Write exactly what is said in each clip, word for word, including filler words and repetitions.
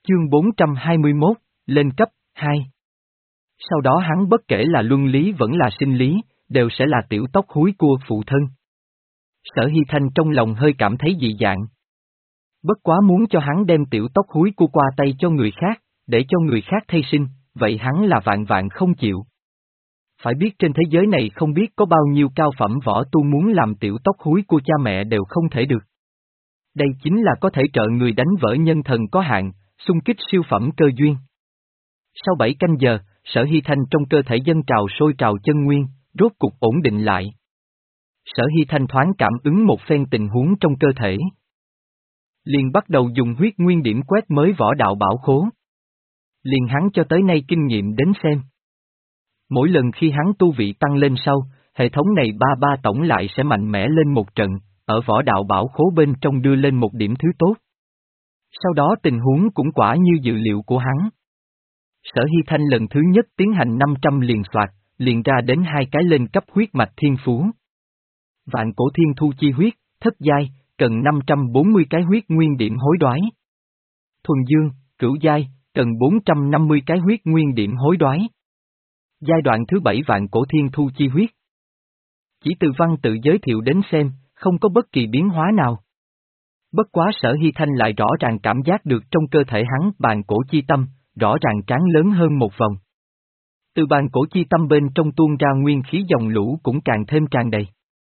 Chương bốn trăm hai mươi mốt, lên cấp, hai. Sau đó hắn bất kể là luân lý vẫn là sinh lý, đều sẽ là tiểu tóc húi cua phụ thân. Sở Hy Thanh trong lòng hơi cảm thấy dị dạng. Bất quá muốn cho hắn đem tiểu tóc húi cua qua tay cho người khác, để cho người khác thay sinh, vậy hắn là vạn vạn không chịu. Phải biết trên thế giới này không biết có bao nhiêu cao phẩm võ tu muốn làm tiểu tóc húi của cha mẹ đều không thể được. Đây chính là có thể trợ người đánh vỡ nhân thần có hạn, xung kích siêu phẩm cơ duyên. Sau bảy canh giờ, Sở Hy Thanh trong cơ thể dân trào sôi trào chân nguyên, rốt cục ổn định lại. Sở Hy Thanh thoáng cảm ứng một phen tình huống trong cơ thể. Liền bắt đầu dùng huyết nguyên điểm quét mới võ đạo bảo khố. Liền hắn cho tới nay kinh nghiệm đến xem. Mỗi lần khi hắn tu vị tăng lên sau, hệ thống này ba ba tổng lại sẽ mạnh mẽ lên một trận, ở võ đạo bảo khố bên trong đưa lên một điểm thứ tốt. Sau đó tình huống cũng quả như dự liệu của hắn. Sở Hy Thanh lần thứ nhất tiến hành năm trăm liền soạt, liền ra đến hai cái lên cấp huyết mạch thiên phú. Vạn cổ thiên thu chi huyết, thất giai, cần năm trăm bốn mươi cái huyết nguyên điểm hối đoái. Thuần dương, cửu giai, cần bốn trăm năm mươi cái huyết nguyên điểm hối đoái. Giai đoạn thứ bảy vạn cổ thiên thu chi huyết. Chỉ từ văn tự giới thiệu đến xem, không có bất kỳ biến hóa nào. Bất quá Sở Hy Thanh lại rõ ràng cảm giác được trong cơ thể hắn bàn cổ chi tâm, rõ ràng tráng lớn hơn một vòng. Từ bàn cổ chi tâm bên trong tuôn ra nguyên khí dòng lũ cũng càng thêm tràn đầy.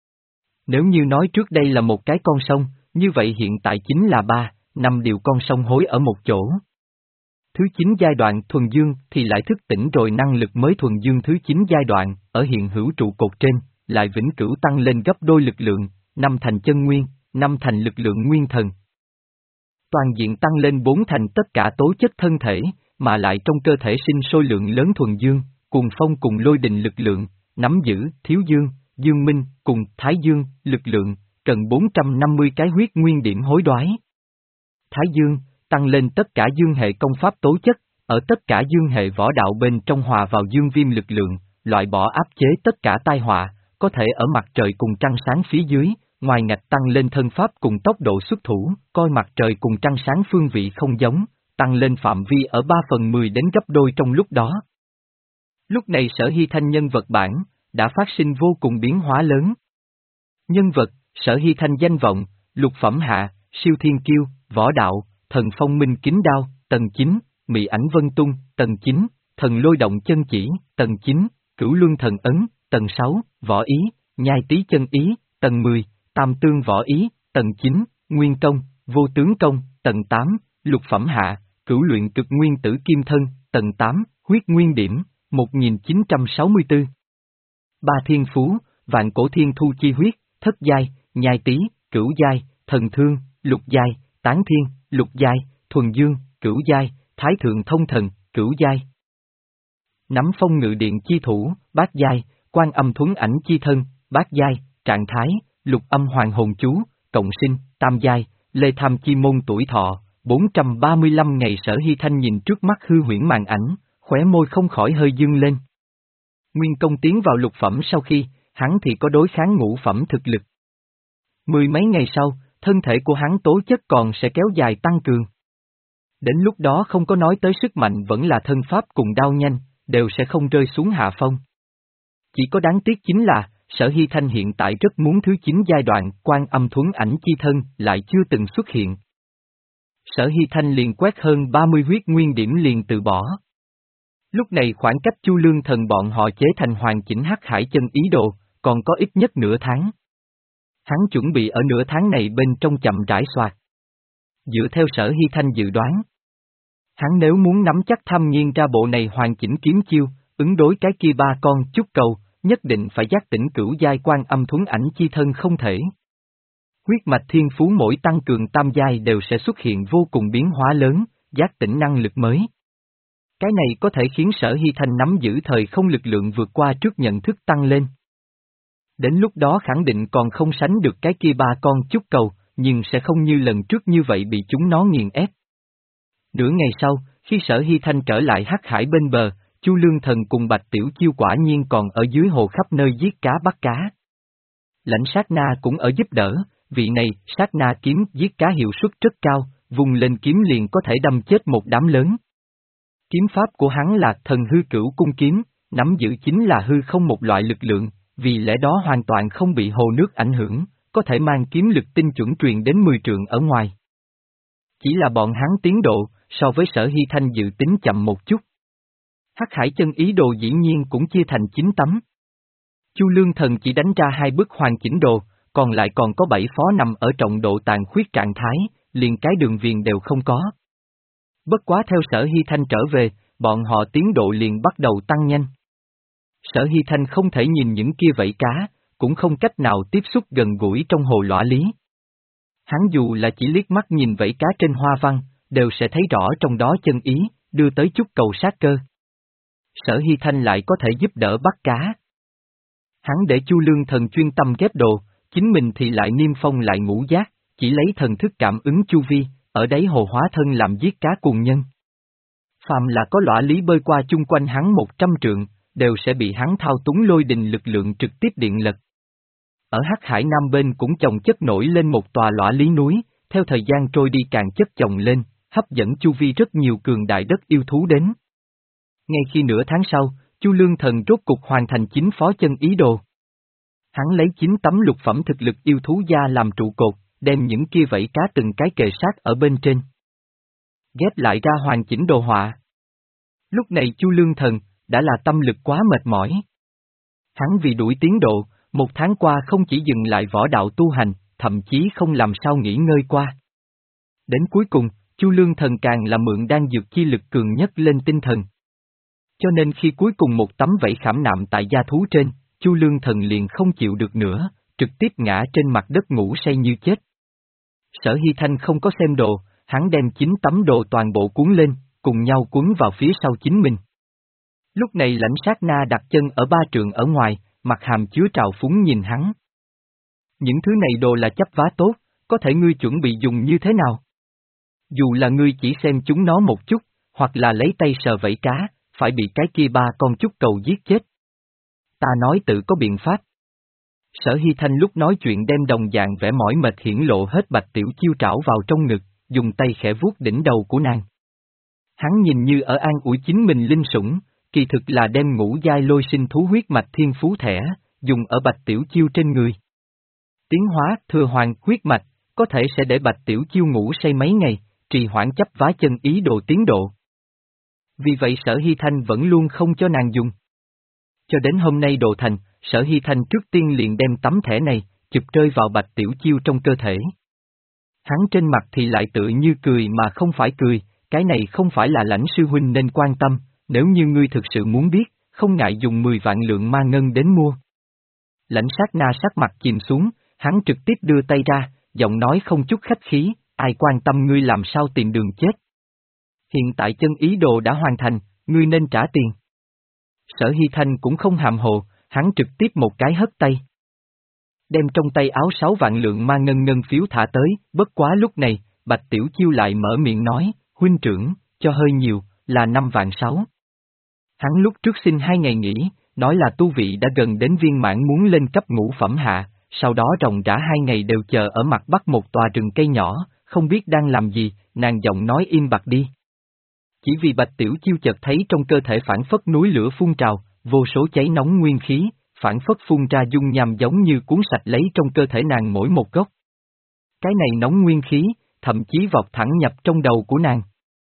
Nếu như nói trước đây là một cái con sông, như vậy hiện tại chính là ba, năm điều con sông hối ở một chỗ. Thứ chín giai đoạn thuần dương thì lại thức tỉnh rồi năng lực mới thuần dương thứ chín giai đoạn, ở hiện hữu trụ cột trên, lại vĩnh cửu tăng lên gấp đôi lực lượng, năm thành chân nguyên, năm thành lực lượng nguyên thần. Toàn diện tăng lên bốn thành tất cả tố chất thân thể, mà lại trong cơ thể sinh sôi lượng lớn thuần dương, cùng phong cùng lôi đình lực lượng, nắm giữ, thiếu dương, dương minh, cùng thái dương, lực lượng, cần bốn trăm năm mươi cái huyết nguyên điểm hối đoái. Thái dương, tăng lên tất cả dương hệ công pháp tố chất, ở tất cả dương hệ võ đạo bên trong hòa vào dương viêm lực lượng, loại bỏ áp chế tất cả tai họa, có thể ở mặt trời cùng trăng sáng phía dưới, ngoài ngạch tăng lên thân pháp cùng tốc độ xuất thủ, coi mặt trời cùng trăng sáng phương vị không giống, tăng lên phạm vi ở ba phần mười đến gấp đôi trong lúc đó. Lúc này Sở Hy Thanh nhân vật bản, đã phát sinh vô cùng biến hóa lớn. Nhân vật, Sở Hy Thanh danh vọng, lục phẩm hạ, siêu thiên kiêu, võ đạo, thần phong minh kính đao, tầng chín, mị ảnh vân tung, tầng chín, thần lôi động chân chỉ, tầng chín, cửu luân thần ấn, tầng sáu, võ ý, nhai tí chân ý, tầng mười, tam tương võ ý, tầng chín, nguyên công, vô tướng công, tầng tám, lục phẩm hạ, cửu luyện cực nguyên tử kim thân, tầng tám, huyết nguyên điểm, một nghìn chín trăm sáu mươi tư. Ba thiên phú, vạn cổ thiên thu chi huyết, thất giai, nhai tí, cửu giai, thần thương, lục giai, tán thiên, lục giai, thuần dương, cửu giai, thái thượng thông thần, cửu giai. Nắm phong ngự điện chi thủ, bát giai, quan âm thuấn ảnh chi thân, bát giai, trạng thái, lục âm hoàng hồn chú, cộng sinh, tam giai, lê tham chi môn tuổi thọ, bốn trăm ba mươi lăm ngày. Sở Hy Thanh nhìn trước mắt hư huyễn màn ảnh, khóe môi không khỏi hơi dương lên. Nguyên công tiến vào lục phẩm sau khi, hắn thì có đối kháng ngũ phẩm thực lực. Mười mấy ngày sau, thân thể của hắn tố chất còn sẽ kéo dài tăng cường. Đến lúc đó không có nói tới sức mạnh vẫn là thân pháp cùng đao nhanh, đều sẽ không rơi xuống hạ phong. Chỉ có đáng tiếc chính là, Sở Hy Thanh hiện tại rất muốn thứ chín giai đoạn quan âm thuấn ảnh chi thân lại chưa từng xuất hiện. Sở Hy Thanh liền quét hơn ba mươi huyết nguyên điểm liền từ bỏ. Lúc này khoảng cách Chu Lương Thần bọn họ chế thành hoàn chỉnh hắc hải chân ý đồ, còn có ít nhất nửa tháng. Hắn chuẩn bị ở nửa tháng này bên trong chậm rãi soạt. Dựa theo Sở Hy Thanh dự đoán, hắn nếu muốn nắm chắc thâm nhiên ra bộ này hoàn chỉnh kiếm chiêu, ứng đối cái kia ba con chúc cầu, nhất định phải giác tỉnh cửu giai quan âm thuấn ảnh chi thân không thể. Huyết mạch thiên phú mỗi tăng cường tam giai đều sẽ xuất hiện vô cùng biến hóa lớn, giác tỉnh năng lực mới. Cái này có thể khiến Sở Hy Thanh nắm giữ thời không lực lượng vượt qua trước nhận thức tăng lên. Đến lúc đó khẳng định còn không sánh được cái kia ba con chúc cầu, nhưng sẽ không như lần trước như vậy bị chúng nó nghiền ép. Nửa ngày sau, khi Sở Hy Thanh trở lại hắc hải bên bờ, Chu Lương Thần cùng Bạch Tiểu Chiêu quả nhiên còn ở dưới hồ khắp nơi giết cá bắt cá. Lãnh Sát Na cũng ở giúp đỡ, vị này, Sát Na kiếm giết cá hiệu suất rất cao, vùng lên kiếm liền có thể đâm chết một đám lớn. Kiếm pháp của hắn là thần hư cửu cung kiếm, nắm giữ chính là hư không một loại lực lượng, vì lẽ đó hoàn toàn không bị hồ nước ảnh hưởng, có thể mang kiếm lực tinh chuẩn truyền đến mười trượng ở ngoài. Chỉ là bọn hắn tiến độ, so với Sở Hy Thanh dự tính chậm một chút. Hắc Hải chân ý đồ dĩ nhiên cũng chia thành chín tấm. Chu Lương Thần chỉ đánh ra hai bức hoàn chỉnh đồ, còn lại còn có bảy phó nằm ở trọng độ tàn khuyết trạng thái, liền cái đường viền đều không có. Bất quá theo Sở Hy Thanh trở về, bọn họ tiến độ liền bắt đầu tăng nhanh. Sở Hy Thanh không thể nhìn những kia vảy cá, cũng không cách nào tiếp xúc gần gũi trong hồ lõa lý. Hắn dù là chỉ liếc mắt nhìn vảy cá trên hoa văn, đều sẽ thấy rõ trong đó chân ý, đưa tới chút cầu sát cơ. Sở Hy Thanh lại có thể giúp đỡ bắt cá. Hắn để Chu Lương Thần chuyên tâm ghép đồ, chính mình thì lại niêm phong lại ngũ giác, chỉ lấy thần thức cảm ứng chu vi, ở đáy hồ hóa thân làm giết cá cuồng nhân. Phàm là có lõa lý bơi qua chung quanh hắn một trăm trượng, đều sẽ bị hắn thao túng lôi đình lực lượng trực tiếp điện lật. Ở Hắc Hải Nam bên cũng chồng chất nổi lên một tòa lõa lý núi, theo thời gian trôi đi càng chất chồng lên, hấp dẫn chu vi rất nhiều cường đại đất yêu thú đến. Ngay khi nửa tháng sau, Chu Lương Thần rốt cục hoàn thành chín phó chân ý đồ. Hắn lấy chín tấm lục phẩm thực lực yêu thú gia làm trụ cột, đem những kia vảy cá từng cái kề sát ở bên trên. Ghép lại ra hoàn chỉnh đồ họa. Lúc này Chu Lương Thần, đã là tâm lực quá mệt mỏi. Hắn vì đuổi tiến độ, một tháng qua không chỉ dừng lại võ đạo tu hành, thậm chí không làm sao nghỉ ngơi qua. Đến cuối cùng, Chu Lương Thần càng là mượn đan dược chi lực cường nhất lên tinh thần. Cho nên khi cuối cùng một tấm vảy khảm nạm tại gia thú trên, Chu Lương Thần liền không chịu được nữa, trực tiếp ngã trên mặt đất ngủ say như chết. Sở Hy Thanh không có xem đồ, hắn đem chín tấm đồ toàn bộ cuốn lên, cùng nhau cuốn vào phía sau chính mình. Lúc này Lãnh Sát Na đặt chân ở ba trượng ở ngoài, mặt hàm chứa trào phúng nhìn hắn. Những thứ này đồ là chấp vá tốt, có thể ngươi chuẩn bị dùng như thế nào? Dù là ngươi chỉ xem chúng nó một chút, hoặc là lấy tay sờ vảy cá, phải bị cái kia ba con chúc cầu giết chết. Ta nói tự có biện pháp. Sở Hy Thanh lúc nói chuyện đem đồng dạng vẻ mỏi mệt hiển lộ hết Bạch Tiểu Chiêu trảo vào trong ngực, dùng tay khẽ vuốt đỉnh đầu của nàng. Hắn nhìn như ở an ủi chính mình linh sủng, kỳ thực là đem ngũ giai lôi sinh thú huyết mạch thiên phú thẻ, dùng ở Bạch Tiểu Chiêu trên người. Tiến hóa thừa hoàng huyết mạch, có thể sẽ để Bạch Tiểu Chiêu ngủ say mấy ngày, trì hoãn chấp vá chân ý đồ tiến độ. Vì vậy Sở Hy Thanh vẫn luôn không cho nàng dùng. Cho đến hôm nay đồ thành, Sở Hy Thanh trước tiên liền đem tấm thẻ này, chụp rơi vào Bạch Tiểu Chiêu trong cơ thể. Hắn trên mặt thì lại tự như cười mà không phải cười, cái này không phải là Lãnh sư huynh nên quan tâm, nếu như ngươi thực sự muốn biết, không ngại dùng mười vạn lượng ma ngân đến mua. Lãnh Sát Na sắc mặt chìm xuống, hắn trực tiếp đưa tay ra, giọng nói không chút khách khí, ai quan tâm ngươi làm sao tìm đường chết. Hiện tại chân ý đồ đã hoàn thành, ngươi nên trả tiền. Sở Hy Thanh cũng không hàm hồ, hắn trực tiếp một cái hất tay. Đem trong tay áo sáu vạn lượng ma ngân ngân phiếu thả tới, bất quá lúc này, Bạch Tiểu Chiêu lại mở miệng nói, huynh trưởng, cho hơi nhiều, là năm vạn sáu. Hắn lúc trước xin hai ngày nghỉ, nói là tu vị đã gần đến viên mãn muốn lên cấp ngũ phẩm hạ, sau đó ròng rã hai ngày đều chờ ở mặt bắc một tòa rừng cây nhỏ, không biết đang làm gì, nàng giọng nói im bặt đi. Chỉ vì Bạch Tiểu Chiêu chợt thấy trong cơ thể phản phất núi lửa phun trào, vô số cháy nóng nguyên khí, phản phất phun ra dung nham giống như cuốn sạch lấy trong cơ thể nàng mỗi một góc. Cái này nóng nguyên khí, thậm chí vọt thẳng nhập trong đầu của nàng.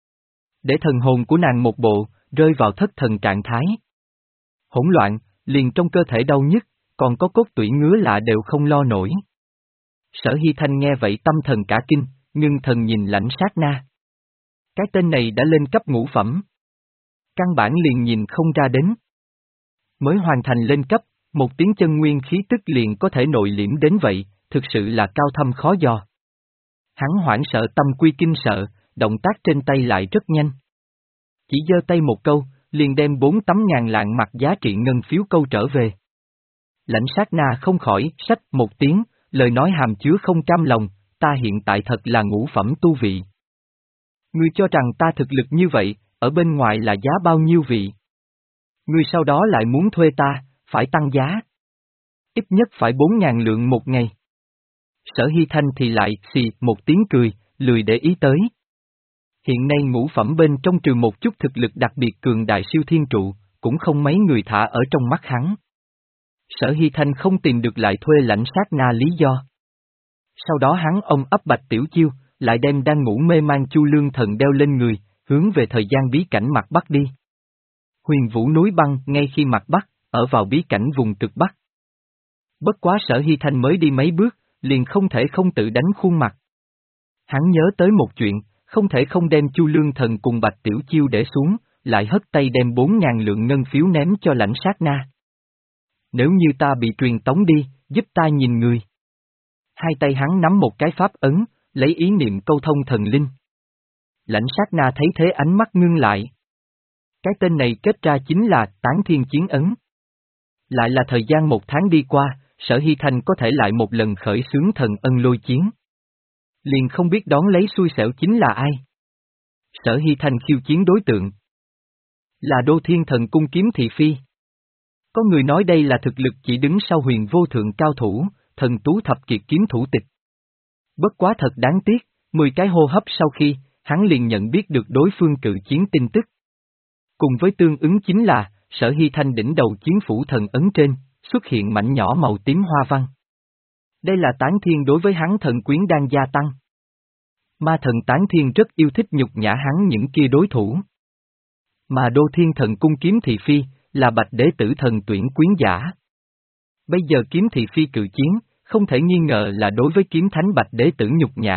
Để thần hồn của nàng một bộ, rơi vào thất thần trạng thái. Hỗn loạn, liền trong cơ thể đau nhức, còn có cốt tủy ngứa lạ đều không lo nổi. Sở Hy Thanh nghe vậy tâm thần cả kinh, ngưng thần nhìn Lãnh Sát Na. Cái tên này đã lên cấp ngũ phẩm. Căn bản liền nhìn không ra đến. Mới hoàn thành lên cấp, một tiếng chân nguyên khí tức liền có thể nội liễm đến vậy, thực sự là cao thâm khó dò. Hắn hoảng sợ tâm quy kinh sợ, động tác trên tay lại rất nhanh. Chỉ giơ tay một câu, liền đem bốn tấm ngàn lạng mặt giá trị ngân phiếu câu trở về. Lãnh Sát Na không khỏi, sách một tiếng, lời nói hàm chứa không cam lòng, ta hiện tại thật là ngũ phẩm tu vị. Ngươi cho rằng ta thực lực như vậy, ở bên ngoài là giá bao nhiêu vị? Ngươi sau đó lại muốn thuê ta, phải tăng giá. Ít nhất phải bốn ngàn lượng một ngày. Sở Hy Thanh thì lại xì một tiếng cười, lười để ý tới. Hiện nay ngũ phẩm bên trong trừ một chút thực lực đặc biệt cường đại siêu thiên trụ, cũng không mấy người thả ở trong mắt hắn. Sở Hy Thanh không tìm được lại thuê lãnh sát na lý do. Sau đó hắn ông ấp Bạch Tiểu Chiêu, lại đem đang ngủ mê man Chu Lương Thần đeo lên người, hướng về thời gian bí cảnh mặt Bắc đi. Huyền Vũ núi băng ngay khi mặt Bắc, ở vào bí cảnh vùng cực Bắc. Bất quá Sở Hy Thanh mới đi mấy bước, liền không thể không tự đánh khuôn mặt. Hắn nhớ tới một chuyện, không thể không đem Chu Lương Thần cùng Bạch Tiểu Chiêu để xuống, lại hất tay đem bốn ngàn lượng ngân phiếu ném cho lãnh sát na. Nếu như ta bị truyền tống đi, giúp ta nhìn người. Hai tay hắn nắm một cái pháp ấn, lấy ý niệm câu thông thần linh. Lãnh sát na thấy thế ánh mắt ngưng lại. Cái tên này kết ra chính là Tán Thiên Chiến Ấn. Lại là thời gian một tháng đi qua, Sở Hy Thanh có thể lại một lần khởi xướng thần ân lôi chiến. Liền không biết đón lấy xui xẻo chính là ai. Sở Hy Thanh khiêu chiến đối tượng là Đô Thiên Thần Cung Kiếm Thị Phi. Có người nói đây là thực lực chỉ đứng sau Huyền Vô Thượng cao thủ, Thần Tú Thập Kiệt kiếm thủ tịch. Bất quá thật đáng tiếc, mười cái hô hấp sau khi, hắn liền nhận biết được đối phương cự chiến tin tức. Cùng với tương ứng chính là, Sở Hy Thanh đỉnh đầu chiến phủ thần ấn trên, xuất hiện mảnh nhỏ màu tím hoa văn. Đây là Tán Thiên đối với hắn thần quyến đang gia tăng. Ma thần Tán Thiên rất yêu thích nhục nhã hắn những kia đối thủ. Mà Đô Thiên Thần Cung Kiếm Thị Phi, là Bạch Đế Tử thần tuyển quyến giả. Bây giờ Kiếm Thị Phi cự chiến, không thể nghi ngờ là đối với kiếm thánh Bạch Đế Tử nhục nhã.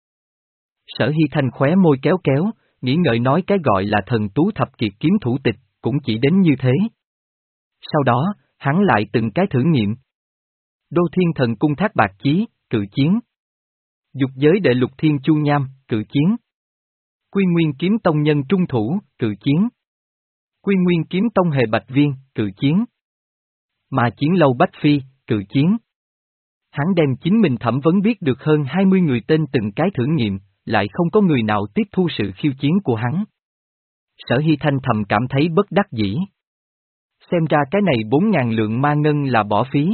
Sở Hy Thanh khóe môi kéo kéo, nghĩ ngợi nói cái gọi là Thần Tú Thập Kiệt kiếm thủ tịch, cũng chỉ đến như thế. Sau đó, hắn lại từng cái thử nghiệm. Đô Thiên Thần Cung Thác Bạc Chí, cự chiến. Dục Giới Đệ Lục Thiên Chu Nham, cự chiến. Quy Nguyên Kiếm Tông Nhân Trung Thủ, cự chiến. Quy Nguyên Kiếm Tông Hề Bạch Viên, cự chiến. Mà Chiến Lâu Bách Phi, cự chiến. Hắn đem chính mình thẩm vấn biết được hơn hai mươi người tên từng cái thử nghiệm, lại không có người nào tiếp thu sự khiêu chiến của hắn. Sở Hy Thanh thầm cảm thấy bất đắc dĩ. Xem ra cái này bốn ngàn lượng ma ngân là bỏ phí.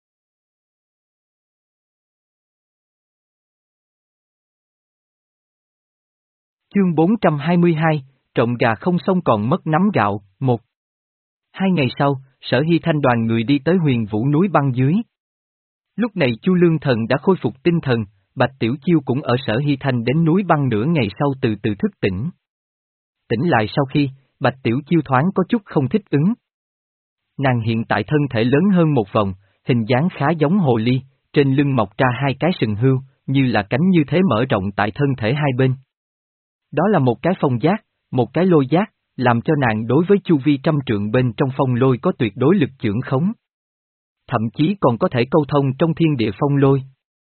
Chương bốn trăm hai mươi hai, trộm gà không xong còn mất nắm gạo, một. Hai ngày sau, Sở Hy Thanh đoàn người đi tới Huyền Vũ núi băng dưới. Lúc này Chu Lương Thần đã khôi phục tinh thần, Bạch Tiểu Chiêu cũng ở Sở Hy Thanh đến núi băng nửa ngày sau từ từ thức tỉnh. Tỉnh lại sau khi, Bạch Tiểu Chiêu thoáng có chút không thích ứng. Nàng hiện tại thân thể lớn hơn một vòng, hình dáng khá giống hồ ly, trên lưng mọc ra hai cái sừng hươu, như là cánh như thế mở rộng tại thân thể hai bên. Đó là một cái phong giác, một cái lôi giác, làm cho nàng đối với chu vi trăm trượng bên trong phong lôi có tuyệt đối lực chưởng khống. Thậm chí còn có thể câu thông trong thiên địa phong lôi.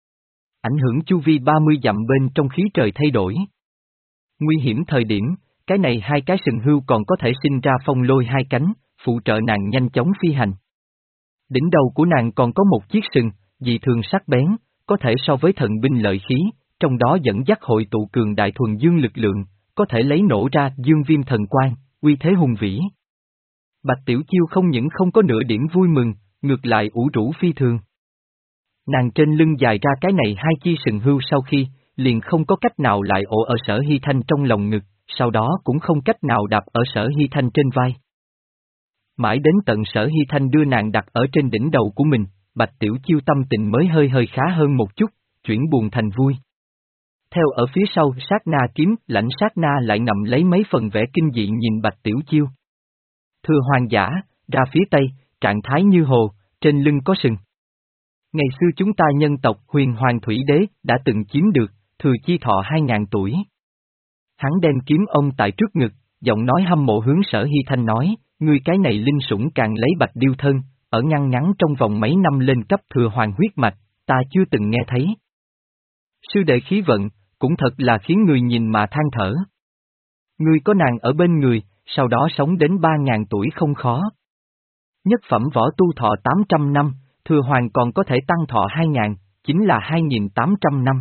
Ảnh hưởng chu vi ba mươi dặm bên trong khí trời thay đổi. Nguy hiểm thời điểm, cái này hai cái sừng hươu còn có thể sinh ra phong lôi hai cánh, phụ trợ nàng nhanh chóng phi hành. Đỉnh đầu của nàng còn có một chiếc sừng, dị thường sắc bén, có thể so với thần binh lợi khí, trong đó dẫn dắt hội tụ cường đại thuần dương lực lượng, có thể lấy nổ ra dương viêm thần quang, uy thế hùng vĩ. Bạch Tiểu Chiêu không những không có nửa điểm vui mừng, ngược lại ủ rũ phi thường. Nàng trên lưng dài ra cái này hai chi sừng hươu sau khi, liền không có cách nào lại ổ ở Sở Hy Thanh trong lòng ngực, sau đó cũng không cách nào đạp ở Sở Hy Thanh trên vai. Mãi đến tận Sở Hy Thanh đưa nàng đặt ở trên đỉnh đầu của mình, Bạch Tiểu Chiêu tâm tình mới hơi hơi khá hơn một chút, chuyển buồn thành vui. Theo ở phía sau sát na kiếm, lãnh sát na lại ngậm lấy mấy phần vẻ kinh dị nhìn Bạch Tiểu Chiêu. Thưa hoàng giả, ra phía tây, trạng thái như hồ, trên lưng có sừng. Ngày xưa chúng ta nhân tộc Huyền Hoàng Thủy Đế đã từng chiếm được, thừa chi thọ hai ngàn tuổi. Hắn đem kiếm ông tại trước ngực, giọng nói hâm mộ hướng Sở Hy Thanh nói, ngươi cái này linh sủng càng lấy Bạch Điêu thân, ở ngăn ngắn trong vòng mấy năm lên cấp thừa hoàng huyết mạch, ta chưa từng nghe thấy. Sư đệ khí vận, cũng thật là khiến người nhìn mà than thở. Ngươi có nàng ở bên người, sau đó sống đến ba ngàn tuổi không khó. Nhất phẩm võ tu thọ tám trăm năm, thừa hoàng còn có thể tăng thọ hai ngàn, chính là hai nghìn tám trăm năm.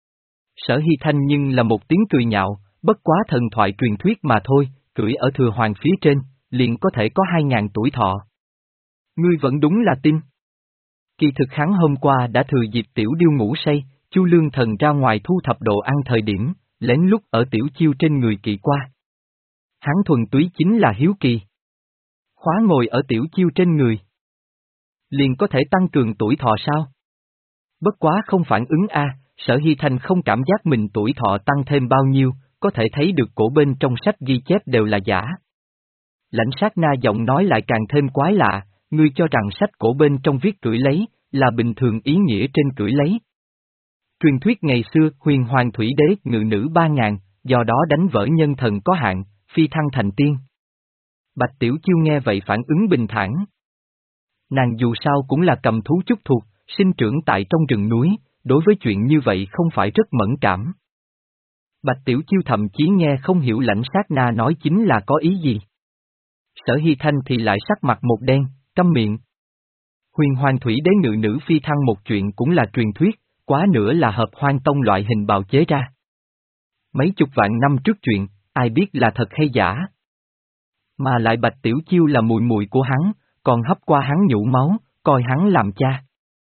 Sở Hy Thanh nhưng là một tiếng cười nhạo, bất quá thần thoại truyền thuyết mà thôi, cưỡi ở thừa hoàng phía trên, liền có thể có hai ngàn tuổi thọ. Ngươi vẫn đúng là tin. Kỳ thực hắn hôm qua đã thừa dịp tiểu điêu ngủ say, Chu Lương Thần ra ngoài thu thập đồ ăn thời điểm, lén lút ở Tiểu Chiêu trên người kỵ qua. Hắn thuần túy chính là hiếu kỳ. Khóa ngồi ở Tiểu Chiêu trên người. Liền có thể tăng cường tuổi thọ sao? Bất quá không phản ứng a, Sở Hy Thanh không cảm giác mình tuổi thọ tăng thêm bao nhiêu, có thể thấy được cổ bên trong sách ghi chép đều là giả. Lãnh sát na giọng nói lại càng thêm quái lạ, ngươi cho rằng sách cổ bên trong viết cưỡi lấy, là bình thường ý nghĩa trên cưỡi lấy. Truyền thuyết ngày xưa huyền hoàng thủy đế ngự nữ ba ngàn, do đó đánh vỡ nhân thần có hạn, phi thăng thành tiên. Bạch Tiểu Chiêu nghe vậy phản ứng bình thản. Nàng dù sao cũng là cầm thú chút thuộc, sinh trưởng tại trong rừng núi, đối với chuyện như vậy không phải rất mẫn cảm. Bạch Tiểu Chiêu thậm chí nghe không hiểu lãnh sát na nói chính là có ý gì. Sở Hy Thanh thì lại sắc mặt một đen, câm miệng. Huyền Hoàng Thủy Đế ngự nữ phi thăng một chuyện cũng là truyền thuyết, quá nữa là hợp hoang tông loại hình bào chế ra. Mấy chục vạn năm trước chuyện, ai biết là thật hay giả. Mà lại Bạch Tiểu Chiêu là mùi mùi của hắn, còn hấp qua hắn nhũ máu, coi hắn làm cha.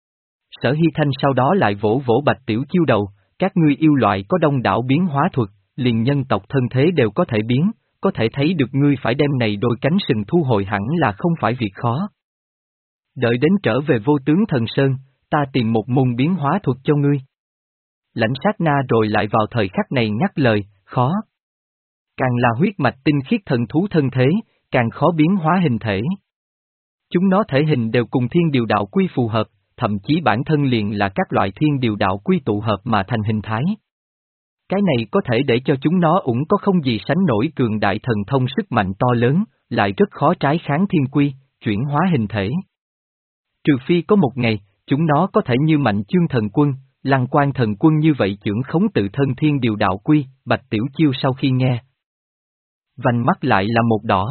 Sở Hy Thanh sau đó lại vỗ vỗ Bạch Tiểu Chiêu đầu, các ngươi yêu loại có đông đảo biến hóa thuật, liền nhân tộc thân thế đều có thể biến, có thể thấy được ngươi phải đem này đôi cánh sừng thu hồi hẳn là không phải việc khó. Đợi đến trở về Vô Tướng Thần Sơn, ta tìm một môn biến hóa thuật cho ngươi. Lãnh sát na rồi lại vào thời khắc này ngắt lời, khó. Càng là huyết mạch tinh khiết thần thú thân thế, càng khó biến hóa hình thể. Chúng nó thể hình đều cùng thiên điều đạo quy phù hợp, thậm chí bản thân liền là các loại thiên điều đạo quy tụ hợp mà thành hình thái. Cái này có thể để cho chúng nó ủng có không gì sánh nổi cường đại thần thông sức mạnh to lớn, lại rất khó trái kháng thiên quy, chuyển hóa hình thể. Trừ phi có một ngày, chúng nó có thể như Mạnh Chương Thần Quân, Lăng Quan Thần Quân như vậy chưởng khống tự thân thiên điều đạo quy. Bạch Tiểu Chiêu sau khi nghe, vành mắt lại là một đỏ.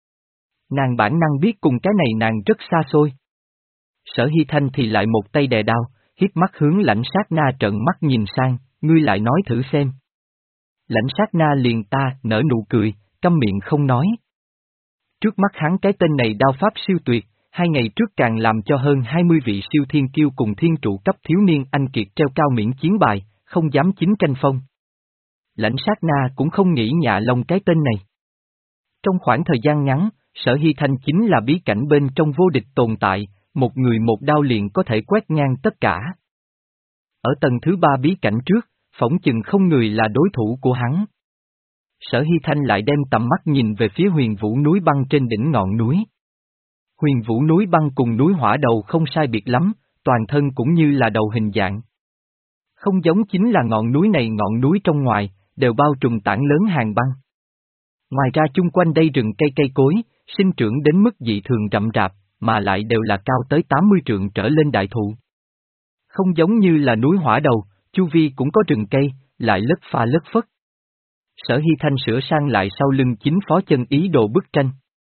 Nàng bản năng biết cùng cái này nàng rất xa xôi. Sở Hy Thanh thì lại một tay đè đao, hiếp mắt hướng lãnh sát na trợn mắt nhìn sang, ngươi lại nói thử xem. Lãnh sát na liền ta, nở nụ cười, câm miệng không nói. Trước mắt hắn cái tên này đao pháp siêu tuyệt, hai ngày trước càng làm cho hơn hai mươi vị siêu thiên kiêu cùng thiên trụ cấp thiếu niên anh kiệt treo cao miễn chiến bài, không dám chính tranh phong. Lãnh sát na cũng không nghĩ nhạ lông cái tên này. Trong khoảng thời gian ngắn, Sở Hy Thanh chính là bí cảnh bên trong vô địch tồn tại, một người một đao liền có thể quét ngang tất cả. Ở tầng thứ ba bí cảnh trước, phỏng chừng không người là đối thủ của hắn. Sở Hy Thanh lại đem tầm mắt nhìn về phía huyền vũ núi băng trên đỉnh ngọn núi. Huyền vũ núi băng cùng núi hỏa đầu không sai biệt lắm, toàn thân cũng như là đầu hình dạng. Không giống chính là ngọn núi này ngọn núi trong ngoài, đều bao trùm tảng lớn hàng băng. Ngoài ra chung quanh đây rừng cây cây cối, sinh trưởng đến mức dị thường rậm rạp, mà lại đều là cao tới tám mươi trượng trở lên đại thụ. Không giống như là núi hỏa đầu, chu vi cũng có rừng cây, lại lất pha lất phất. Sở Hy Thanh sửa sang lại sau lưng chính phó chân ý đồ bức tranh.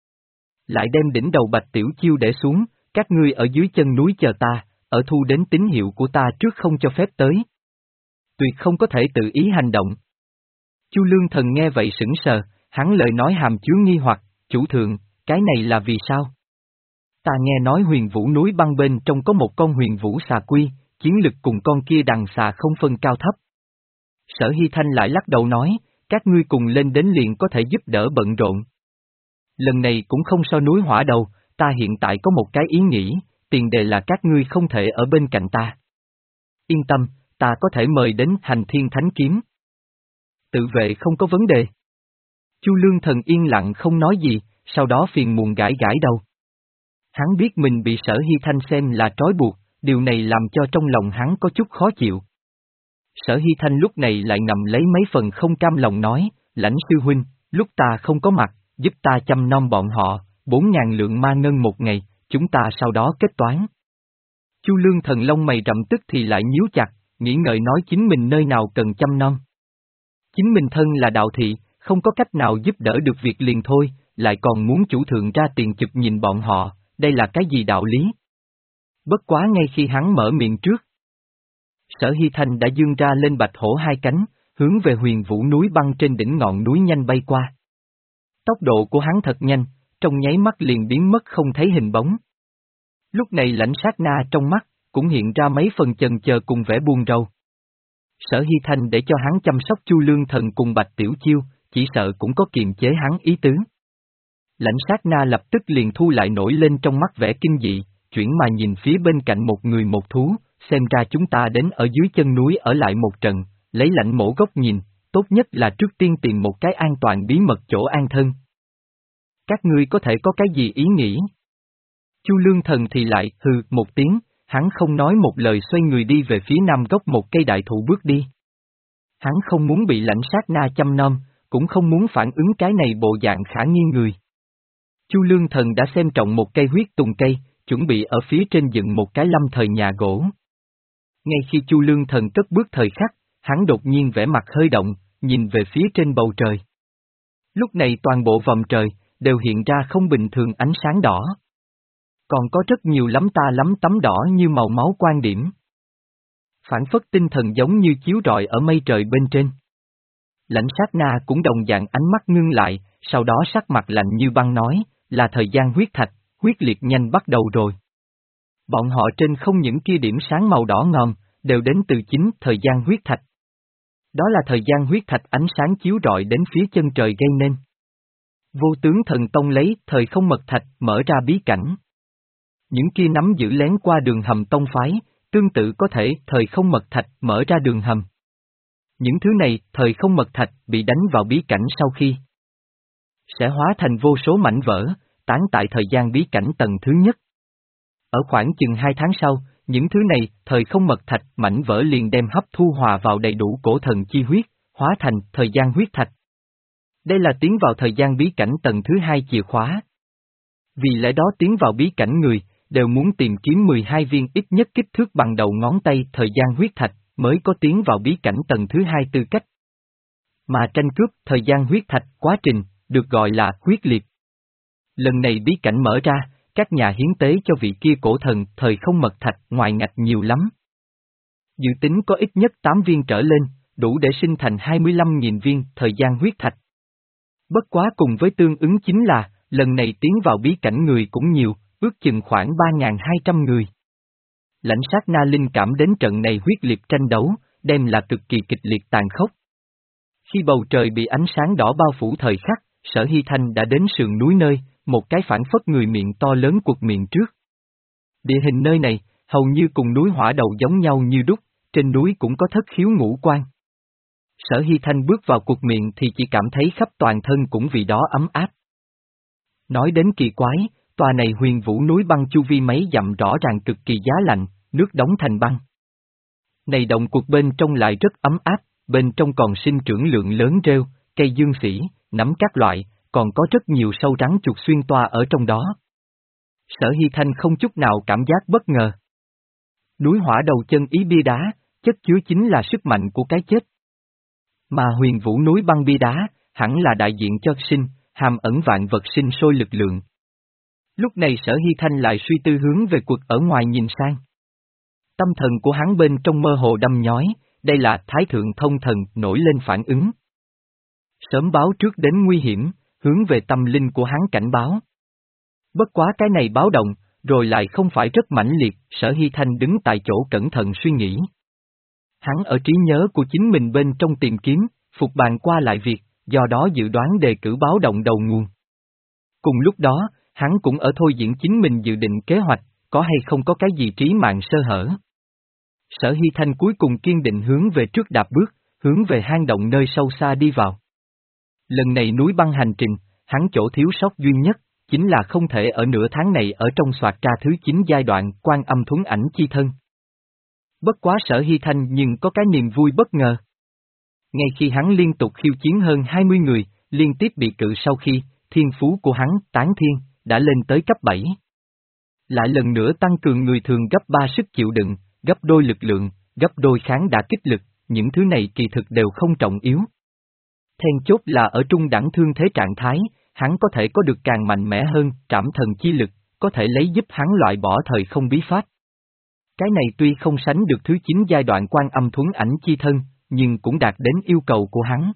Lại đem đỉnh đầu Bạch Tiểu Chiêu để xuống, các ngươi ở dưới chân núi chờ ta, ở thu đến tín hiệu của ta trước không cho phép tới. Tuyệt không có thể tự ý hành động. Chu Lương Thần nghe vậy sững sờ, hắn lời nói hàm chứa nghi hoặc, chủ thượng, cái này là vì sao? Ta nghe nói huyền vũ núi băng bên trong có một con huyền vũ xà quy, chiến lực cùng con kia đằng xà không phân cao thấp. Sở Hy Thanh lại lắc đầu nói, các ngươi cùng lên đến liền có thể giúp đỡ bận rộn. Lần này cũng không so núi hỏa đầu, ta hiện tại có một cái ý nghĩ, tiền đề là các ngươi không thể ở bên cạnh ta. Yên tâm, ta có thể mời đến Hành Thiên Thánh Kiếm. Tự vệ không có vấn đề. Chu Lương Thần yên lặng không nói gì, sau đó phiền muộn gãi gãi đầu. Hắn biết mình bị Sở Hy Thanh xem là trói buộc, điều này làm cho trong lòng hắn có chút khó chịu. Sở Hy Thanh lúc này lại ngầm lấy mấy phần không cam lòng nói, lãnh sư huynh, lúc ta không có mặt, giúp ta chăm nom bọn họ, bốn ngàn lượng ma ngân một ngày, chúng ta sau đó kết toán. Chu Lương Thần lông mày rậm tức thì lại nhíu chặt, nghĩ ngợi nói chính mình nơi nào cần chăm nom. Chính mình thân là đạo thị, không có cách nào giúp đỡ được việc liền thôi, lại còn muốn chủ thượng ra tiền chụp nhìn bọn họ, đây là cái gì đạo lý? Bất quá ngay khi hắn mở miệng trước, Sở Hy Thanh đã dương ra lên bạch hổ hai cánh, hướng về huyền vũ núi băng trên đỉnh ngọn núi nhanh bay qua. Tốc độ của hắn thật nhanh, trong nháy mắt liền biến mất không thấy hình bóng. Lúc này lãnh sát na trong mắt, cũng hiện ra mấy phần chần chờ cùng vẻ buồn rầu. Sở Hy Thanh để cho hắn chăm sóc Chu Lương Thần cùng Bạch Tiểu Chiêu, chỉ sợ cũng có kiềm chế hắn ý tứ. Lãnh sát na lập tức liền thu lại nổi lên trong mắt vẻ kinh dị, chuyển mà nhìn phía bên cạnh một người một thú, xem ra chúng ta đến ở dưới chân núi ở lại một trận, lấy lãnh mổ góc nhìn, tốt nhất là trước tiên tìm một cái an toàn bí mật chỗ an thân. Các ngươi có thể có cái gì ý nghĩ? Chu Lương Thần thì lại hừ một tiếng, hắn không nói một lời xoay người đi về phía nam gốc một cây đại thụ bước đi. Hắn không muốn bị lãnh sát na chăm nom, cũng không muốn phản ứng cái này bộ dạng khả nghi người. Chu Lương Thần đã xem trọng một cây huyết tùng cây, chuẩn bị ở phía trên dựng một cái lâm thời nhà gỗ. Ngay khi Chu Lương Thần cất bước thời khắc, hắn đột nhiên vẻ mặt hơi động, nhìn về phía trên bầu trời. Lúc này toàn bộ vòng trời, đều hiện ra không bình thường ánh sáng đỏ. Còn có rất nhiều lắm ta lắm tấm đỏ như màu máu quan điểm. Phản phất tinh thần giống như chiếu rọi ở mây trời bên trên. Lãnh sát na cũng đồng dạng ánh mắt ngưng lại, sau đó sắc mặt lạnh như băng nói, là thời gian huyết thạch, huyết liệt nhanh bắt đầu rồi. Bọn họ trên không những kia điểm sáng màu đỏ ngòm, đều đến từ chính thời gian huyết thạch. Đó là thời gian huyết thạch ánh sáng chiếu rọi đến phía chân trời gây nên. Vô tướng thần tông lấy thời không mật thạch mở ra bí cảnh. Những kia nắm giữ lén qua đường hầm tông phái, tương tự có thể thời không mật thạch mở ra đường hầm. Những thứ này, thời không mật thạch bị đánh vào bí cảnh sau khi sẽ hóa thành vô số mảnh vỡ, tán tại thời gian bí cảnh tầng thứ nhất. Ở khoảng chừng hai tháng sau, những thứ này, thời không mật thạch mảnh vỡ liền đem hấp thu hòa vào đầy đủ cổ thần chi huyết, hóa thành thời gian huyết thạch. Đây là tiến vào thời gian bí cảnh tầng thứ hai chìa khóa. Vì lẽ đó tiến vào bí cảnh người, đều muốn tìm kiếm mười hai viên ít nhất kích thước bằng đầu ngón tay thời gian huyết thạch, mới có tiến vào bí cảnh tầng thứ hai tư cách. Mà tranh cướp thời gian huyết thạch quá trình, được gọi là huyết liệt. Lần này bí cảnh mở ra, các nhà hiến tế cho vị kia cổ thần thời không mật thạch ngoài ngạch nhiều lắm. Dự tính có ít nhất tám viên trở lên, đủ để sinh thành hai mươi lăm nghìn viên thời gian huyết thạch. Bất quá cùng với tương ứng chính là, lần này tiến vào bí cảnh người cũng nhiều, ước chừng khoảng ba nghìn hai trăm người. Lãnh sát na linh cảm đến trận này huyết liệt tranh đấu, đem là cực kỳ kịch liệt tàn khốc. Khi bầu trời bị ánh sáng đỏ bao phủ thời khắc, Sở Hy Thanh đã đến sườn núi nơi, một cái phản phất người miệng to lớn quật miệng trước. Địa hình nơi này, hầu như cùng núi hỏa đầu giống nhau như đúc, trên núi cũng có thất khiếu ngũ quan. Sở Hy Thanh bước vào quật miệng thì chỉ cảm thấy khắp toàn thân cũng vì đó ấm áp. Nói đến kỳ quái, tòa này huyền vũ núi băng chu vi mấy dặm rõ ràng cực kỳ giá lạnh, nước đóng thành băng. Này động quật bên trong lại rất ấm áp, bên trong còn sinh trưởng lượng lớn rêu, cây dương phỉ, nấm các loại, còn có rất nhiều sâu rắn chuột xuyên toa ở trong đó. Sở Hy Thanh không chút nào cảm giác bất ngờ. Núi hỏa đầu chân ý bia đá, chất chứa chính là sức mạnh của cái chết. Mà huyền vũ núi băng bia đá, hẳn là đại diện cho sinh, hàm ẩn vạn vật sinh sôi lực lượng. Lúc này Sở Hy Thanh lại suy tư hướng về quật ở ngoài nhìn sang. Tâm thần của hắn bên trong mơ hồ đâm nhói, đây là Thái Thượng Thông Thần nổi lên phản ứng. Sớm báo trước đến nguy hiểm, hướng về tâm linh của hắn cảnh báo. Bất quá cái này báo động, rồi lại không phải rất mãnh liệt, Sở Hy Thanh đứng tại chỗ cẩn thận suy nghĩ. Hắn ở trí nhớ của chính mình bên trong tìm kiếm, phục bàn qua lại việc, do đó dự đoán đề cử báo động đầu nguồn. Cùng lúc đó, hắn cũng ở thôi diễn chính mình dự định kế hoạch, có hay không có cái gì trí mạng sơ hở. Sở Hy Thanh cuối cùng kiên định hướng về trước đạp bước, hướng về hang động nơi sâu xa đi vào. Lần này núi băng hành trình, hắn chỗ thiếu sót duy nhất, chính là không thể ở nửa tháng này ở trong soạt ra thứ chín giai đoạn Quan Âm Thuấn Ảnh Chi Thân. Bất quá Sở Hy Thanh nhưng có cái niềm vui bất ngờ. Ngay khi hắn liên tục khiêu chiến hơn hai mươi người, liên tiếp bị cự sau khi, thiên phú của hắn, tán thiên, đã lên tới cấp bảy. Lại lần nữa tăng cường người thường gấp ba sức chịu đựng, gấp đôi lực lượng, gấp đôi kháng đả kích lực, những thứ này kỳ thực đều không trọng yếu. Then chốt là ở trung đẳng thương thế trạng thái, hắn có thể có được càng mạnh mẽ hơn, trảm thần chi lực, có thể lấy giúp hắn loại bỏ thời không bí pháp. Cái này tuy không sánh được thứ chín giai đoạn Quan Âm Thuấn Ảnh Chi Thân, nhưng cũng đạt đến yêu cầu của hắn.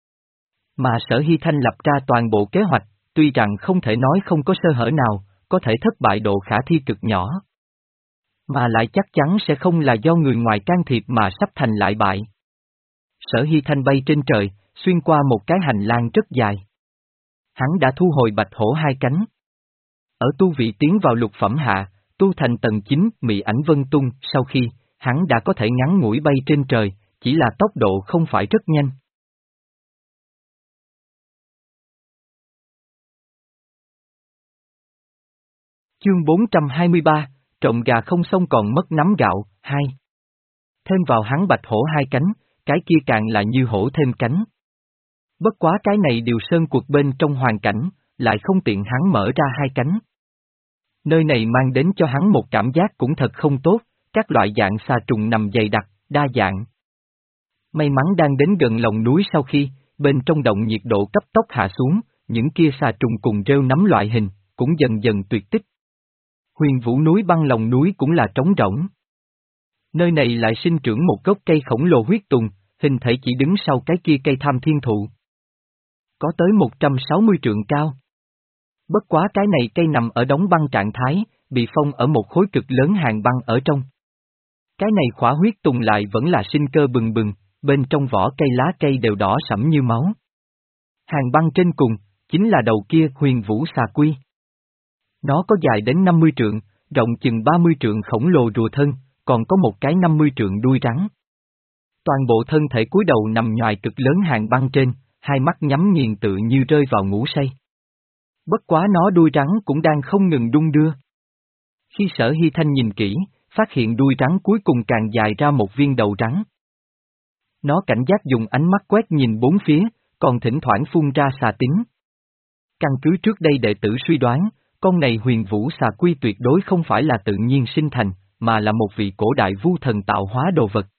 Mà Sở Hy Thanh lập ra toàn bộ kế hoạch, tuy rằng không thể nói không có sơ hở nào, có thể thất bại độ khả thi cực nhỏ. Mà lại chắc chắn sẽ không là do người ngoài can thiệp mà sắp thành lại bại. Sở Hy Thanh bay trên trời, xuyên qua một cái hành lang rất dài. Hắn đã thu hồi bạch hổ hai cánh. Ở tu vị tiến vào lục phẩm hạ, tu thành tầng chín, mị ảnh vân tung, sau khi, hắn đã có thể ngắn ngủi bay trên trời, chỉ là tốc độ không phải rất nhanh. Chương bốn trăm hai mươi ba, trộm gà không xong còn mất nắm gạo, hai. Thêm vào hắn bạch hổ hai cánh, cái kia càng là như hổ thêm cánh. Bất quá cái này điều sơn cuộc bên trong hoàn cảnh, lại không tiện hắn mở ra hai cánh. Nơi này mang đến cho hắn một cảm giác cũng thật không tốt, các loại dạng xà trùng nằm dày đặc, đa dạng. May mắn đang đến gần lòng núi sau khi, bên trong động nhiệt độ cấp tốc hạ xuống, những kia xà trùng cùng rêu nấm loại hình, cũng dần dần tuyệt tích. Huyền Vũ núi băng lòng núi cũng là trống rỗng. Nơi này lại sinh trưởng một gốc cây khổng lồ huyết tùng, hình thể chỉ đứng sau cái kia cây tham thiên thụ. Có tới một trăm sáu mươi trượng cao. Bất quá cái này cây nằm ở đóng băng trạng thái, bị phong ở một khối cực lớn hàng băng ở trong. Cái này khỏa huyết tùng lại vẫn là sinh cơ bừng bừng, bên trong vỏ cây lá cây đều đỏ sẫm như máu. Hàng băng trên cùng, chính là đầu kia Huyền Vũ xà quy. Nó có dài đến năm mươi trượng, rộng chừng ba mươi trượng khổng lồ rùa thân, còn có một cái năm mươi trượng đuôi rắn. Toàn bộ thân thể cúi đầu nằm nhoài cực lớn hàng băng trên, hai mắt nhắm nghiền tự như rơi vào ngủ say. Bất quá nó đuôi rắn cũng đang không ngừng đung đưa. Khi Sở Hy Thanh nhìn kỹ, phát hiện đuôi rắn cuối cùng càng dài ra một viên đầu rắn. Nó cảnh giác dùng ánh mắt quét nhìn bốn phía, còn thỉnh thoảng phun ra xà tính. Căn cứ trước đây đệ tử suy đoán, con này Huyền Vũ xà quy tuyệt đối không phải là tự nhiên sinh thành, mà là một vị cổ đại vu thần tạo hóa đồ vật.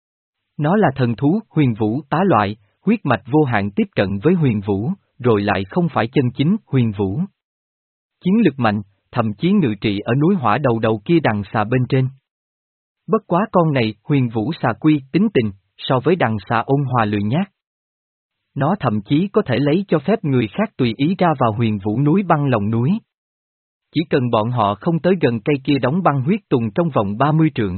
Nó là thần thú Huyền Vũ tá loại, huyết mạch vô hạn tiếp cận với Huyền Vũ, rồi lại không phải chân chính Huyền Vũ. Chiến lực mạnh, thậm chí ngự trị ở núi hỏa đầu đầu kia đằng xà bên trên. Bất quá con này Huyền Vũ xà quy tính tình, so với đằng xà ôn hòa lười nhác. Nó thậm chí có thể lấy cho phép người khác tùy ý ra vào Huyền Vũ núi băng lòng núi. Chỉ cần bọn họ không tới gần cây kia đóng băng huyết tùng trong vòng ba mươi trượng.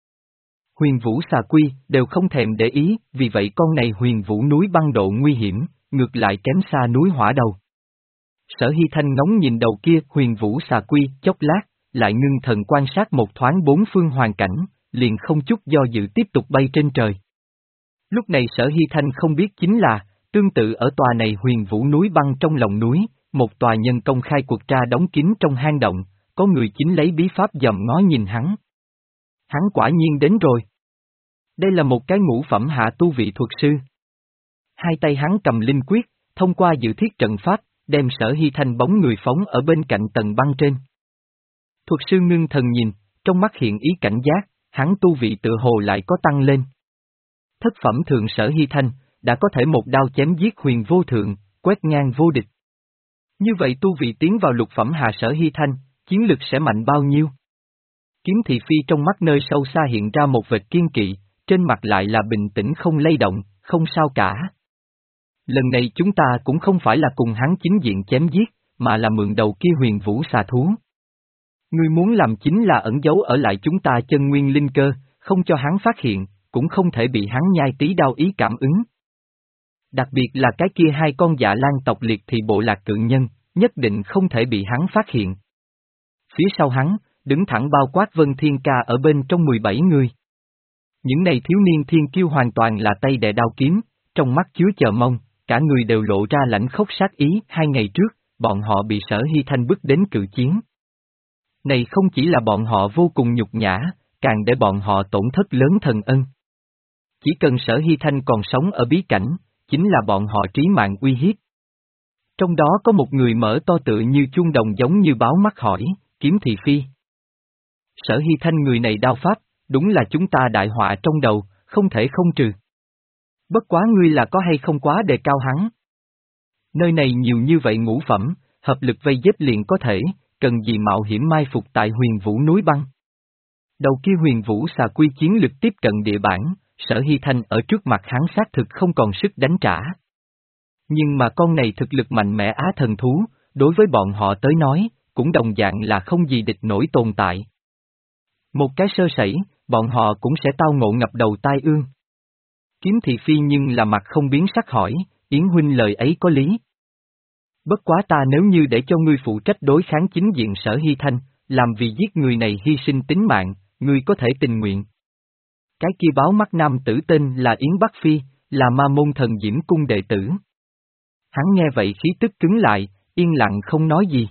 Huyền Vũ xà quy đều không thèm để ý, vì vậy con này Huyền Vũ núi băng độ nguy hiểm, ngược lại kém xa núi hỏa đầu. Sở Hy Thanh ngóng nhìn đầu kia Huyền Vũ xà quy chốc lát, lại ngưng thần quan sát một thoáng bốn phương hoàn cảnh, liền không chút do dự tiếp tục bay trên trời. Lúc này Sở Hy Thanh không biết chính là, tương tự ở tòa này Huyền Vũ núi băng trong lòng núi, một tòa nhân công khai cuộc tra đóng kín trong hang động, có người chính lấy bí pháp dòm ngó nhìn hắn. Hắn quả nhiên đến rồi. Đây là một cái ngũ phẩm hạ tu vị thuật sư. Hai tay hắn cầm linh quyết, thông qua dự thiết trận pháp, đem Sở Hy Thanh bóng người phóng ở bên cạnh tầng băng trên. Thuật sư ngưng thần nhìn, trong mắt hiện ý cảnh giác, hắn tu vị tự hồ lại có tăng lên. Thất phẩm thượng Sở Hy Thanh, đã có thể một đao chém giết huyền vô thượng, quét ngang vô địch. Như vậy tu vị tiến vào lục phẩm hạ Sở Hy Thanh, chiến lực sẽ mạnh bao nhiêu? Kiếm thị phi trong mắt nơi sâu xa hiện ra một vệt kiên kỵ, trên mặt lại là bình tĩnh không lay động, không sao cả. Lần này chúng ta cũng không phải là cùng hắn chính diện chém giết, mà là mượn đầu kia Huyền Vũ xà thú. Ngươi muốn làm chính là ẩn giấu ở lại chúng ta chân nguyên linh cơ, không cho hắn phát hiện, cũng không thể bị hắn nhai tí đao ý cảm ứng. Đặc biệt là cái kia hai con dạ lan tộc liệt thì bộ lạc cự nhân, nhất định không thể bị hắn phát hiện. Phía sau hắn, đứng thẳng bao quát Vân Thiên Ca ở bên trong mười bảy người. Những này thiếu niên thiên kiêu hoàn toàn là tay đè đao kiếm, trong mắt chứa chờ mong, cả người đều lộ ra lãnh khốc sát ý. Hai ngày trước, bọn họ bị Sở Hy Thanh bức đến cự chiến. Này không chỉ là bọn họ vô cùng nhục nhã, càng để bọn họ tổn thất lớn thần ân. Chỉ cần Sở Hy Thanh còn sống ở bí cảnh, chính là bọn họ trí mạng uy hiếp. Trong đó có một người mở to tự như chuông đồng giống như báo mắt hỏi, Kiếm Thị Phi. Sở Hy Thanh người này đao pháp, đúng là chúng ta đại họa trong đầu, không thể không trừ. Bất quá ngươi là có hay không quá đề cao hắn. Nơi này nhiều như vậy ngũ phẩm, hợp lực vây giết liền có thể, cần gì mạo hiểm mai phục tại Huyền Vũ núi băng. Đầu kia Huyền Vũ xà quy chiến lực tiếp cận địa bản, Sở Hy Thanh ở trước mặt hắn xác thực không còn sức đánh trả. Nhưng mà con này thực lực mạnh mẽ á thần thú, đối với bọn họ tới nói, cũng đồng dạng là không gì địch nổi tồn tại. Một cái sơ sẩy, bọn họ cũng sẽ tao ngộ ngập đầu tai ương. Kiếm thị phi nhưng là mặt không biến sắc hỏi, Yến huynh lời ấy có lý. Bất quá ta nếu như để cho ngươi phụ trách đối kháng chính diện Sở Hy Thanh, làm vì giết người này hy sinh tính mạng, ngươi có thể tình nguyện. Cái kia báo mắt nam tử tên là Yến Bắc Phi, là ma môn thần Diễm Cung đệ tử. Hắn nghe vậy khí tức cứng lại, yên lặng không nói gì.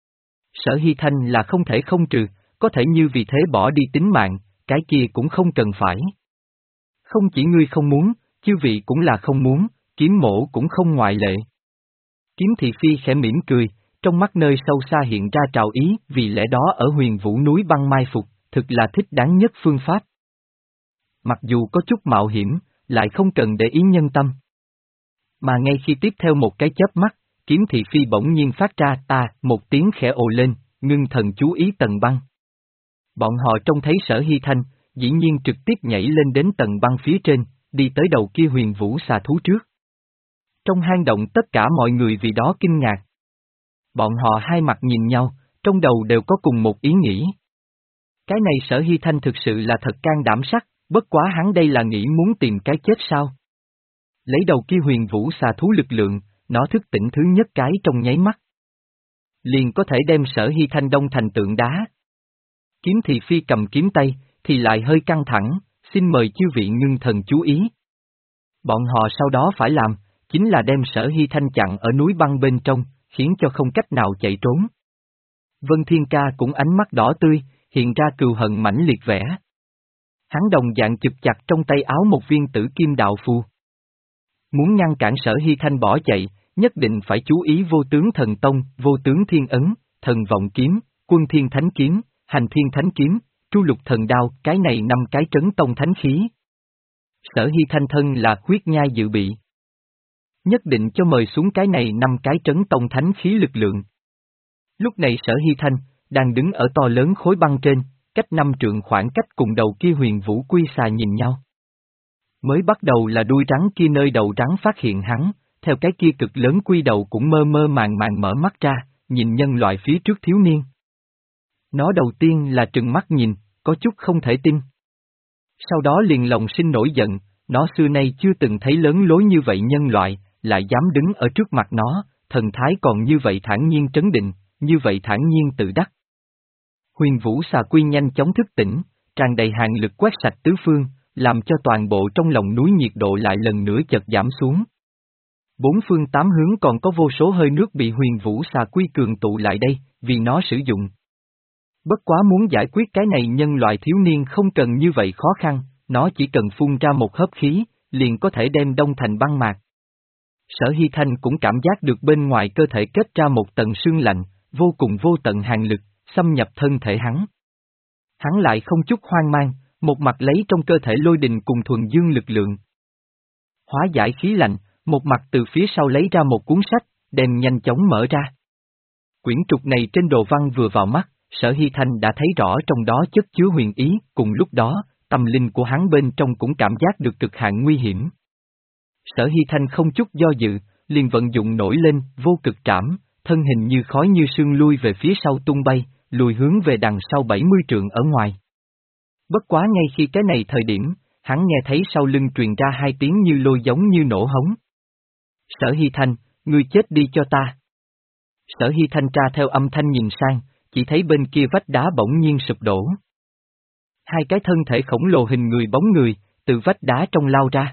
Sở Hy Thanh là không thể không trừ, có thể như vì thế bỏ đi tính mạng, cái kia cũng không cần phải. Không chỉ ngươi không muốn, chư vị cũng là không muốn, kiếm mổ cũng không ngoại lệ. Kiếm thị phi khẽ mỉm cười, trong mắt nơi sâu xa hiện ra trào ý, vì lẽ đó ở Huyền Vũ núi băng mai phục, thực là thích đáng nhất phương pháp. Mặc dù có chút mạo hiểm, lại không cần để ý nhân tâm. Mà ngay khi tiếp theo một cái chớp mắt, kiếm thị phi bỗng nhiên phát ra ta, một tiếng khẽ ồ lên, ngưng thần chú ý tầng băng. Bọn họ trông thấy Sở Hy Thanh, dĩ nhiên trực tiếp nhảy lên đến tầng băng phía trên, đi tới đầu kia Huyền Vũ xà thú trước. Trong hang động tất cả mọi người vì đó kinh ngạc. Bọn họ hai mặt nhìn nhau, trong đầu đều có cùng một ý nghĩ. Cái này Sở Hy Thanh thực sự là thật can đảm sắc, bất quá hắn đây là nghĩ muốn tìm cái chết sao? Lấy đầu kia Huyền Vũ xà thú lực lượng, nó thức tỉnh thứ nhất cái trong nháy mắt. Liền có thể đem Sở Hy Thanh đông thành tượng đá. Kiếm thị phi cầm kiếm tay, thì lại hơi căng thẳng, xin mời chư vị ngưng thần chú ý. Bọn họ sau đó phải làm, chính là đem Sở Hy Thanh chặn ở núi băng bên trong, khiến cho không cách nào chạy trốn. Vân Thiên Ca cũng ánh mắt đỏ tươi, hiện ra cừu hận mãnh liệt vẻ. Hắn đồng dạng chụp chặt trong tay áo một viên tử kim đạo phù. Muốn ngăn cản Sở Hy Thanh bỏ chạy, nhất định phải chú ý vô tướng thần tông, vô tướng thiên ấn, thần vọng kiếm, quân thiên thánh kiếm, hành thiên thánh kiếm, tru lục thần đao, cái này năm cái trấn tông thánh khí. Sở Hy Thanh thân là huyết nhai dự bị. Nhất định cho mời xuống cái này năm cái trấn tông thánh khí lực lượng. Lúc này Sở Hy Thanh, đang đứng ở to lớn khối băng trên, cách năm trượng khoảng cách cùng đầu kia Huyền Vũ quy xà nhìn nhau. Mới bắt đầu là đuôi rắn kia nơi đầu rắn phát hiện hắn, theo cái kia cực lớn quy đầu cũng mơ mơ màng màng mở mắt ra, nhìn nhân loại phía trước thiếu niên. Nó đầu tiên là trừng mắt nhìn, có chút không thể tin. Sau đó liền lòng sinh nổi giận, nó xưa nay chưa từng thấy lớn lối như vậy nhân loại, lại dám đứng ở trước mặt nó, thần thái còn như vậy thản nhiên trấn định, như vậy thản nhiên tự đắc. Huyền Vũ xà quy nhanh chóng thức tỉnh, tràn đầy hàng lực quét sạch tứ phương, làm cho toàn bộ trong lòng núi nhiệt độ lại lần nữa chợt giảm xuống. Bốn phương tám hướng còn có vô số hơi nước bị Huyền Vũ xà quy cường tụ lại đây, vì nó sử dụng. Bất quá muốn giải quyết cái này nhân loại thiếu niên không cần như vậy khó khăn, nó chỉ cần phun ra một hớp khí, liền có thể đem đông thành băng mạc. Sở Hy Thanh cũng cảm giác được bên ngoài cơ thể kết ra một tầng sương lạnh, vô cùng vô tận hàn lực, xâm nhập thân thể hắn. Hắn lại không chút hoang mang, một mặt lấy trong cơ thể lôi đình cùng thuần dương lực lượng. Hóa giải khí lạnh, một mặt từ phía sau lấy ra một cuốn sách, đem nhanh chóng mở ra. Quyển trục này trên đồ văn vừa vào mắt, Sở Hy Thanh đã thấy rõ trong đó chất chứa huyền ý, cùng lúc đó, tâm linh của hắn bên trong cũng cảm giác được cực hạn nguy hiểm. Sở Hy Thanh không chút do dự, liền vận dụng nổi lên, vô cực trảm, thân hình như khói như sương lui về phía sau tung bay, lùi hướng về đằng sau bảy mươi trượng ở ngoài. Bất quá ngay khi cái này thời điểm, hắn nghe thấy sau lưng truyền ra hai tiếng như lôi giống như nổ hống. Sở Hy Thanh, ngươi chết đi cho ta. Sở Hy Thanh tra theo âm thanh nhìn sang, chỉ thấy bên kia vách đá bỗng nhiên sụp đổ. Hai cái thân thể khổng lồ hình người bóng người, từ vách đá trong lao ra.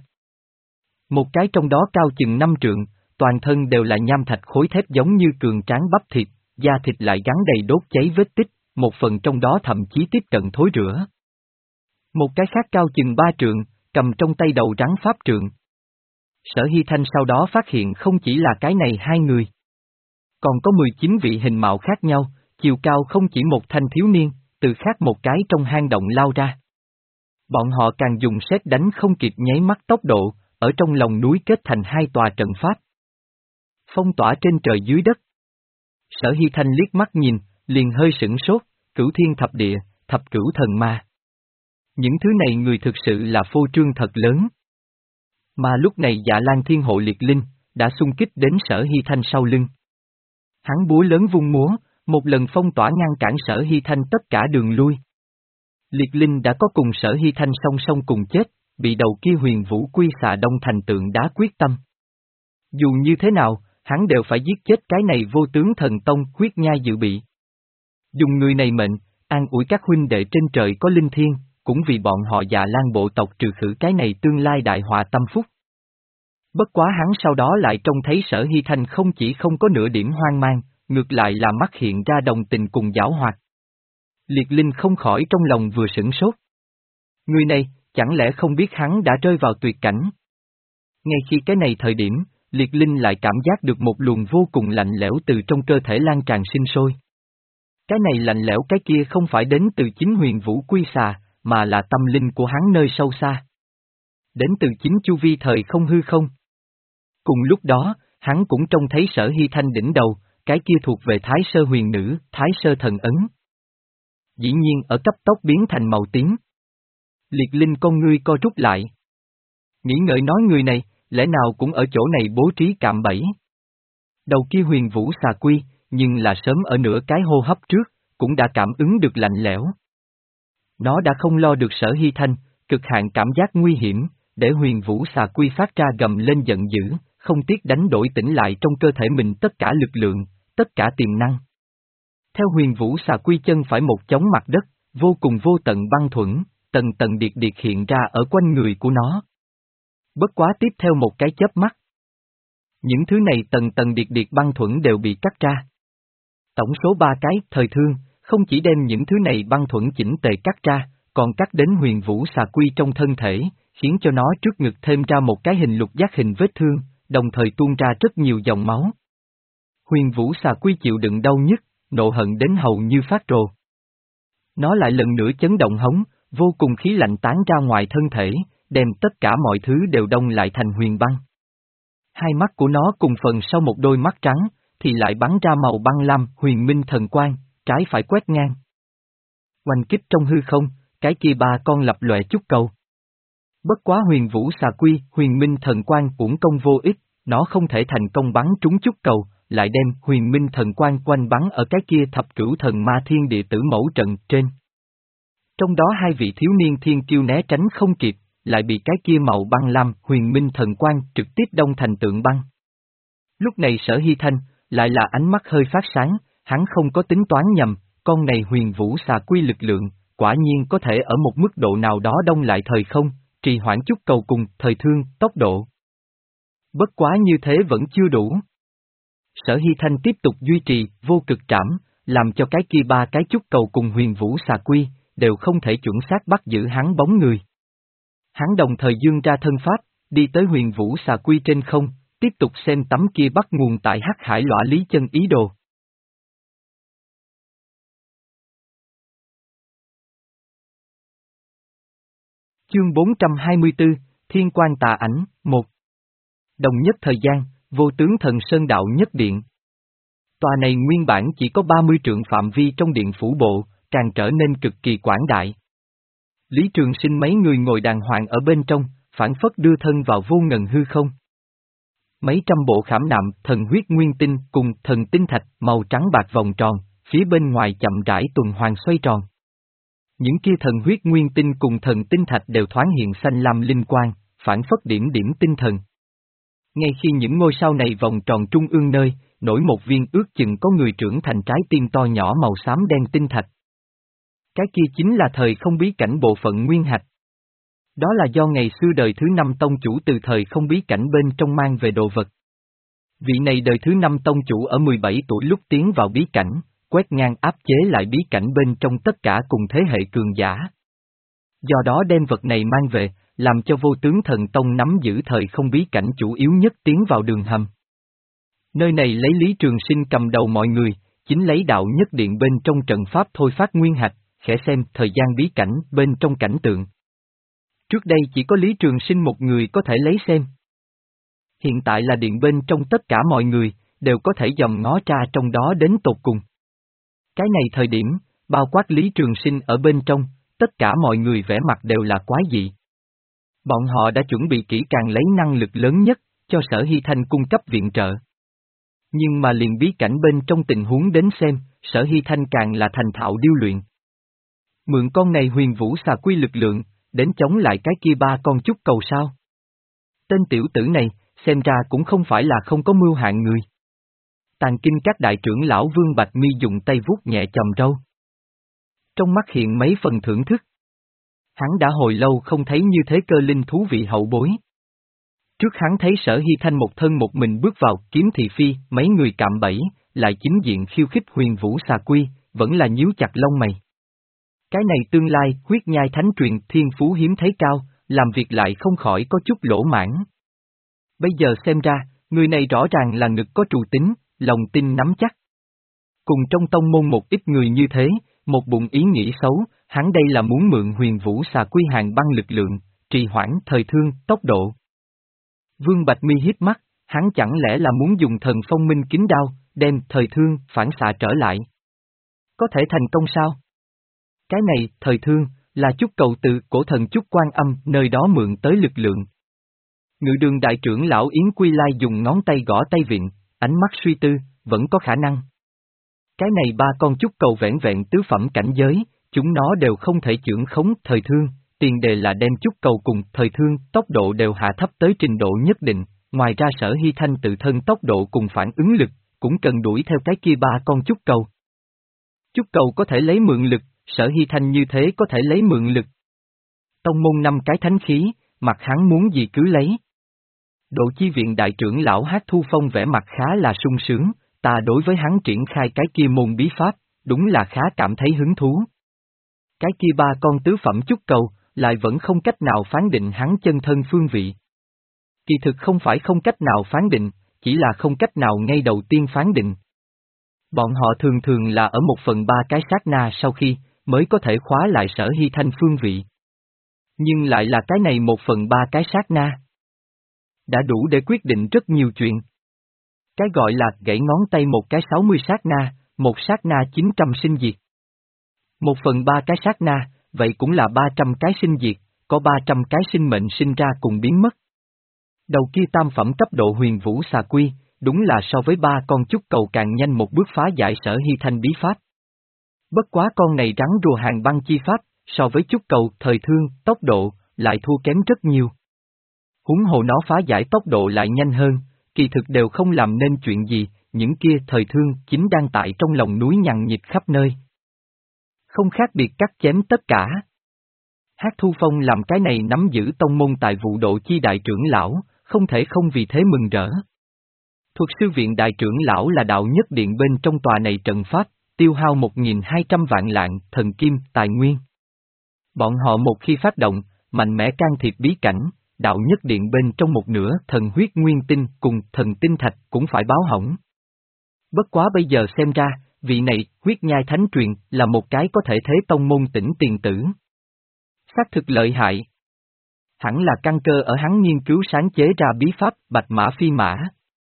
Một cái trong đó cao chừng năm trượng, toàn thân đều là nham thạch khối thép giống như cường tráng bắp thịt, da thịt lại gắn đầy đốt cháy vết tích, một phần trong đó thậm chí tiếp cận thối rữa. Một cái khác cao chừng ba trượng, cầm trong tay đầu rắn pháp trượng. Sở Hy Thanh sau đó phát hiện không chỉ là cái này hai người. Còn có mười chín vị hình mạo khác nhau, chiều cao không chỉ một thanh thiếu niên, từ khác một cái trong hang động lao ra. Bọn họ càng dùng sét đánh không kịp nháy mắt tốc độ, ở trong lòng núi kết thành hai tòa trận pháp. Phong tỏa trên trời dưới đất. Sở Hy Thanh liếc mắt nhìn, liền hơi sửng sốt, cửu thiên thập địa, thập cửu thần ma. Những thứ này người thực sự là phô trương thật lớn. Mà lúc này Dạ Lan Thiên Hộ Liệt Linh, đã xung kích đến Sở Hy Thanh sau lưng. Hắn búa lớn vung múa, một lần phong tỏa ngăn cản Sở Hy Thanh tất cả đường lui. Liệt Linh đã có cùng Sở Hy Thanh song song cùng chết, bị đầu kia huyền vũ quy xà đông thành tượng đá quyết tâm. Dù như thế nào, hắn đều phải giết chết cái này vô tướng thần tông huyết nhai dự bị. Dùng người này mệnh, an ủi các huynh đệ trên trời có linh thiêng, cũng vì bọn họ Dạ Lan bộ tộc trừ khử cái này tương lai đại họa tâm phúc. Bất quá hắn sau đó lại trông thấy Sở Hy Thanh không chỉ không có nửa điểm hoang mang, ngược lại là mắt hiện ra đồng tình cùng giảo hoạt. Liệt Linh không khỏi trong lòng vừa sửng sốt. Người này, chẳng lẽ không biết hắn đã rơi vào tuyệt cảnh? Ngay khi cái này thời điểm, Liệt Linh lại cảm giác được một luồng vô cùng lạnh lẽo từ trong cơ thể lan tràn sinh sôi. Cái này lạnh lẽo cái kia không phải đến từ chính huyền vũ quy xà, mà là tâm linh của hắn nơi sâu xa. Đến từ chính chu vi thời không hư không. Cùng lúc đó, hắn cũng trông thấy Sở Hy Thanh đỉnh đầu, cái kia thuộc về Thái Sơ huyền nữ, Thái Sơ thần ấn. Dĩ nhiên ở cấp tốc biến thành màu tím. Liệt Linh con ngươi co rút lại. Nghĩ ngợi nói người này, lẽ nào cũng ở chỗ này bố trí cạm bẫy. Đầu kia huyền vũ xà quy, nhưng là sớm ở nửa cái hô hấp trước, cũng đã cảm ứng được lạnh lẽo. Nó đã không lo được Sở Hy Thanh, cực hạn cảm giác nguy hiểm, để huyền vũ xà quy phát ra gầm lên giận dữ, không tiếc đánh đổi tỉnh lại trong cơ thể mình tất cả lực lượng, tất cả tiềm năng. Theo huyền vũ xà quy chân phải một chóng mặt đất, vô cùng vô tận băng thuẫn, tầng tầng điệt điệt hiện ra ở quanh người của nó. Bất quá tiếp theo một cái chớp mắt. Những thứ này tầng tầng điệt điệt băng thuẫn đều bị cắt ra. Tổng số ba cái, thời thương, không chỉ đem những thứ này băng thuẫn chỉnh tề cắt ra, còn cắt đến huyền vũ xà quy trong thân thể, khiến cho nó trước ngực thêm ra một cái hình lục giác hình vết thương, đồng thời tuôn ra rất nhiều dòng máu. Huyền vũ xà quy chịu đựng đau nhức, nộ hận đến hầu như phát rồ. Nó lại lần nữa chấn động hống, vô cùng khí lạnh tán ra ngoài thân thể, đem tất cả mọi thứ đều đông lại thành huyền băng. Hai mắt của nó cùng phần sau một đôi mắt trắng, thì lại bắn ra màu băng lam, huyền minh thần quang, trái phải quét ngang. Oanh kích trong hư không, cái kia ba con lập lòe chút cầu. Bất quá huyền vũ xà quy, huyền minh thần quang uổng công vô ích, nó không thể thành công bắn trúng chút cầu, lại đem huyền minh thần quang quanh bắn ở cái kia thập cửu thần ma thiên địa tử mẫu trận trên. Trong đó hai vị thiếu niên thiên kiêu né tránh không kịp, lại bị cái kia màu băng lam huyền minh thần quang trực tiếp đông thành tượng băng. Lúc này Sở Hy Thanh, lại là ánh mắt hơi phát sáng, hắn không có tính toán nhầm, con này huyền vũ xà quy lực lượng, quả nhiên có thể ở một mức độ nào đó đông lại thời không, trì hoãn chút cầu cùng thời thương, tốc độ. Bất quá như thế vẫn chưa đủ. Sở Hy Thanh tiếp tục duy trì, vô cực trảm, làm cho cái kia ba cái chút cầu cùng huyền vũ xà quy, đều không thể chuẩn xác bắt giữ hắn bóng người. Hắn đồng thời dương ra thân pháp, đi tới huyền vũ xà quy trên không, tiếp tục xem tấm kia bắt nguồn tại hắc hải lõa lý chân ý đồ. Chương bốn trăm hai mươi tư, Thiên Quan Tà Ảnh, một. Đồng nhất thời gian, vô tướng thần Sơn Đạo Nhất Điện. Tòa này nguyên bản chỉ có ba mươi trượng phạm vi trong điện phủ bộ, càng trở nên cực kỳ quảng đại. Lý Trường Sinh mấy người ngồi đàng hoàng ở bên trong, phản phất đưa thân vào vô ngần hư không. Mấy trăm bộ khảm nạm, thần huyết nguyên tinh cùng thần tinh thạch màu trắng bạc vòng tròn, phía bên ngoài chậm rãi tuần hoàn xoay tròn. Những kia thần huyết nguyên tinh cùng thần tinh thạch đều thoáng hiện xanh lam linh quang, phản phất điểm điểm tinh thần. Ngay khi những ngôi sao này vòng tròn trung ương nơi, nổi một viên ước chừng có người trưởng thành trái tim to nhỏ màu xám đen tinh thạch. Cái kia chính là thời không bí cảnh bộ phận nguyên hạch. Đó là do ngày xưa đời thứ năm tông chủ từ thời không bí cảnh bên trong mang về đồ vật. Vị này đời thứ năm tông chủ ở mười bảy tuổi lúc tiến vào bí cảnh, quét ngang áp chế lại bí cảnh bên trong tất cả cùng thế hệ cường giả. Do đó đem vật này mang về, làm cho vô tướng thần tông nắm giữ thời không bí cảnh chủ yếu nhất tiến vào đường hầm. Nơi này lấy Lý Trường Sinh cầm đầu mọi người, chính lấy đạo nhất điện bên trong trận pháp thôi phát nguyên hạch, khẽ xem thời gian bí cảnh bên trong cảnh tượng. Trước đây chỉ có Lý Trường Sinh một người có thể lấy xem. Hiện tại là điện bên trong tất cả mọi người, đều có thể dòm ngó tra trong đó đến tột cùng. Cái này thời điểm, bao quát Lý Trường Sinh ở bên trong, tất cả mọi người vẻ mặt đều là quái dị. Bọn họ đã chuẩn bị kỹ càng lấy năng lực lớn nhất, cho Sở Hy Thanh cung cấp viện trợ. Nhưng mà liền bí cảnh bên trong tình huống đến xem, Sở Hy Thanh càng là thành thạo điêu luyện. Mượn con này huyền vũ xà quy lực lượng, đến chống lại cái kia ba con chúc cầu sao? Tên tiểu tử này, xem ra cũng không phải là không có mưu hạng người. Tàn kinh các đại trưởng lão Vương Bạch Mi dùng tay vuốt nhẹ chòm râu. Trong mắt hiện mấy phần thưởng thức. Hắn đã hồi lâu không thấy như thế cơ linh thú vị hậu bối. Trước hắn thấy Sở Hy Thanh một thân một mình bước vào kiếm thị phi, mấy người cạm bẫy, lại chính diện khiêu khích Huyền Vũ xà quy, vẫn là nhíu chặt lông mày. Cái này tương lai, huyết nhai thánh truyền thiên phú hiếm thấy cao, làm việc lại không khỏi có chút lỗ mãn. Bây giờ xem ra, người này rõ ràng là ngực có trù tính, lòng tin nắm chắc. Cùng trong tông môn một ít người như thế, một bụng ý nghĩ xấu, hắn đây là muốn mượn Huyền Vũ xà quy hàng băng lực lượng, trì hoãn thời thương, tốc độ. Vương Bạch Mi hít mắt, hắn chẳng lẽ là muốn dùng thần phong minh kính đao, đem thời thương, phản xạ trở lại. Có thể thành công sao? Cái này, thời thương, là chút cầu từ cổ thần chút quan âm, nơi đó mượn tới lực lượng. Ngự đường đại trưởng lão Yến Quy Lai dùng ngón tay gõ tay vịn, ánh mắt suy tư, vẫn có khả năng. Cái này ba con chút cầu vẻn vẹn tứ phẩm cảnh giới, chúng nó đều không thể chưởng khống thời thương, tiền đề là đem chút cầu cùng thời thương, tốc độ đều hạ thấp tới trình độ nhất định, ngoài ra Sở Hy Thanh tự thân tốc độ cùng phản ứng lực, cũng cần đuổi theo cái kia ba con chút cầu. Chút cầu có thể lấy mượn lực, Sở Hy Thanh như thế có thể lấy mượn lực. Tông môn năm cái thánh khí, mặt hắn muốn gì cứ lấy. Độ chi viện đại trưởng lão Hát Thu Phong vẻ mặt khá là sung sướng, ta đối với hắn triển khai cái kia môn bí pháp, đúng là khá cảm thấy hứng thú. Cái kia ba con tứ phẩm chút cầu, lại vẫn không cách nào phán định hắn chân thân phương vị. Kỳ thực không phải không cách nào phán định, chỉ là không cách nào ngay đầu tiên phán định. Bọn họ thường thường là ở một phần ba cái sát na sau khi, mới có thể khóa lại Sở Hy Thanh phương vị. Nhưng lại là cái này một phần ba cái sát na. Đã đủ để quyết định rất nhiều chuyện. Cái gọi là gãy ngón tay một cái sáu mươi sát na, một sát na chín trăm sinh diệt. Một phần ba cái sát na, vậy cũng là ba trăm cái sinh diệt, có ba trăm cái sinh mệnh sinh ra cùng biến mất. Đầu kia tam phẩm cấp độ Huyền Vũ xà quy, đúng là so với ba con chút cầu càng nhanh một bước phá giải Sở Hy Thanh bí pháp. Bất quá con này rắn rùa hàng băng chi pháp, so với chút cầu thời thương, tốc độ, lại thua kém rất nhiều. Huống hồ nó phá giải tốc độ lại nhanh hơn, kỳ thực đều không làm nên chuyện gì, những kia thời thương chính đang tại trong lòng núi nhằng nhịt khắp nơi. Không khác biệt cắt chém tất cả. Hát Thu Phong làm cái này nắm giữ tông môn tài vụ độ chi đại trưởng lão, không thể không vì thế mừng rỡ. Thuật sư viện đại trưởng lão là đạo nhất điện bên trong tòa này trận pháp, tiêu hao một nghìn hai trăm vạn lạng thần kim tài nguyên. Bọn họ một khi phát động, mạnh mẽ can thiệp bí cảnh, đạo nhất điện bên trong một nửa thần huyết nguyên tinh cùng thần tinh thạch cũng phải báo hỏng. Bất quá bây giờ xem ra, vị này, huyết nhai thánh truyền, là một cái có thể thế tông môn tỉnh tiền tử. Xác thực lợi hại. Hẳn là căn cơ ở hắn nghiên cứu sáng chế ra bí pháp bạch mã phi mã.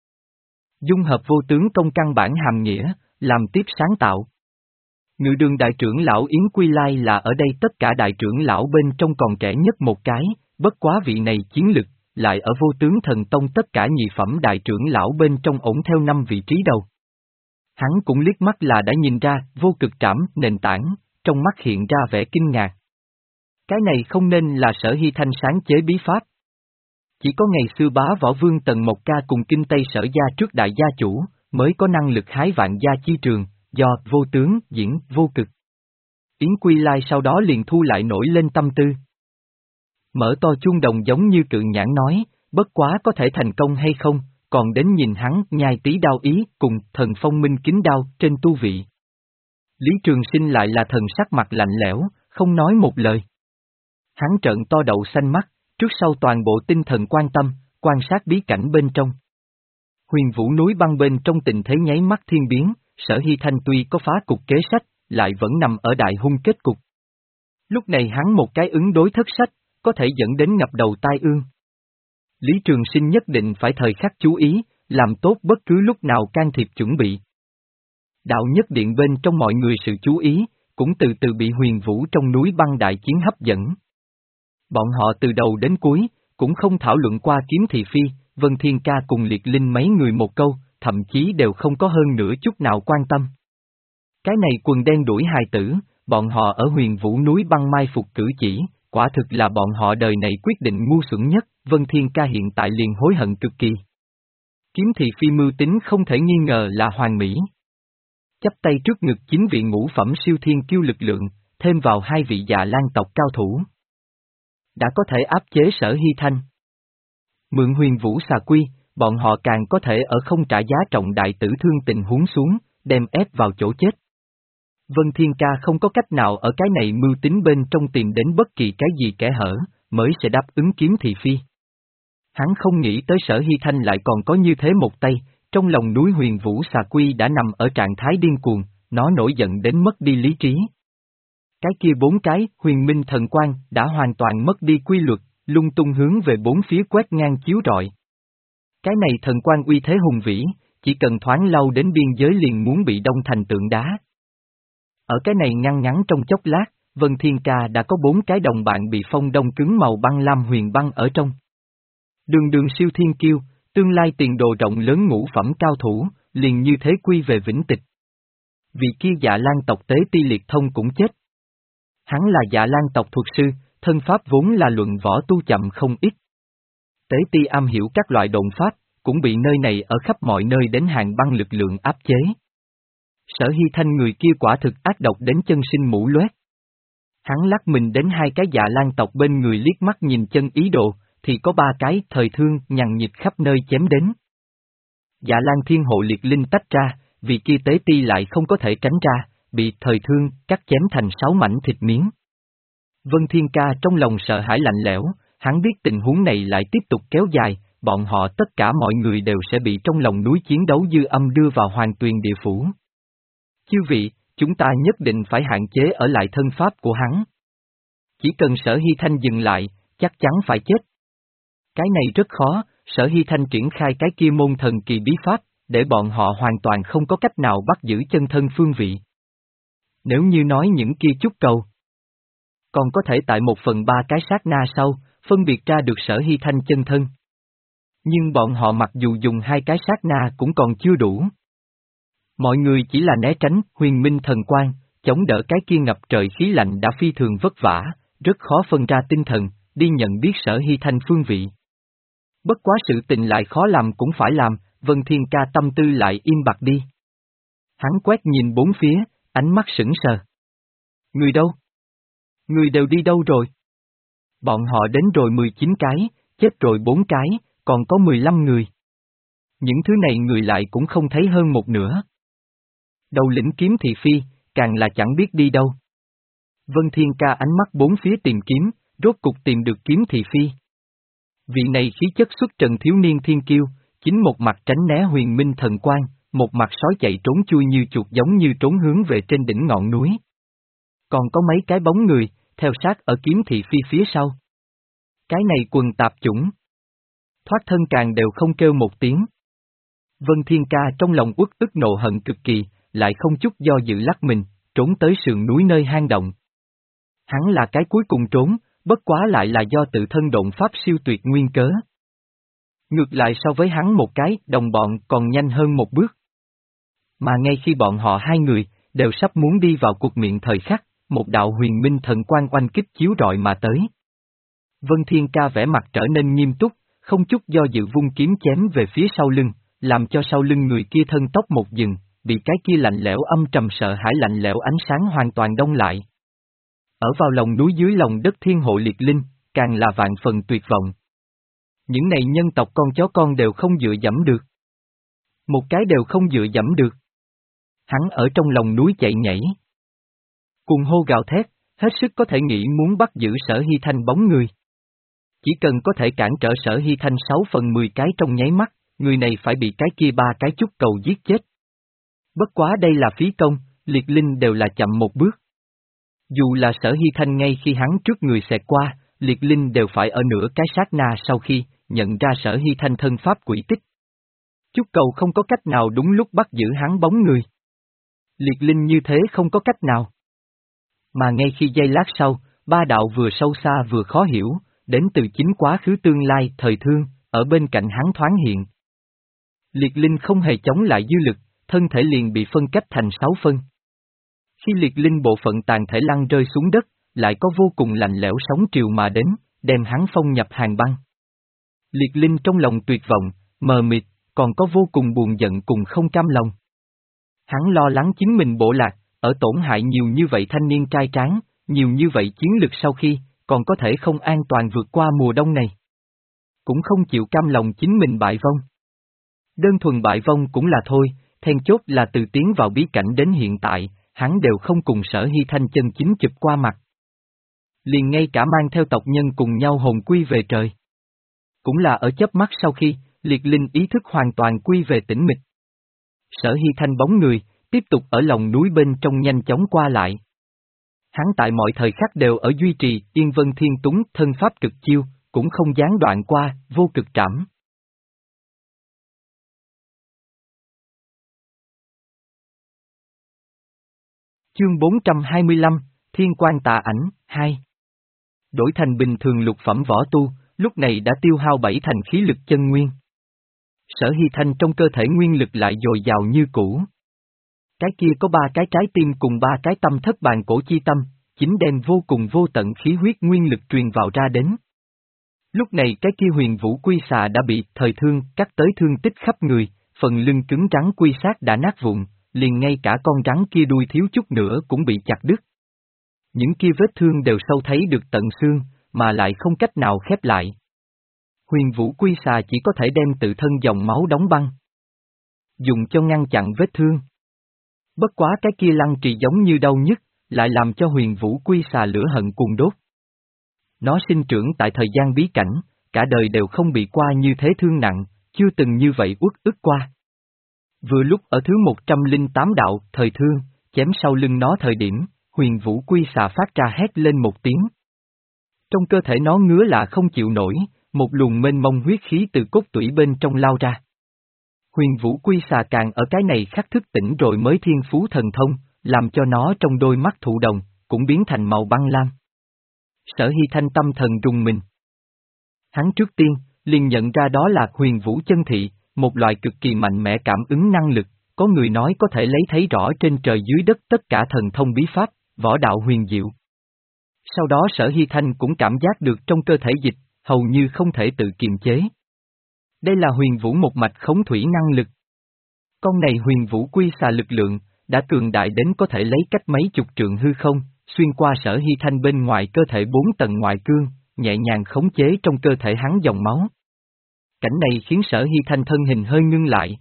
Dung hợp vô tướng công căn bản hàm nghĩa, làm tiếp sáng tạo. Ngự đường đại trưởng lão Yến Quy Lai là ở đây tất cả đại trưởng lão bên trong còn trẻ nhất một cái, bất quá vị này chiến lực, lại ở vô tướng thần tông tất cả nhị phẩm đại trưởng lão bên trong ổn theo năm vị trí đầu. Hắn cũng liếc mắt là đã nhìn ra, vô cực trảm, nền tảng, trong mắt hiện ra vẻ kinh ngạc. Cái này không nên là Sở Hy Thanh sáng chế bí pháp. Chỉ có ngày xưa bá võ vương Tần Mộc Ca cùng kinh Tây Sở gia trước đại gia chủ, mới có năng lực hái vạn gia chi trường, do vô tướng diễn vô cực. Yến Quy Lai sau đó liền thu lại nổi lên tâm tư. Mở to chuông đồng giống như cự nhãn nói, bất quá có thể thành công hay không, còn đến nhìn hắn nhai tí đao ý cùng thần phong minh kính đao trên tu vị. Lý Trường Sinh lại là thần sắc mặt lạnh lẽo, không nói một lời. Hắn trợn to đậu xanh mắt, trước sau toàn bộ tinh thần quan tâm, quan sát bí cảnh bên trong. Huyền Vũ núi băng bên trong tình thế nháy mắt thiên biến, Sở Hy Thanh tuy có phá cục kế sách, lại vẫn nằm ở đại hung kết cục. Lúc này hắn một cái ứng đối thất sách, có thể dẫn đến ngập đầu tai ương. Lý Trường Sinh nhất định phải thời khắc chú ý, làm tốt bất cứ lúc nào can thiệp chuẩn bị. Đạo nhất điện bên trong mọi người sự chú ý, cũng từ từ bị Huyền Vũ trong núi băng đại chiến hấp dẫn. Bọn họ từ đầu đến cuối, cũng không thảo luận qua Kiếm Thị Phi, Vân Thiên Ca cùng Liệt Linh mấy người một câu, thậm chí đều không có hơn nửa chút nào quan tâm. Cái này quần đen đuổi hài tử, bọn họ ở Huyền Vũ núi băng mai phục cử chỉ, quả thực là bọn họ đời này quyết định ngu xuẩn nhất, Vân Thiên Ca hiện tại liền hối hận cực kỳ. Kiếm thị phi mưu tính không thể nghi ngờ là hoàn mỹ. Chắp tay trước ngực chín vị ngũ phẩm siêu thiên kiêu lực lượng, thêm vào hai vị Dạ Lan tộc cao thủ, đã có thể áp chế Sở Hy Thanh. Mượn huyền vũ xà quy, bọn họ càng có thể ở không trả giá trọng đại tử thương tình huống xuống, đem ép vào chỗ chết. Vân Thiên Ca không có cách nào ở cái này mưu tính bên trong tìm đến bất kỳ cái gì kẽ hở, mới sẽ đáp ứng kiếm thị phi. Hắn không nghĩ tới Sở Hy Thanh lại còn có như thế một tay, trong lòng núi huyền vũ xà quy đã nằm ở trạng thái điên cuồng, nó nổi giận đến mất đi lý trí. Cái kia bốn cái huyền minh thần quang đã hoàn toàn mất đi quy luật, lung tung hướng về bốn phía quét ngang chiếu rọi. Cái này thần quang uy thế hùng vĩ, chỉ cần thoáng lâu đến biên giới liền muốn bị đông thành tượng đá. Ở cái này ngăn ngắn trong chốc lát, Vân Thiên Ca đã có bốn cái đồng bạn bị phong đông cứng màu băng lam huyền băng ở trong. Đường đường siêu thiên kiêu, tương lai tiền đồ rộng lớn ngũ phẩm cao thủ, liền như thế quy về vĩnh tịch. Vị kia Dạ Lan tộc tế ti liệt thông cũng chết. Hắn là Dạ Lan tộc thuật sư, thân pháp vốn là luận võ tu chậm không ít. Tế ti am hiểu các loại độn pháp, cũng bị nơi này ở khắp mọi nơi đến hàng băng lực lượng áp chế. Sở Hy Thanh người kia quả thực ác độc đến chân sinh mũ loét. Hắn lắc mình đến hai cái Dạ Lan tộc bên người liếc mắt nhìn chân ý đồ, thì có ba cái thời thương nhằn nhịt khắp nơi chém đến. Dạ Lan thiên hộ liệt linh tách ra, vì kia tế ti lại không có thể tránh ra, bị thời thương cắt chém thành sáu mảnh thịt miếng. Vân Thiên Ca trong lòng sợ hãi lạnh lẽo, hắn biết tình huống này lại tiếp tục kéo dài, bọn họ tất cả mọi người đều sẽ bị trong lòng núi chiến đấu dư âm đưa vào hoàng tuyền địa phủ. Chư vị, chúng ta nhất định phải hạn chế ở lại thân pháp của hắn. Chỉ cần Sở Hy Thanh dừng lại, chắc chắn phải chết. Cái này rất khó, Sở Hy Thanh triển khai cái kia môn thần kỳ bí pháp, để bọn họ hoàn toàn không có cách nào bắt giữ chân thân phương vị. Nếu như nói những kia chút cầu, còn có thể tại một phần ba cái sát na sau, phân biệt ra được Sở Hy Thanh chân thân. Nhưng bọn họ mặc dù dùng hai cái sát na cũng còn chưa đủ. Mọi người chỉ là né tránh huyền minh thần quang, chống đỡ cái kia ngập trời khí lạnh đã phi thường vất vả, rất khó phân ra tinh thần, đi nhận biết Sở Hy Thanh phương vị. Bất quá sự tình lại khó làm cũng phải làm, Vân Thiên Ca tâm tư lại im bặt đi. Hắn quét nhìn bốn phía, ánh mắt sững sờ. Người đâu? Người đều đi đâu rồi? Bọn họ đến rồi mười chín cái, chết rồi bốn cái, còn có mười lăm người. Những thứ này người lại cũng không thấy hơn một nửa. Đầu lĩnh kiếm thị phi, càng là chẳng biết đi đâu. Vân Thiên Ca ánh mắt bốn phía tìm kiếm, rốt cục tìm được kiếm thị phi. Vị này khí chất xuất trần thiếu niên thiên kiêu, chính một mặt tránh né huyền minh thần quang, một mặt sói chạy trốn chui như chuột giống như trốn hướng về trên đỉnh ngọn núi. Còn có mấy cái bóng người, theo sát ở kiếm thị phi phía sau. Cái này quần tạp chủng. Thoát thân càng đều không kêu một tiếng. Vân Thiên Ca trong lòng uất ức nộ hận cực kỳ, lại không chút do dự lắc mình, trốn tới sườn núi nơi hang động. Hắn là cái cuối cùng trốn, bất quá lại là do tự thân độn pháp siêu tuyệt nguyên cớ. Ngược lại so với hắn một cái, đồng bọn còn nhanh hơn một bước. Mà ngay khi bọn họ hai người, đều sắp muốn đi vào cuộc miệng thời khắc, một đạo huyền minh thần quang oanh kích chiếu rọi mà tới. Vân Thiên Ca vẻ mặt trở nên nghiêm túc, không chút do dự vung kiếm chém về phía sau lưng, làm cho sau lưng người kia thân tóc một dừng, bị cái kia lạnh lẽo âm trầm sợ hãi lạnh lẽo ánh sáng hoàn toàn đông lại. Ở vào lòng núi dưới lòng đất thiên hộ liệt linh, càng là vạn phần tuyệt vọng. Những này nhân tộc con chó con đều không dựa dẫm được. Một cái đều không dựa dẫm được. Hắn ở trong lòng núi chạy nhảy. Cùng hô gào thét, hết sức có thể nghĩ muốn bắt giữ Sở Hy Thanh bóng người. Chỉ cần có thể cản trở Sở Hy Thanh sáu phần mười cái trong nháy mắt, người này phải bị cái kia ba cái chút cầu giết chết. Bất quá đây là phí công, liệt linh đều là chậm một bước. Dù là Sở Hy Thanh ngay khi hắn trước người xẹt qua, liệt linh đều phải ở nửa cái sát na sau khi nhận ra Sở Hy Thanh thân pháp quỷ tích. Chút cầu không có cách nào đúng lúc bắt giữ hắn bóng người. Liệt linh như thế không có cách nào. Mà ngay khi giây lát sau, ba đạo vừa sâu xa vừa khó hiểu, đến từ chính quá khứ tương lai thời thương, ở bên cạnh hắn thoáng hiện. Liệt linh không hề chống lại dư lực, thân thể liền bị phân cách thành sáu phân. Khi liệt linh bộ phận tàn thể lăn rơi xuống đất, lại có vô cùng lạnh lẽo sóng triều mà đến, đem hắn phong nhập hàng băng. Liệt Linh trong lòng tuyệt vọng, mờ mịt, còn có vô cùng buồn giận cùng không cam lòng. Hắn lo lắng chính mình bộ lạc, ở tổn hại nhiều như vậy thanh niên trai tráng, nhiều như vậy chiến lực sau khi, còn có thể không an toàn vượt qua mùa đông này. Cũng không chịu cam lòng chính mình bại vong. Đơn thuần bại vong cũng là thôi, then chốt là từ tiến vào bí cảnh đến hiện tại, hắn đều không cùng Sở Hy Thanh chân chính chụp qua mặt. Liền ngay cả mang theo tộc nhân cùng nhau hồn quy về trời. Cũng là ở chớp mắt sau khi, Liệt Linh ý thức hoàn toàn quy về tĩnh mịch. Sở Hy Thanh bóng người, tiếp tục ở lòng núi bên trong nhanh chóng qua lại. Hắn tại mọi thời khắc đều ở duy trì Yên Vân Thiên Túng thân pháp cực chiêu, cũng không gián đoạn qua, vô cực trảm. Chương bốn trăm hai mươi lăm, Thiên Quan Tà Ảnh, hai. Đổi thành bình thường lục phẩm võ tu, lúc này đã tiêu hao bảy thành khí lực chân nguyên. Sở Hy Thanh trong cơ thể nguyên lực lại dồi dào như cũ. Cái kia có ba cái trái tim cùng ba cái tâm thất bàn cổ chi tâm, chính đem vô cùng vô tận khí huyết nguyên lực truyền vào ra đến. Lúc này cái kia huyền vũ quy xà đã bị thời thương cắt tới thương tích khắp người, phần lưng cứng rắn quy sát đã nát vụn, liền ngay cả con rắn kia đuôi thiếu chút nữa cũng bị chặt đứt. Những kia vết thương đều sâu thấy được tận xương, mà lại không cách nào khép lại. Huyền vũ quy xà chỉ có thể đem tự thân dòng máu đóng băng, dùng cho ngăn chặn vết thương. Bất quá cái kia lăng trì giống như đau nhức, lại làm cho huyền vũ quy xà lửa hận cuồng đốt. Nó sinh trưởng tại thời gian bí cảnh, cả đời đều không bị qua như thế thương nặng, chưa từng như vậy uất ức qua. Vừa lúc ở thứ một trăm lẻ tám đạo, thời thương, chém sau lưng nó thời điểm, huyền vũ quy xà phát ra hét lên một tiếng. Trong cơ thể nó ngứa là không chịu nổi, một luồng mênh mông huyết khí từ cốt tủy bên trong lao ra. Huyền vũ quy xà càng ở cái này khắc thức tỉnh rồi mới thiên phú thần thông, làm cho nó trong đôi mắt thụ đồng, cũng biến thành màu băng lam. Sở Hy Thanh tâm thần rùng mình. Hắn trước tiên, liền nhận ra đó là huyền vũ chân thị, một loại cực kỳ mạnh mẽ cảm ứng năng lực, có người nói có thể lấy thấy rõ trên trời dưới đất tất cả thần thông bí pháp, võ đạo huyền diệu. Sau đó Sở Hy Thanh cũng cảm giác được trong cơ thể dịch, hầu như không thể tự kiềm chế. Đây là huyền vũ một mạch khống thủy năng lực. Con này huyền vũ quy xà lực lượng, đã cường đại đến có thể lấy cách mấy chục trượng hư không, xuyên qua Sở Hy Thanh bên ngoài cơ thể bốn tầng ngoại cương, nhẹ nhàng khống chế trong cơ thể hắn dòng máu. Cảnh này khiến Sở Hy Thanh thân hình hơi ngưng lại.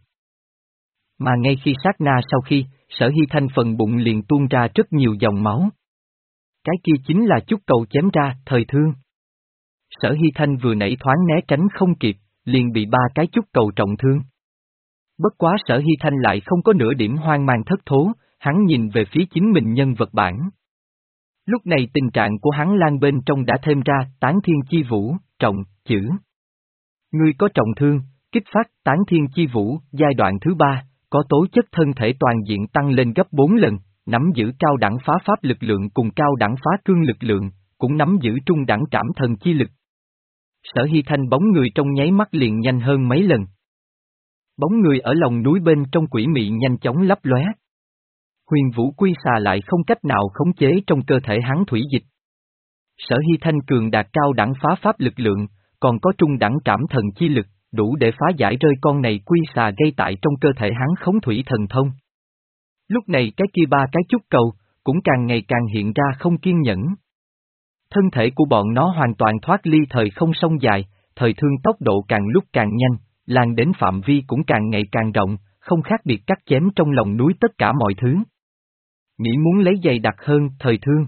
Mà ngay khi sát na sau khi, Sở Hy Thanh phần bụng liền tuôn ra rất nhiều dòng máu. Cái kia chính là chúc cầu chém ra, thời thương. Sở Hy Thanh vừa nãy thoáng né tránh không kịp, liền bị ba cái chúc cầu trọng thương. Bất quá Sở Hy Thanh lại không có nửa điểm hoang mang thất thố, hắn nhìn về phía chính mình nhân vật bản. Lúc này tình trạng của hắn lan bên trong đã thêm ra tán thiên chi vũ, trọng, chữ. Ngươi có trọng thương, kích phát tán thiên chi vũ, giai đoạn thứ ba, có tố chất thân thể toàn diện tăng lên gấp bốn lần, nắm giữ cao đẳng phá pháp lực lượng cùng cao đẳng phá cương lực lượng, cũng nắm giữ trung đẳng trảm thần chi lực. Sở Hy Thanh bóng người trong nháy mắt liền nhanh hơn mấy lần. Bóng người ở lòng núi bên trong quỷ mị nhanh chóng lấp lóe. Huyền vũ quy xà lại không cách nào khống chế trong cơ thể hắn thủy dịch. Sở Hy Thanh cường đạt cao đẳng phá pháp lực lượng, còn có trung đẳng trảm thần chi lực, đủ để phá giải rơi con này quy xà gây tại trong cơ thể hắn khống thủy thần thông. Lúc này cái kia ba cái chúc cầu, cũng càng ngày càng hiện ra không kiên nhẫn. Thân thể của bọn nó hoàn toàn thoát ly thời không sông dài, thời thương tốc độ càng lúc càng nhanh, lan đến phạm vi cũng càng ngày càng rộng, không khác biệt cắt chém trong lòng núi tất cả mọi thứ. Nghĩ muốn lấy dày đặc hơn thời thương,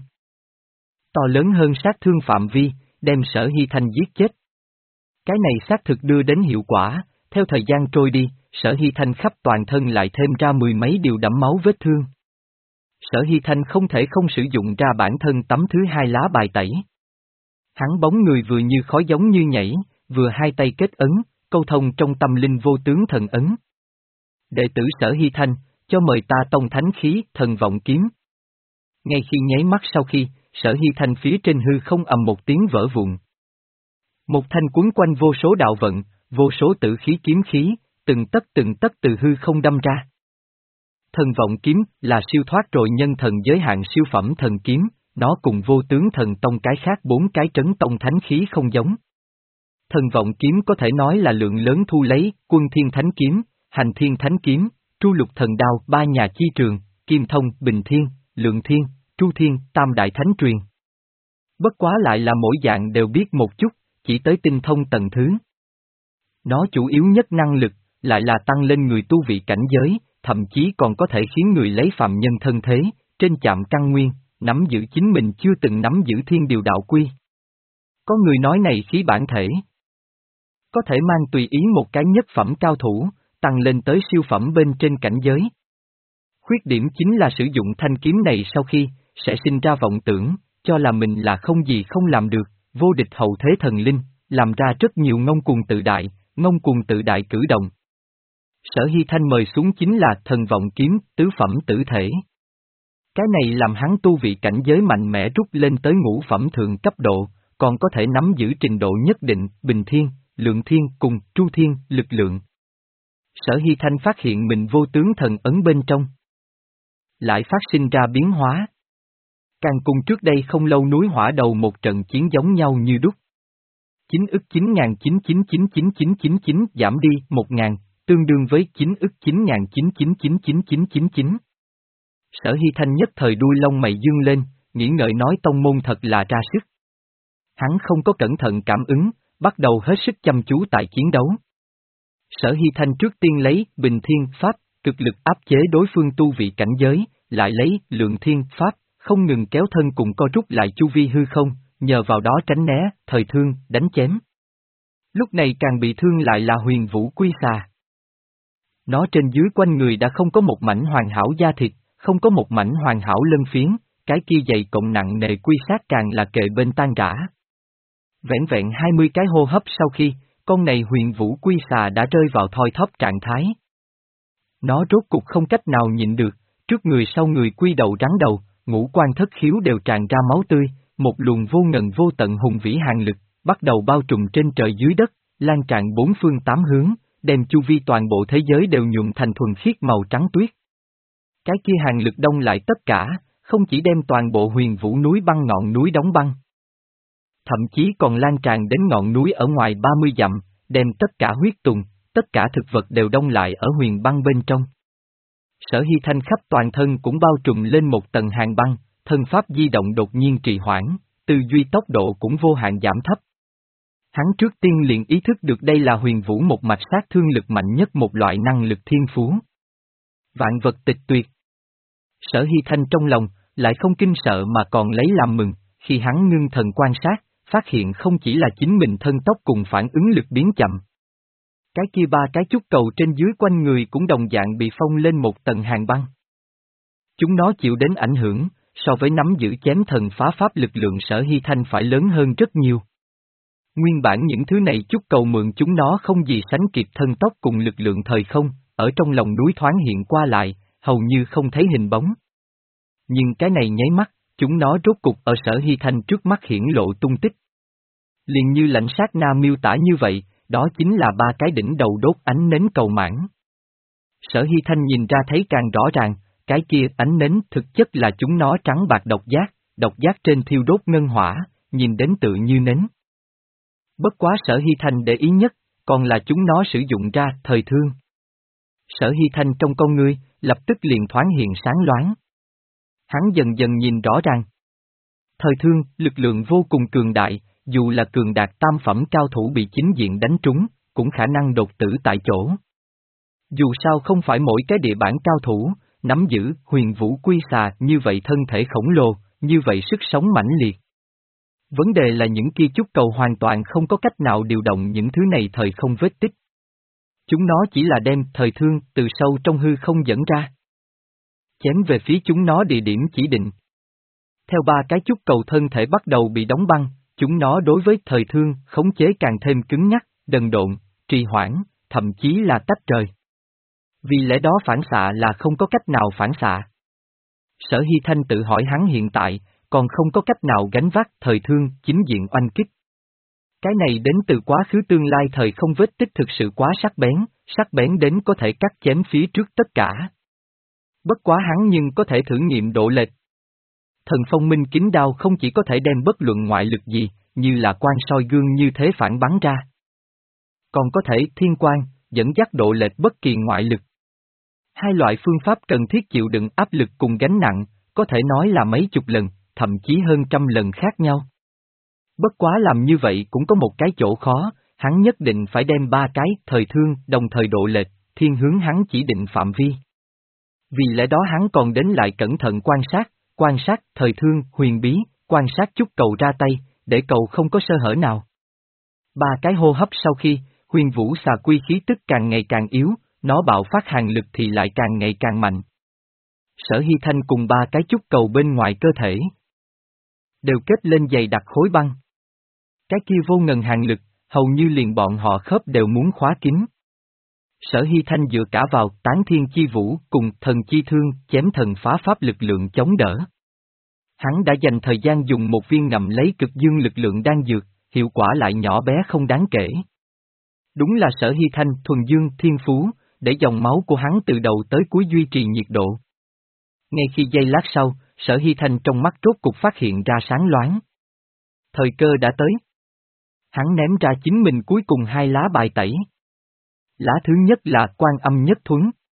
to lớn hơn sát thương phạm vi, đem Sở Hy Thanh giết chết. Cái này xác thực đưa đến hiệu quả, theo thời gian trôi đi, Sở Hy Thanh khắp toàn thân lại thêm ra mười mấy điều đẫm máu vết thương. Sở Hy Thanh không thể không sử dụng ra bản thân tấm thứ hai lá bài tẩy. Hắn bóng người vừa như khói giống như nhảy, vừa hai tay kết ấn, câu thông trong tâm linh vô tướng thần ấn. Đệ tử Sở Hy Thanh, cho mời ta tông thánh khí, thần vọng kiếm. Ngay khi nháy mắt sau khi, Sở Hy Thanh phía trên hư không ầm một tiếng vỡ vụn. Một thanh cuốn quanh vô số đạo vận, vô số tử khí kiếm khí, từng tấc từng tấc từ hư không đâm ra. Thần vọng kiếm là siêu thoát rồi nhân thần giới hạn siêu phẩm thần kiếm, nó cùng vô tướng thần tông cái khác bốn cái trấn tông thánh khí không giống. Thần vọng kiếm có thể nói là lượng lớn thu lấy, quân thiên thánh kiếm, hành thiên thánh kiếm, tru lục thần đao, ba nhà chi trường, kim thông, bình thiên, lượng thiên, tru thiên, tam đại thánh truyền. Bất quá lại là mỗi dạng đều biết một chút, chỉ tới tinh thông tầng thứ. Nó chủ yếu nhất năng lực, lại là tăng lên người tu vị cảnh giới, thậm chí còn có thể khiến người lấy phàm nhân thân thế, trên chạm căn nguyên, nắm giữ chính mình chưa từng nắm giữ thiên điều đạo quy. Có người nói này khí bản thể. Có thể mang tùy ý một cái nhất phẩm cao thủ, tăng lên tới siêu phẩm bên trên cảnh giới. Khuyết điểm chính là sử dụng thanh kiếm này sau khi, sẽ sinh ra vọng tưởng, cho là mình là không gì không làm được, vô địch hậu thế thần linh, làm ra rất nhiều ngông cuồng tự đại, ngông cuồng tự đại cử động. Sở Hy Thanh mời xuống chính là thần vọng kiếm, tứ phẩm tử thể. Cái này làm hắn tu vị cảnh giới mạnh mẽ rút lên tới ngũ phẩm thượng cấp độ, còn có thể nắm giữ trình độ nhất định, bình thiên, lượng thiên cùng tru thiên, lực lượng. Sở Hy Thanh phát hiện mình vô tướng thần ấn bên trong. Lại phát sinh ra biến hóa. Càng cùng trước đây không lâu núi hỏa đầu một trận chiến giống nhau như đúc. chín ức chín ngàn chín chín chín chín chín chín chín giảm đi một ngàn, tương đương với chín ức chín ngàn chín chín chín chín chín chín chín. Sở Hy Thanh nhất thời đuôi lông mày dương lên, nghĩ ngợi nói tông môn thật là ra sức. Hắn không có cẩn thận cảm ứng, bắt đầu hết sức chăm chú tại chiến đấu. Sở Hy Thanh trước tiên lấy bình thiên pháp, cực lực áp chế đối phương tu vị cảnh giới, lại lấy lượng thiên pháp, không ngừng kéo thân cùng co rút lại chu vi hư không, nhờ vào đó tránh né, thời thương, đánh chém. Lúc này càng bị thương lại là huyền vũ quy xà. Nó trên dưới quanh người đã không có một mảnh hoàn hảo da thịt, không có một mảnh hoàn hảo lân phiến, cái kia dày cộng nặng nề quy sát càng là kề bên tan rã. Vẹn vẹn hai mươi cái hô hấp sau khi, con này huyền vũ quy xà đã rơi vào thoi thóp trạng thái. Nó rốt cục không cách nào nhịn được, trước người sau người quy đầu rắn đầu, ngũ quan thất khiếu đều tràn ra máu tươi, một luồng vô ngần vô tận hùng vĩ hàng lực, bắt đầu bao trùm trên trời dưới đất, lan tràn bốn phương tám hướng, đem chu vi toàn bộ thế giới đều nhuộm thành thuần khiết màu trắng tuyết. Cái kia hàng lực đông lại tất cả, không chỉ đem toàn bộ huyền vũ núi băng ngọn núi đóng băng. Thậm chí còn lan tràn đến ngọn núi ở ngoài ba mươi dặm, đem tất cả huyết tùng, tất cả thực vật đều đông lại ở huyền băng bên trong. Sở Hy Thanh khắp toàn thân cũng bao trùm lên một tầng hàng băng, thân pháp di động đột nhiên trì hoãn, tư duy tốc độ cũng vô hạn giảm thấp. Hắn trước tiên liền ý thức được đây là huyền vũ một mạch sát thương lực mạnh nhất một loại năng lực thiên phú. Vạn vật tịch tuyệt. Sở Hy Thanh trong lòng, lại không kinh sợ mà còn lấy làm mừng, khi hắn ngưng thần quan sát, phát hiện không chỉ là chính mình thân tốc cùng phản ứng lực biến chậm. Cái kia ba cái trúc cầu trên dưới quanh người cũng đồng dạng bị phong lên một tầng hàng băng. Chúng nó chịu đến ảnh hưởng, so với nắm giữ chém thần phá pháp lực lượng Sở Hy Thanh phải lớn hơn rất nhiều. Nguyên bản những thứ này trúc cầu mượn chúng nó không gì sánh kịp thân tốc cùng lực lượng thời không, ở trong lòng núi thoáng hiện qua lại, hầu như không thấy hình bóng. Nhưng cái này nháy mắt, chúng nó rốt cục ở Sở Hy Thanh trước mắt hiển lộ tung tích. Liền như lãnh sát na miêu tả như vậy, đó chính là ba cái đỉnh đầu đốt ánh nến cầu mãn. Sở Hy Thanh nhìn ra thấy càng rõ ràng, cái kia ánh nến thực chất là chúng nó trắng bạc độc giác, độc giác trên thiêu đốt ngân hỏa, nhìn đến tự như nến. Bất quá Sở Hy Thanh để ý nhất, còn là chúng nó sử dụng ra thời thương. Sở Hy Thanh trong con ngươi, lập tức liền thoáng hiện sáng loáng. Hắn dần dần nhìn rõ ràng. Thời thương, lực lượng vô cùng cường đại, dù là cường đạt tam phẩm cao thủ bị chính diện đánh trúng, cũng khả năng đột tử tại chỗ. Dù sao không phải mỗi cái địa bản cao thủ, nắm giữ huyền vũ quy xà như vậy thân thể khổng lồ, như vậy sức sống mãnh liệt. Vấn đề là những kia trúc cầu hoàn toàn không có cách nào điều động những thứ này thời không vết tích. Chúng nó chỉ là đem thời thương từ sâu trong hư không dẫn ra. Chém về phía chúng nó địa điểm chỉ định. Theo ba cái trúc cầu thân thể bắt đầu bị đóng băng, chúng nó đối với thời thương khống chế càng thêm cứng nhắc, đần độn, trì hoãn, thậm chí là tách rời. Vì lẽ đó phản xạ là không có cách nào phản xạ. Sở Hy Thanh tự hỏi hắn hiện tại, còn không có cách nào gánh vác thời thương chính diện oanh kích. Cái này đến từ quá khứ tương lai thời không vết tích thực sự quá sắc bén, sắc bén đến có thể cắt chém phía trước tất cả. Bất quá hắn nhưng có thể thử nghiệm độ lệch. Thần phong minh kính đao không chỉ có thể đem bất luận ngoại lực gì, như là quan soi gương như thế phản bắn ra. Còn có thể thiên quan, dẫn dắt độ lệch bất kỳ ngoại lực. Hai loại phương pháp cần thiết chịu đựng áp lực cùng gánh nặng, có thể nói là mấy chục lần, thậm chí hơn trăm lần khác nhau. Bất quá làm như vậy cũng có một cái chỗ khó, hắn nhất định phải đem ba cái thời thương đồng thời độ lệch, thiên hướng hắn chỉ định phạm vi. Vì lẽ đó hắn còn đến lại cẩn thận quan sát, quan sát thời thương huyền bí, quan sát chút cầu ra tay, để cầu không có sơ hở nào. Ba cái hô hấp sau khi, huyền vũ xà quy khí tức càng ngày càng yếu, nó bạo phát hàn lực thì lại càng ngày càng mạnh. Sở Hy Thanh cùng ba cái chút cầu bên ngoài cơ thể đều kết lên dày đặc khối băng. Cái kia vô ngần hàn lực, hầu như liền bọn họ khớp đều muốn khóa kín. Sở Hy Thanh dựa cả vào tán thiên chi vũ cùng thần chi thương chém thần phá pháp lực lượng chống đỡ. Hắn đã dành thời gian dùng một viên ngậm lấy cực dương lực lượng đan dược, hiệu quả lại nhỏ bé không đáng kể. Đúng là Sở Hy Thanh thuần dương thiên phú, để dòng máu của hắn từ đầu tới cuối duy trì nhiệt độ. Ngay khi giây lát sau, Sở Hy Thanh trong mắt rốt cục phát hiện ra sáng loáng. Thời cơ đã tới. Hắn ném ra chính mình cuối cùng hai lá bài tẩy. Lá thứ nhất là Quan Âm Nhất Thuấn.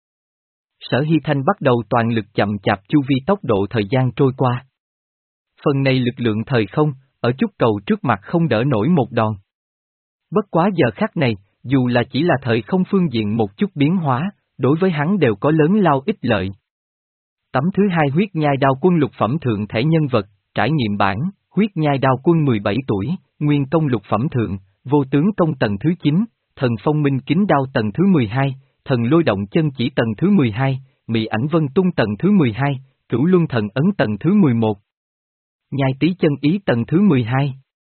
Sở Hy Thanh bắt đầu toàn lực chậm chạp chu vi tốc độ thời gian trôi qua. Phần này lực lượng thời không, ở chút cầu trước mặt không đỡ nổi một đòn. Bất quá giờ khắc này, dù là chỉ là thời không phương diện một chút biến hóa, đối với hắn đều có lớn lao ích lợi. Tấm thứ hai huyết nhai đao quân lục phẩm thượng thể nhân vật, trải nghiệm bản, huyết nhai đao quân mười bảy tuổi, nguyên công lục phẩm thượng, vô tướng công tầng thứ chín, thần phong minh kính đao tầng thứ mười hai, thần lôi động chân chỉ tầng thứ mười hai, mị ảnh vân tung tầng thứ mười hai, cửu luân thần ấn tầng thứ mười một. Nhai tý chân ý tầng thứ mười hai.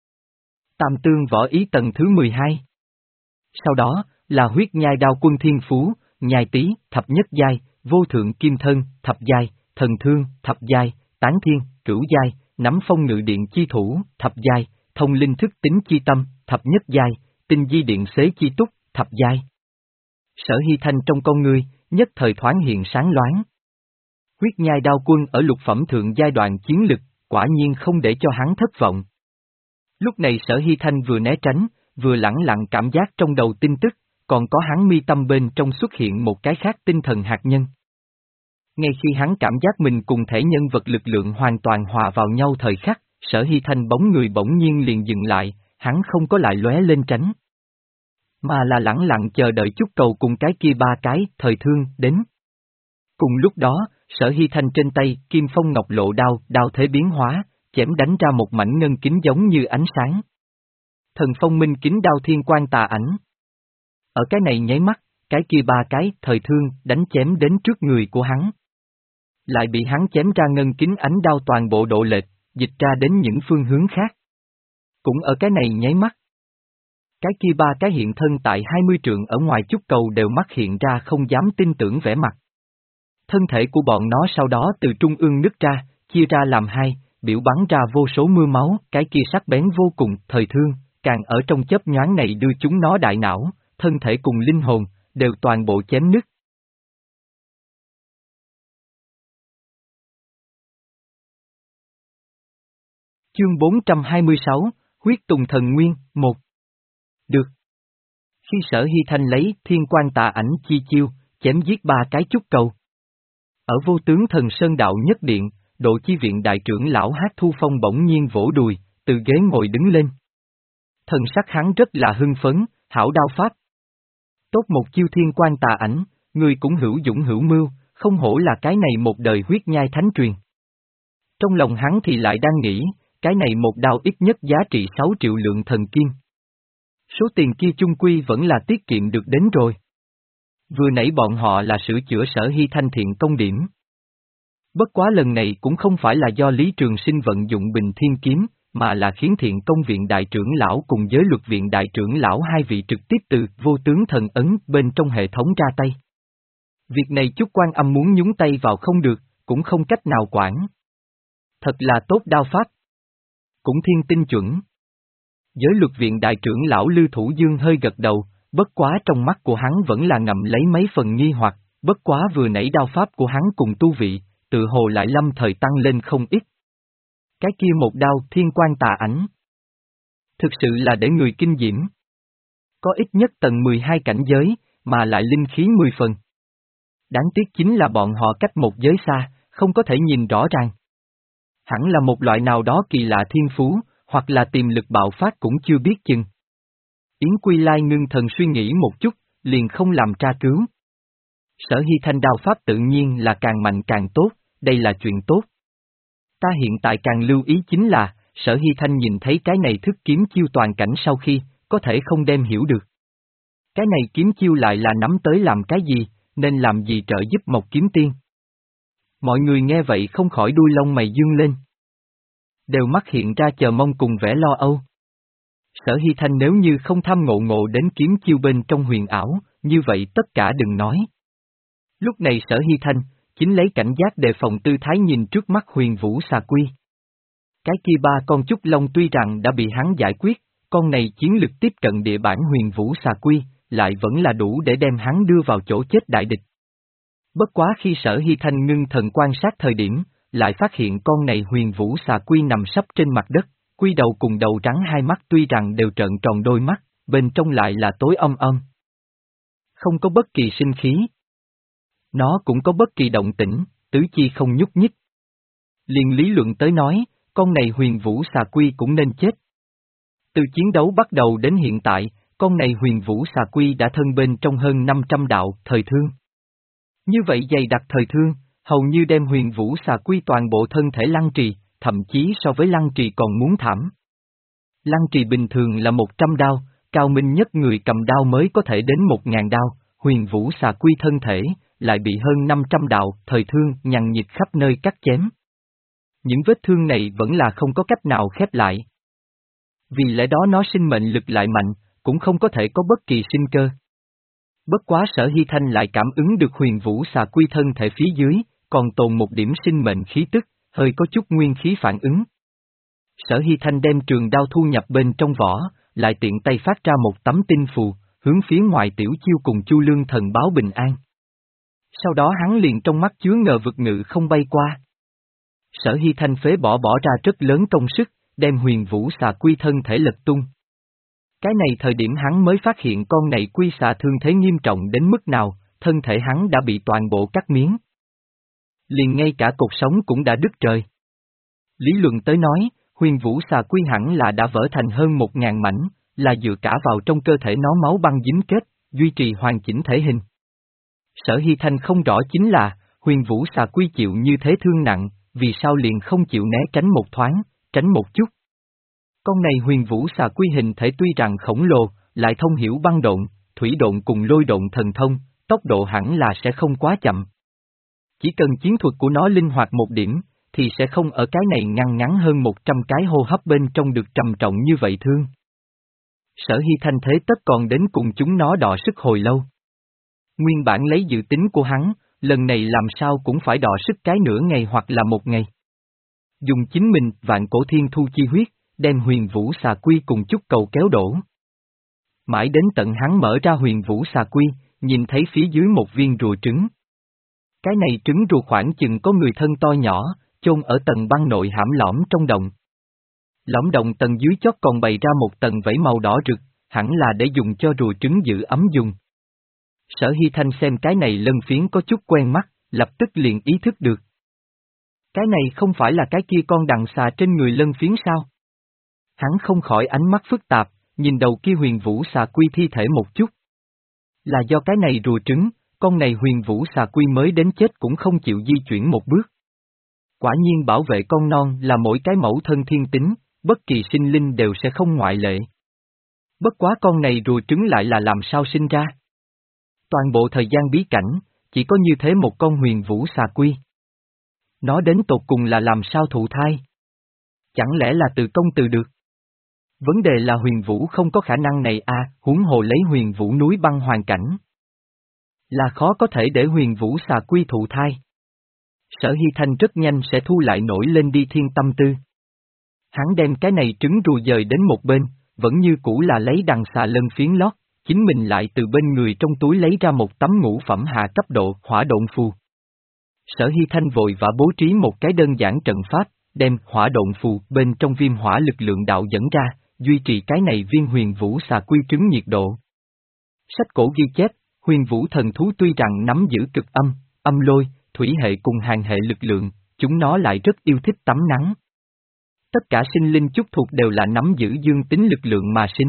Tam tương võ ý tầng thứ mười hai. Sau đó, là huyết nhai đao quân thiên phú, nhai tý, thập nhất giai, vô thượng kim thân, thập giai, thần thương, thập giai, tán thiên, cửu giai, nắm phong ngự điện chi thủ, thập giai, thông linh thức tính chi tâm, thập nhất giai, tinh di điện xế chi túc, thập giai. Sở Hy Thanh trong con ngươi, nhất thời thoáng hiện sáng loáng. Huyết nhai đao quân ở lục phẩm thượng giai đoạn chiến lực, quả nhiên không để cho hắn thất vọng. Lúc này Sở Hy Thanh vừa né tránh, vừa lẳng lặng cảm giác trong đầu tin tức, còn có hắn mi tâm bên trong xuất hiện một cái khác tinh thần hạt nhân. Ngay khi hắn cảm giác mình cùng thể nhân vật lực lượng hoàn toàn hòa vào nhau thời khắc, Sở Hy Thanh bóng người bỗng nhiên liền dừng lại, hắn không có lại lóe lên tránh. Mà là lẳng lặng chờ đợi chút cầu cùng cái kia ba cái thời thương đến. Cùng lúc đó, Sở Hy Thanh trên tay, kim phong ngọc lộ đao, đao thế biến hóa, chém đánh ra một mảnh ngân kính giống như ánh sáng. Thần phong minh kính đao thiên quan tà ảnh. Ở cái này nháy mắt, cái kia ba cái thời thương đánh chém đến trước người của hắn. Lại bị hắn chém ra ngân kính ánh đao toàn bộ độ lệch, dịch ra đến những phương hướng khác. Cũng ở cái này nháy mắt. Cái kia ba cái hiện thân tại hai mươi trượng ở ngoài chút cầu đều mắt hiện ra không dám tin tưởng vẻ mặt. Thân thể của bọn nó sau đó từ trung ương nứt ra, chia ra làm hai, biểu bắn ra vô số mưa máu, cái kia sắc bén vô cùng, thời thương, càng ở trong chớp nhoáng này đưa chúng nó đại não, thân thể cùng linh hồn, đều toàn bộ chém nứt. Chương bốn trăm hai mươi sáu, Huyết Tùng Thần Nguyên, một. Được. Khi Sở Hy Thanh lấy thiên quan tà ảnh chi chiêu, chém giết ba cái chút cầu. Ở vô tướng thần sơn đạo nhất điện, độ chi viện đại trưởng lão Hát Thu Phong bỗng nhiên vỗ đùi, từ ghế ngồi đứng lên. Thần sắc hắn rất là hưng phấn, hảo đao pháp. Tốt một chiêu thiên quan tà ảnh, người cũng hữu dũng hữu mưu, không hổ là cái này một đời huyết nhai thánh truyền. Trong lòng hắn thì lại đang nghĩ, cái này một đao ít nhất giá trị sáu triệu lượng thần kim. Số tiền kia chung quy vẫn là tiết kiệm được đến rồi. Vừa nãy bọn họ là sửa chữa Sở Hy Thanh thiện công điểm. Bất quá lần này cũng không phải là do Lý Trường Sinh vận dụng Bình Thiên Kiếm, mà là khiến thiện công viện đại trưởng lão cùng giới luật viện đại trưởng lão hai vị trực tiếp từ vô tướng thần ấn bên trong hệ thống ra tay. Việc này chút Quan Âm muốn nhúng tay vào không được, cũng không cách nào quản. Thật là tốt đao pháp. Cũng thiên tinh chuẩn. Giới luật viện đại trưởng lão Lư Thủ Dương hơi gật đầu, bất quá trong mắt của hắn vẫn là ngậm lấy mấy phần nghi hoặc, bất quá vừa nãy đao pháp của hắn cùng tu vị, tự hồ lại lâm thời tăng lên không ít. Cái kia một đao thiên quan tà ảnh. Thực sự là để người kinh diễm. Có ít nhất tầng mười hai cảnh giới, mà lại linh khí mười phần. Đáng tiếc chính là bọn họ cách một giới xa, không có thể nhìn rõ ràng. Hẳn là một loại nào đó kỳ lạ thiên phú, hoặc là tiềm lực bạo phát cũng chưa biết chừng. Yến Quy Lai ngưng thần suy nghĩ một chút, liền không làm tra cứu. Sở Hy Thanh đao pháp tự nhiên là càng mạnh càng tốt, đây là chuyện tốt. Ta hiện tại càng lưu ý chính là, Sở Hy Thanh nhìn thấy cái này thức kiếm chiêu toàn cảnh sau khi, có thể không đem hiểu được. Cái này kiếm chiêu lại là nắm tới làm cái gì, nên làm gì trợ giúp Mộc Kiếm Tiên. Mọi người nghe vậy không khỏi đuôi lông mày dương lên. Đều mắt hiện ra chờ mong cùng vẻ lo âu. Sở Hy Thanh nếu như không tham ngộ ngộ đến kiếm chiêu bên trong huyền ảo, như vậy tất cả đừng nói. Lúc này Sở Hy Thanh, chính lấy cảnh giác đề phòng tư thái nhìn trước mắt Huyền Vũ Xà Quy. Cái kia ba con Trúc Long tuy rằng đã bị hắn giải quyết, con này chiến lực tiếp cận địa bản Huyền Vũ Xà Quy, lại vẫn là đủ để đem hắn đưa vào chỗ chết đại địch. Bất quá khi Sở Hy Thanh ngưng thần quan sát thời điểm, lại phát hiện con này Huyền Vũ Xà Quy nằm sấp trên mặt đất, quy đầu cùng đầu trắng hai mắt tuy rằng đều trợn tròn đôi mắt, bên trong lại là tối âm âm. Không có bất kỳ sinh khí. Nó cũng có bất kỳ động tĩnh, tứ chi không nhúc nhích. Liền lý luận tới nói, con này Huyền Vũ Xà Quy cũng nên chết. Từ chiến đấu bắt đầu đến hiện tại, con này Huyền Vũ Xà Quy đã thân bên trong hơn năm trăm đạo thời thương. Như vậy dày đặc thời thương, hầu như đem Huyền Vũ Xà Quy toàn bộ thân thể lăng trì, thậm chí so với lăng trì còn muốn thảm. Lăng trì bình thường là một trăm đao, cao minh nhất người cầm đao mới có thể đến một ngàn đao, Huyền Vũ Xà Quy thân thể, lại bị hơn năm trăm đạo thời thương nhằn nhịt khắp nơi cắt chém. Những vết thương này vẫn là không có cách nào khép lại. Vì lẽ đó nó sinh mệnh lực lại mạnh, cũng không có thể có bất kỳ sinh cơ. Bất quá Sở Hy Thanh lại cảm ứng được Huyền Vũ Xà Quy thân thể phía dưới, còn tồn một điểm sinh mệnh khí tức, hơi có chút nguyên khí phản ứng. Sở Hy Thanh đem trường đao thu nhập bên trong vỏ, lại tiện tay phát ra một tấm tinh phù, hướng phía ngoài Tiểu Chiêu cùng Chu Lương Thần báo bình an. Sau đó hắn liền trong mắt chứa ngờ vực ngự không bay qua. Sở Hy Thanh phế bỏ bỏ ra rất lớn công sức, đem Huyền Vũ Xà Quy thân thể lật tung. Cái này thời điểm hắn mới phát hiện con này quy xà thương thế nghiêm trọng đến mức nào, thân thể hắn đã bị toàn bộ cắt miếng. Liền ngay cả cột sống cũng đã đứt trời. Lý luận tới nói, Huyền Vũ Xà Quy hẳn là đã vỡ thành hơn một ngàn mảnh, là dựa cả vào trong cơ thể nó máu băng dính kết, duy trì hoàn chỉnh thể hình. Sở Hy Thanh không rõ chính là, Huyền Vũ Xà Quy chịu như thế thương nặng, vì sao liền không chịu né tránh một thoáng, tránh một chút. Con này Huyền Vũ Xà Quy hình thể tuy rằng khổng lồ, lại thông hiểu băng độn, thủy độn cùng lôi độn thần thông, tốc độ hẳn là sẽ không quá chậm. Chỉ cần chiến thuật của nó linh hoạt một điểm, thì sẽ không ở cái này ngăn ngắn hơn một trăm cái hô hấp bên trong được trầm trọng như vậy thương. Sở Hy Thanh thế tất còn đến cùng chúng nó đọ sức hồi lâu. Nguyên bản lấy dự tính của hắn, lần này làm sao cũng phải đọ sức cái nửa ngày hoặc là một ngày. Dùng chính mình vạn cổ thiên thu chi huyết, đem Huyền Vũ Xà Quy cùng chút cầu kéo đổ. Mãi đến tận hắn mở ra Huyền Vũ Xà Quy, nhìn thấy phía dưới một viên rùa trứng. Cái này trứng rùa khoảng chừng có người thân to nhỏ, chôn ở tầng băng nội hãm lõm trong động. Lõm động tầng dưới chót còn bày ra một tầng vảy màu đỏ rực, hẳn là để dùng cho rùa trứng giữ ấm dùng. Sở Hy Thanh xem cái này lân phiến có chút quen mắt, lập tức liền ý thức được. Cái này không phải là cái kia con đằng xà trên người lân phiến sao? Hắn không khỏi ánh mắt phức tạp, nhìn đầu kia Huyền Vũ Xà Quy thi thể một chút. Là do cái này rùa trứng, con này Huyền Vũ Xà Quy mới đến chết cũng không chịu di chuyển một bước. Quả nhiên bảo vệ con non là mỗi cái mẫu thân thiên tính, bất kỳ sinh linh đều sẽ không ngoại lệ. Bất quá con này rùa trứng lại là làm sao sinh ra? Toàn bộ thời gian bí cảnh, chỉ có như thế một con Huyền Vũ Xà Quy. Nó đến tột cùng là làm sao thụ thai? Chẳng lẽ là từ công từ được? Vấn đề là Huyền Vũ không có khả năng này à, huống hồ lấy Huyền Vũ núi băng hoàn cảnh. Là khó có thể để Huyền Vũ Xà Quy thụ thai. Sở Hy Thanh rất nhanh sẽ thu lại nổi lên đi thiên tâm tư. Hắn đem cái này trứng rùa dời đến một bên, vẫn như cũ là lấy đằng xà lân phiến lót, chính mình lại từ bên người trong túi lấy ra một tấm ngũ phẩm hạ cấp độ hỏa độn phù. Sở Hy Thanh vội vã bố trí một cái đơn giản trận pháp, đem hỏa độn phù bên trong viêm hỏa lực lượng đạo dẫn ra, duy trì cái này viên huyền vũ xà quy trứng nhiệt độ. Sách cổ ghi chép, huyền vũ thần thú tuy rằng nắm giữ cực âm, âm lôi, thủy hệ cùng hàng hệ lực lượng, chúng nó lại rất yêu thích tắm nắng. Tất cả sinh linh chúc thuộc đều là nắm giữ dương tính lực lượng mà sinh.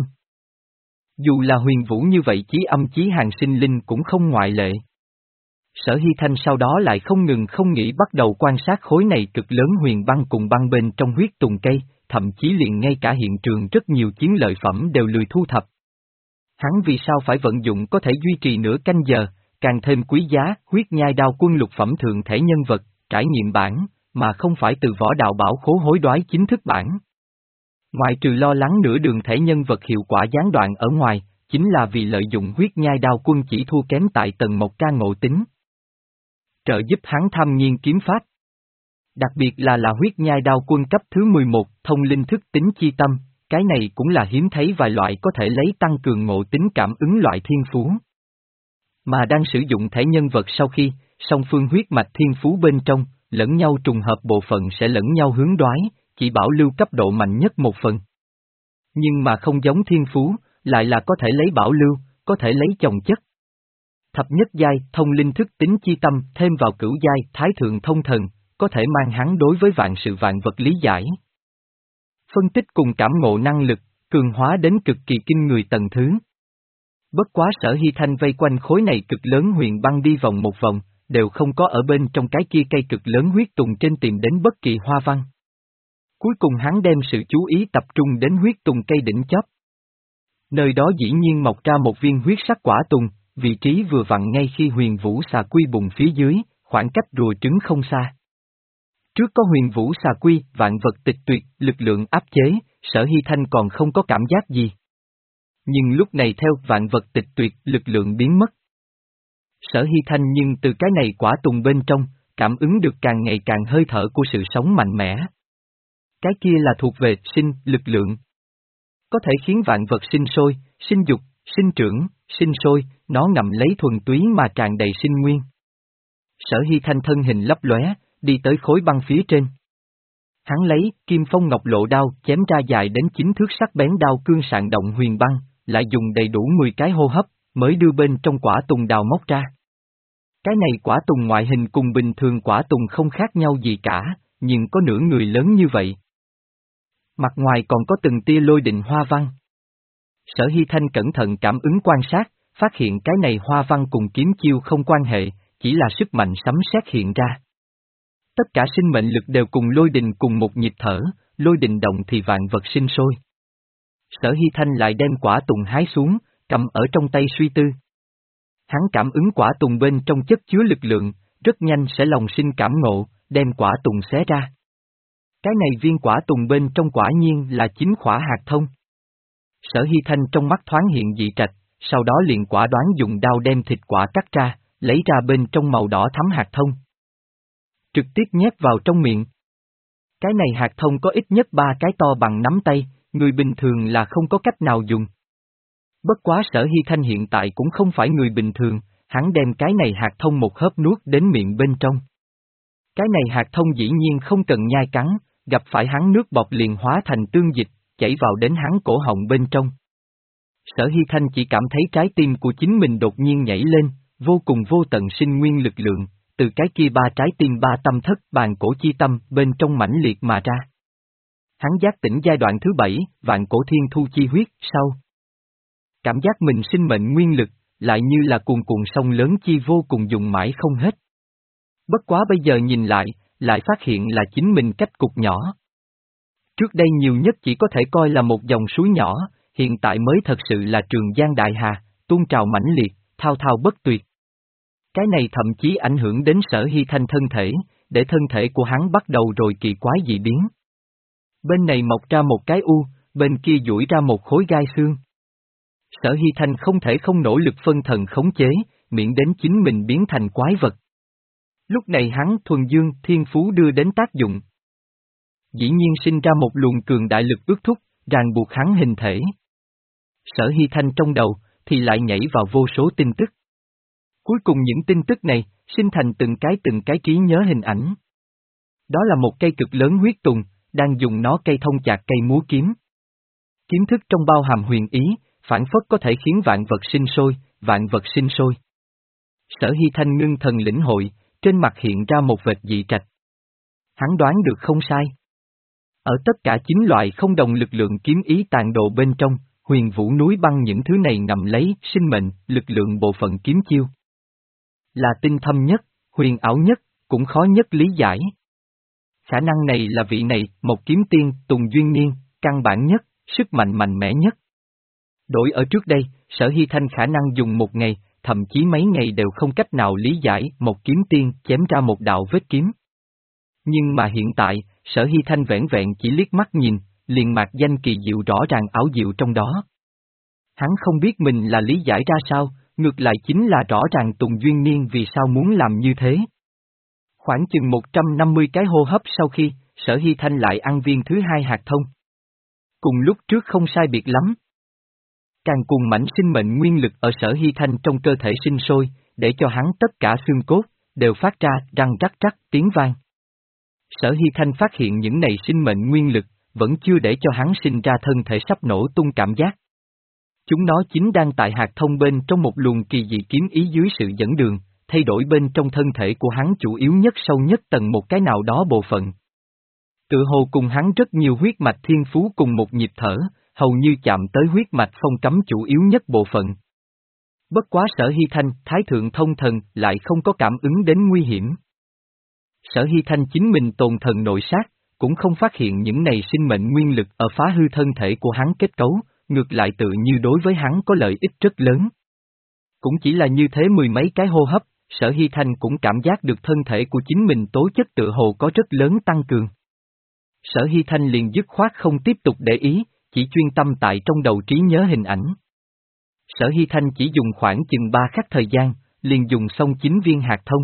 Dù là huyền vũ như vậy chí âm chí hàng sinh linh cũng không ngoại lệ. Sở Hy Thanh sau đó lại không ngừng không nghĩ bắt đầu quan sát khối này cực lớn huyền băng cùng băng bên trong huyết tùng cây, thậm chí liền ngay cả hiện trường rất nhiều chiến lợi phẩm đều lười thu thập. Hắn vì sao phải vận dụng có thể duy trì nửa canh giờ, càng thêm quý giá, huyết nhai đao quân lục phẩm thượng thể nhân vật, trải nghiệm bản, mà không phải từ võ đạo bảo khố hối đoái chính thức bản. Ngoài trừ lo lắng nửa đường thể nhân vật hiệu quả gián đoạn ở ngoài, chính là vì lợi dụng huyết nhai đao quân chỉ thua kém tại tầng một ca ngộ tính. Trợ giúp hắn tham nghiên kiếm pháp. Đặc biệt là là huyết nhai đao quân cấp thứ mười một, thông linh thức tính chi tâm, cái này cũng là hiếm thấy vài loại có thể lấy tăng cường ngộ tính cảm ứng loại thiên phú. Mà đang sử dụng thể nhân vật sau khi, song phương huyết mạch thiên phú bên trong, lẫn nhau trùng hợp bộ phận sẽ lẫn nhau hướng đoái, chỉ bảo lưu cấp độ mạnh nhất một phần. Nhưng mà không giống thiên phú, lại là có thể lấy bảo lưu, có thể lấy chồng chất. Thập nhất giai, thông linh thức tính chi tâm thêm vào cửu giai, thái thượng thông thần, có thể mang hắn đối với vạn sự vạn vật lý giải. Phân tích cùng cảm ngộ năng lực, cường hóa đến cực kỳ kinh người tầng thứ. Bất quá Sở Hy Thanh vây quanh khối này cực lớn huyền băng đi vòng một vòng, đều không có ở bên trong cái kia cây cực lớn huyết tùng trên tìm đến bất kỳ hoa văn. Cuối cùng hắn đem sự chú ý tập trung đến huyết tùng cây đỉnh chóp. Nơi đó dĩ nhiên mọc ra một viên huyết sắc quả tùng, vị trí vừa vặn ngay khi huyền vũ xà quy bùng phía dưới, khoảng cách rùa trứng không xa. Trước có huyền vũ xà quy, vạn vật tịch tuyệt, lực lượng áp chế, Sở Hy Thanh còn không có cảm giác gì. Nhưng lúc này theo vạn vật tịch tuyệt, lực lượng biến mất. Sở Hy Thanh nhưng từ cái này quả tùng bên trong, cảm ứng được càng ngày càng hơi thở của sự sống mạnh mẽ. Cái kia là thuộc về sinh, lực lượng. Có thể khiến vạn vật sinh sôi, sinh dục, sinh trưởng, sinh sôi, nó ngậm lấy thuần túy mà tràn đầy sinh nguyên. Sở Hy Thanh thân hình lấp lóe, đi tới khối băng phía trên. Hắn lấy kim phong ngọc lộ đao chém ra dài đến chín thước sắc bén đao cương sạn động huyền băng, lại dùng đầy đủ mười cái hô hấp, mới đưa bên trong quả tùng đào móc ra. Cái này quả tùng ngoại hình cùng bình thường quả tùng không khác nhau gì cả, nhưng có nửa người lớn như vậy. Mặt ngoài còn có từng tia lôi định hoa văn. Sở Hy Thanh cẩn thận cảm ứng quan sát, phát hiện cái này hoa văn cùng kiếm chiêu không quan hệ, chỉ là sức mạnh sấm sét hiện ra. Tất cả sinh mệnh lực đều cùng lôi đình cùng một nhịp thở, lôi đình động thì vạn vật sinh sôi. Sở Hy Thanh lại đem quả tùng hái xuống, cầm ở trong tay suy tư. Hắn cảm ứng quả tùng bên trong chất chứa lực lượng, rất nhanh sẽ lòng sinh cảm ngộ, đem quả tùng xé ra. Cái này viên quả tùng bên trong quả nhiên là chính khỏa hạt thông. Sở Hy Thanh trong mắt thoáng hiện dị trạch, sau đó liền quả đoán dùng đao đem thịt quả cắt ra, lấy ra bên trong màu đỏ thắm hạt thông. Trực tiếp nhét vào trong miệng. Cái này hạt thông có ít nhất ba cái to bằng nắm tay, người bình thường là không có cách nào dùng. Bất quá Sở Hy Thanh hiện tại cũng không phải người bình thường, hắn đem cái này hạt thông một hớp nuốt đến miệng bên trong. Cái này hạt thông dĩ nhiên không cần nhai cắn, gặp phải hắn nước bọt liền hóa thành tương dịch, chảy vào đến hắn cổ họng bên trong. Sở Hy Thanh chỉ cảm thấy trái tim của chính mình đột nhiên nhảy lên, vô cùng vô tận sinh nguyên lực lượng, từ cái kia ba trái tim ba tâm thất bàn cổ chi tâm bên trong mãnh liệt mà ra. Hắn giác tỉnh giai đoạn thứ bảy, vạn cổ thiên thu chi huyết, sau. Cảm giác mình sinh mệnh nguyên lực, lại như là cuồn cuộn sông lớn chi vô cùng dùng mãi không hết. Bất quá bây giờ nhìn lại, lại phát hiện là chính mình cách cục nhỏ. Trước đây nhiều nhất chỉ có thể coi là một dòng suối nhỏ, hiện tại mới thật sự là trường giang đại hà, tuôn trào mãnh liệt, thao thao bất tuyệt. Cái này thậm chí ảnh hưởng đến Sở Hy Thanh thân thể, để thân thể của hắn bắt đầu rồi kỳ quái dị biến. Bên này mọc ra một cái u, bên kia duỗi ra một khối gai xương. Sở Hy Thanh không thể không nỗ lực phân thần khống chế, miễn đến chính mình biến thành quái vật. Lúc này hắn thuần dương thiên phú đưa đến tác dụng. Dĩ nhiên sinh ra một luồng cường đại lực ước thúc, ràng buộc hắn hình thể. Sở Hy Thanh trong đầu, thì lại nhảy vào vô số tin tức. Cuối cùng những tin tức này, sinh thành từng cái từng cái trí nhớ hình ảnh. Đó là một cây cực lớn huyết tùng, đang dùng nó cây thông chạc cây múa kiếm. Kiếm thức trong bao hàm huyền ý, phản phất có thể khiến vạn vật sinh sôi, vạn vật sinh sôi. Sở Hy Thanh ngưng thần lĩnh hội, trên mặt hiện ra một vệt dị trạch. Hắn đoán được không sai. Ở tất cả chín loại không đồng lực lượng kiếm ý tàn độ bên trong, huyền vũ núi băng những thứ này ngậm lấy sinh mệnh, lực lượng bộ phận kiếm chiêu. Là tinh thâm nhất, huyền ảo nhất, cũng khó nhất lý giải. Khả năng này là vị này, một kiếm tiên, Tùng Duyên Niên, căn bản nhất, sức mạnh mạnh mẽ nhất. Đổi ở trước đây, Sở Hy Thanh khả năng dùng một ngày, thậm chí mấy ngày đều không cách nào lý giải một kiếm tiên chém ra một đạo vết kiếm. Nhưng mà hiện tại, Sở Hy Thanh vẻn vẹn chỉ liếc mắt nhìn, liền mạc danh kỳ diệu rõ ràng ảo diệu trong đó. Hắn không biết mình là lý giải ra sao, ngược lại chính là rõ ràng Tùng Duyên Niên vì sao muốn làm như thế. Khoảng chừng một trăm năm mươi cái hô hấp sau khi, Sở Hy Thanh lại ăn viên thứ hai hạt thông. Cùng lúc trước không sai biệt lắm. Càng cùng mảnh sinh mệnh nguyên lực ở Sở Hy Thanh trong cơ thể sinh sôi, để cho hắn tất cả xương cốt, đều phát ra răng rắc rắc tiếng vang. Sở Hy Thanh phát hiện những này sinh mệnh nguyên lực, vẫn chưa để cho hắn sinh ra thân thể sắp nổ tung cảm giác. Chúng nó chính đang tại hạt thông bên trong một luồng kỳ dị kiếm ý dưới sự dẫn đường, thay đổi bên trong thân thể của hắn chủ yếu nhất sâu nhất tầng một cái nào đó bộ phận. Tựa hồ cùng hắn rất nhiều huyết mạch thiên phú cùng một nhịp thở, hầu như chạm tới huyết mạch phong cấm chủ yếu nhất bộ phận. Bất quá Sở Hy Thanh, Thái Thượng Thông Thần lại không có cảm ứng đến nguy hiểm. Sở Hy Thanh chính mình tồn thần nội sát, cũng không phát hiện những này sinh mệnh nguyên lực ở phá hư thân thể của hắn kết cấu, ngược lại tự như đối với hắn có lợi ích rất lớn. Cũng chỉ là như thế mười mấy cái hô hấp, Sở Hy Thanh cũng cảm giác được thân thể của chính mình tố chất tựa hồ có rất lớn tăng cường. Sở Hy Thanh liền dứt khoát không tiếp tục để ý, chỉ chuyên tâm tại trong đầu trí nhớ hình ảnh. Sở Hy Thanh chỉ dùng khoảng chừng ba khắc thời gian, liền dùng xong chín viên hạt thông.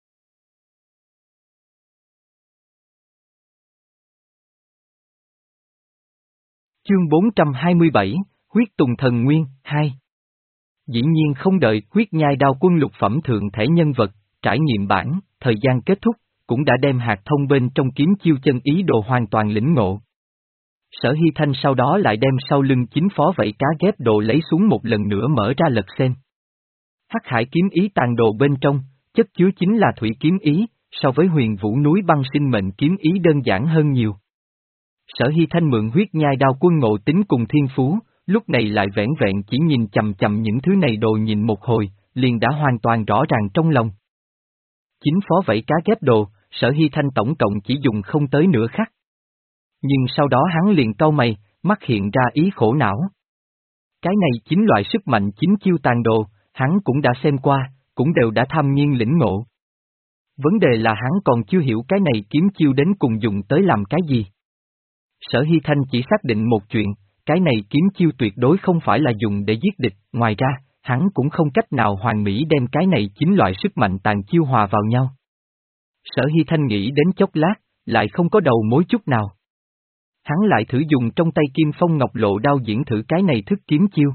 Chương bốn trăm hai mươi bảy, Huyết Tùng Thần Nguyên, hai. Dĩ nhiên không đợi huyết nhai đao quân lục phẩm thượng thể nhân vật, trải nghiệm bản, thời gian kết thúc, cũng đã đem hạt thông bên trong kiếm chiêu chân ý đồ hoàn toàn lĩnh ngộ. Sở Hy Thanh sau đó lại đem sau lưng chính phó vảy cá ghép đồ lấy xuống một lần nữa mở ra lật xem. Hắc hải kiếm ý tàn đồ bên trong, chất chứa chính là thủy kiếm ý, so với huyền vũ núi băng sinh mệnh kiếm ý đơn giản hơn nhiều. Sở Hy Thanh mượn huyết nhai đao quân ngộ tính cùng thiên phú, lúc này lại vẻn vẹn chỉ nhìn chầm chầm những thứ này đồ nhìn một hồi, liền đã hoàn toàn rõ ràng trong lòng. Chính phó vảy cá ghép đồ, Sở Hy Thanh tổng cộng chỉ dùng không tới nửa khắc. Nhưng sau đó hắn liền cau mày, mắt hiện ra ý khổ não. Cái này chính loại sức mạnh chính chiêu tàn đồ, hắn cũng đã xem qua, cũng đều đã tham nhiên lĩnh ngộ. Vấn đề là hắn còn chưa hiểu cái này kiếm chiêu đến cùng dùng tới làm cái gì. Sở Hy Thanh chỉ xác định một chuyện, cái này kiếm chiêu tuyệt đối không phải là dùng để giết địch, ngoài ra, hắn cũng không cách nào hoàn mỹ đem cái này chính loại sức mạnh tàn chiêu hòa vào nhau. Sở Hy Thanh nghĩ đến chốc lát, lại không có đầu mối chút nào. Hắn lại thử dùng trong tay Kim Phong Ngọc Lộ đao diễn thử cái này thức kiếm chiêu.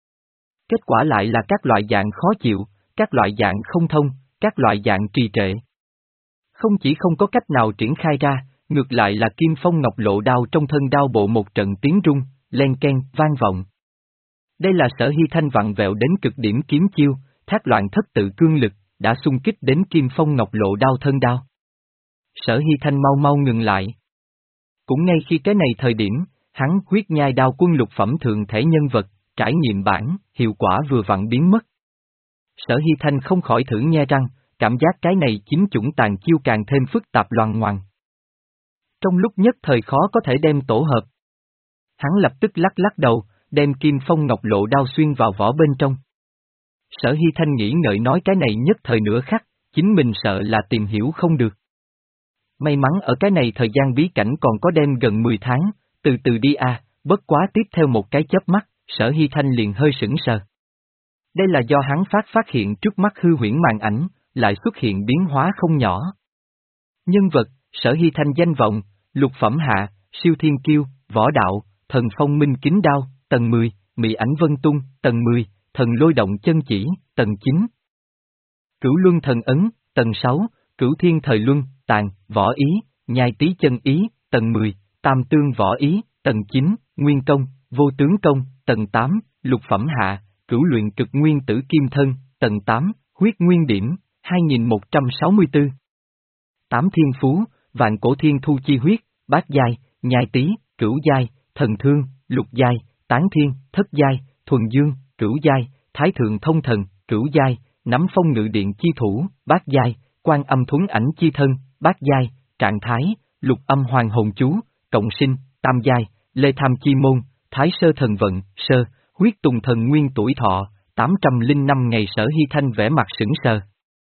Kết quả lại là các loại dạng khó chịu, các loại dạng không thông, các loại dạng trì trệ. Không chỉ không có cách nào triển khai ra, ngược lại là Kim Phong Ngọc Lộ đao trong thân đao bộ một trận tiếng rung, len ken, vang vọng. Đây là Sở Hy Thanh vặn vẹo đến cực điểm kiếm chiêu, thác loạn thất tự cương lực, đã xung kích đến Kim Phong Ngọc Lộ đao thân đao. Sở Hy Thanh mau mau ngừng lại. Cũng ngay khi cái này thời điểm, hắn huyết nhai đao quân lục phẩm thượng thể nhân vật, trải nghiệm bản, hiệu quả vừa vặn biến mất. Sở Hy Thanh không khỏi thử nhe răng, cảm giác cái này chính chủng tàn chiêu càng thêm phức tạp loằng ngoằng. Trong lúc nhất thời khó có thể đem tổ hợp. Hắn lập tức lắc lắc đầu, đem Kim Phong Ngọc Lộ đao xuyên vào vỏ bên trong. Sở Hy Thanh nghĩ ngợi nói cái này nhất thời nửa khắc, chính mình sợ là tìm hiểu không được. May mắn ở cái này thời gian bí cảnh còn có đem gần mười tháng, từ từ đi à, bất quá tiếp theo một cái chớp mắt, Sở Hy Thanh liền hơi sững sờ. Đây là do hắn phát phát hiện trước mắt hư huyễn màn ảnh, lại xuất hiện biến hóa không nhỏ. Nhân vật, Sở Hy Thanh danh vọng, lục phẩm hạ, siêu thiên kiêu, võ đạo, thần phong minh kính đao, tầng mười, mị ảnh vân tung, tầng mười, thần lôi động chân chỉ, tầng chín. Cửu luân thần ấn, tầng sáu, cửu thiên thời luân, tàn, võ ý, nhai tý chân ý, tầng mười, tam tương võ ý, tầng chín, nguyên công, vô tướng công, tầng tám, lục phẩm hạ, cửu luyện cực nguyên tử kim thân, tầng tám, huyết nguyên điểm, hai nghìn một trăm sáu mươi tư. Tám thiên phú, vạn cổ thiên thu chi huyết, bát giai, nhai tý, cửu giai, thần thương, lục giai, tán thiên, thất giai, thuần dương, cửu giai, thái thượng thông thần, cửu giai, nắm phong ngự điện chi thủ, bát giai, quan âm thuấn ảnh chi thân, bát giai, trạng thái, lục âm hoàng hồn chú, cộng sinh, tam giai, lê tham chi môn, thái sơ thần vận, sơ, huyết tùng thần nguyên tuổi thọ, tám trăm lẻ năm ngày. Sở Hy Thanh vẻ mặt sững sờ.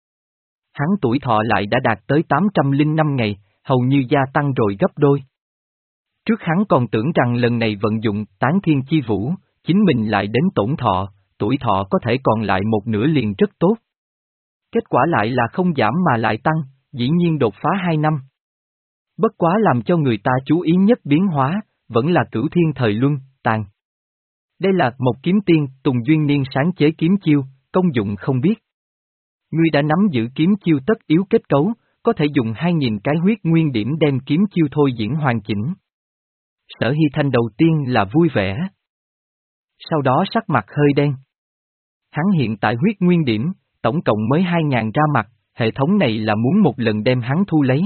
Hắn tuổi thọ lại đã đạt tới tám trăm lẻ năm ngày, hầu như gia tăng rồi gấp đôi. Trước hắn còn tưởng rằng lần này vận dụng tán thiên chi vũ, chính mình lại đến tổn thọ, tuổi thọ có thể còn lại một nửa liền rất tốt. Kết quả lại là không giảm mà lại tăng, dĩ nhiên đột phá hai năm. Bất quá làm cho người ta chú ý nhất biến hóa, vẫn là cửu thiên thời luân, tàn. Đây là một kiếm tiên, Tùng Duyên Niên sáng chế kiếm chiêu, công dụng không biết. Ngươi đã nắm giữ kiếm chiêu tất yếu kết cấu, có thể dùng hai nghìn cái huyết nguyên điểm đem kiếm chiêu thôi diễn hoàn chỉnh. Sở Hy Thanh đầu tiên là vui vẻ. Sau đó sắc mặt hơi đen. Hắn hiện tại huyết nguyên điểm, tổng cộng mới hai nghìn ra mặt, hệ thống này là muốn một lần đem hắn thu lấy.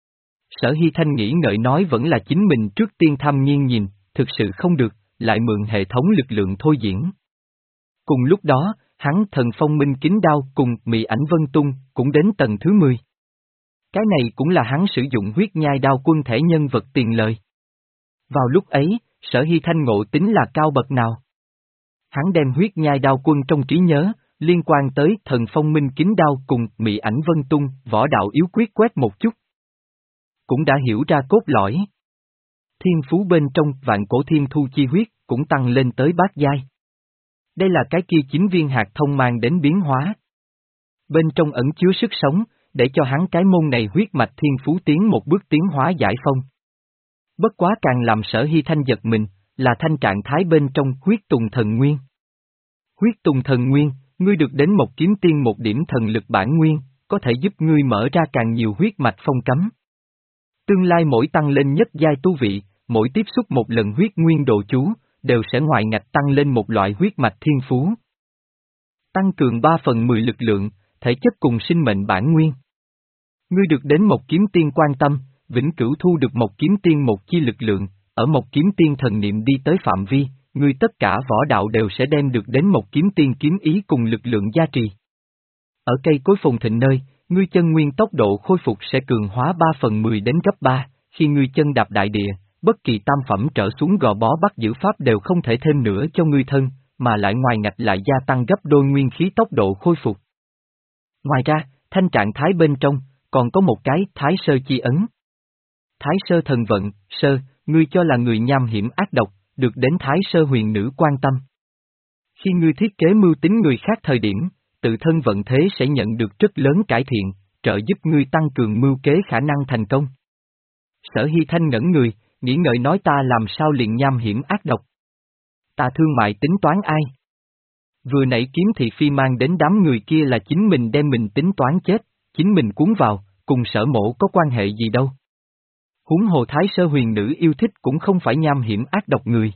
Sở Hy Thanh nghĩ ngợi nói vẫn là chính mình trước tiên tham nghiêng nhìn, thực sự không được, lại mượn hệ thống lực lượng thôi diễn. Cùng lúc đó, hắn thần phong minh kính đao cùng mị ảnh vân tung, cũng đến tầng thứ mười. Cái này cũng là hắn sử dụng huyết nhai đao quân thể nhân vật tiền lời. Vào lúc ấy, Sở Hy Thanh ngộ tính là cao bậc nào? Hắn đem huyết nhai đao quân trong trí nhớ, liên quan tới thần phong minh kính đao cùng mị ảnh vân tung, võ đạo yếu quyết quét một chút. Cũng đã hiểu ra cốt lõi. Thiên phú bên trong vạn cổ thiên thu chi huyết, cũng tăng lên tới bát giai. Đây là cái kia chín viên hạt thông mang đến biến hóa. Bên trong ẩn chứa sức sống, để cho hắn cái môn này huyết mạch thiên phú tiến một bước tiến hóa giải phong. Bất quá càng làm Sở Hy Thanh giật mình, là thanh trạng thái bên trong huyết tùng thần nguyên. Huyết tùng thần nguyên, ngươi được đến một kiếm tiên một điểm thần lực bản nguyên, có thể giúp ngươi mở ra càng nhiều huyết mạch phong cấm. Tương lai mỗi tăng lên nhất giai tu vị, mỗi tiếp xúc một lần huyết nguyên đồ chú, đều sẽ ngoại ngạch tăng lên một loại huyết mạch thiên phú. Tăng cường ba phần mười lực lượng, thể chất cùng sinh mệnh bản nguyên. Ngươi được đến một kiếm tiên quan tâm, vĩnh cửu thu được một kiếm tiên một chi lực lượng, ở một kiếm tiên thần niệm đi tới phạm vi, ngươi tất cả võ đạo đều sẽ đem được đến một kiếm tiên kiếm ý cùng lực lượng gia trì. Ở cây cối phồn thịnh nơi, ngươi chân nguyên tốc độ khôi phục sẽ cường hóa ba phần mười đến gấp ba, khi ngươi chân đạp đại địa, bất kỳ tam phẩm trở xuống gò bó bắt giữ pháp đều không thể thêm nữa cho ngươi thân, mà lại ngoài ngạch lại gia tăng gấp đôi nguyên khí tốc độ khôi phục. Ngoài ra, thanh trạng thái bên trong, còn có một cái thái sơ chi ấn. Thái sơ thần vận, sơ, ngươi cho là người nham hiểm ác độc, được đến thái sơ huyền nữ quan tâm. Khi ngươi thiết kế mưu tính người khác thời điểm, tự thân vận thế sẽ nhận được rất lớn cải thiện, trợ giúp ngươi tăng cường mưu kế khả năng thành công. Sở Hy Thanh ngẩn người, nghĩ ngợi nói ta làm sao liền nham hiểm ác độc. Ta thương mại tính toán ai? Vừa nãy kiếm thị phi mang đến đám người kia là chính mình đem mình tính toán chết, chính mình cuốn vào, cùng Sở Mộ có quan hệ gì đâu. Huống hồ thái sơ huyền nữ yêu thích cũng không phải nham hiểm ác độc người.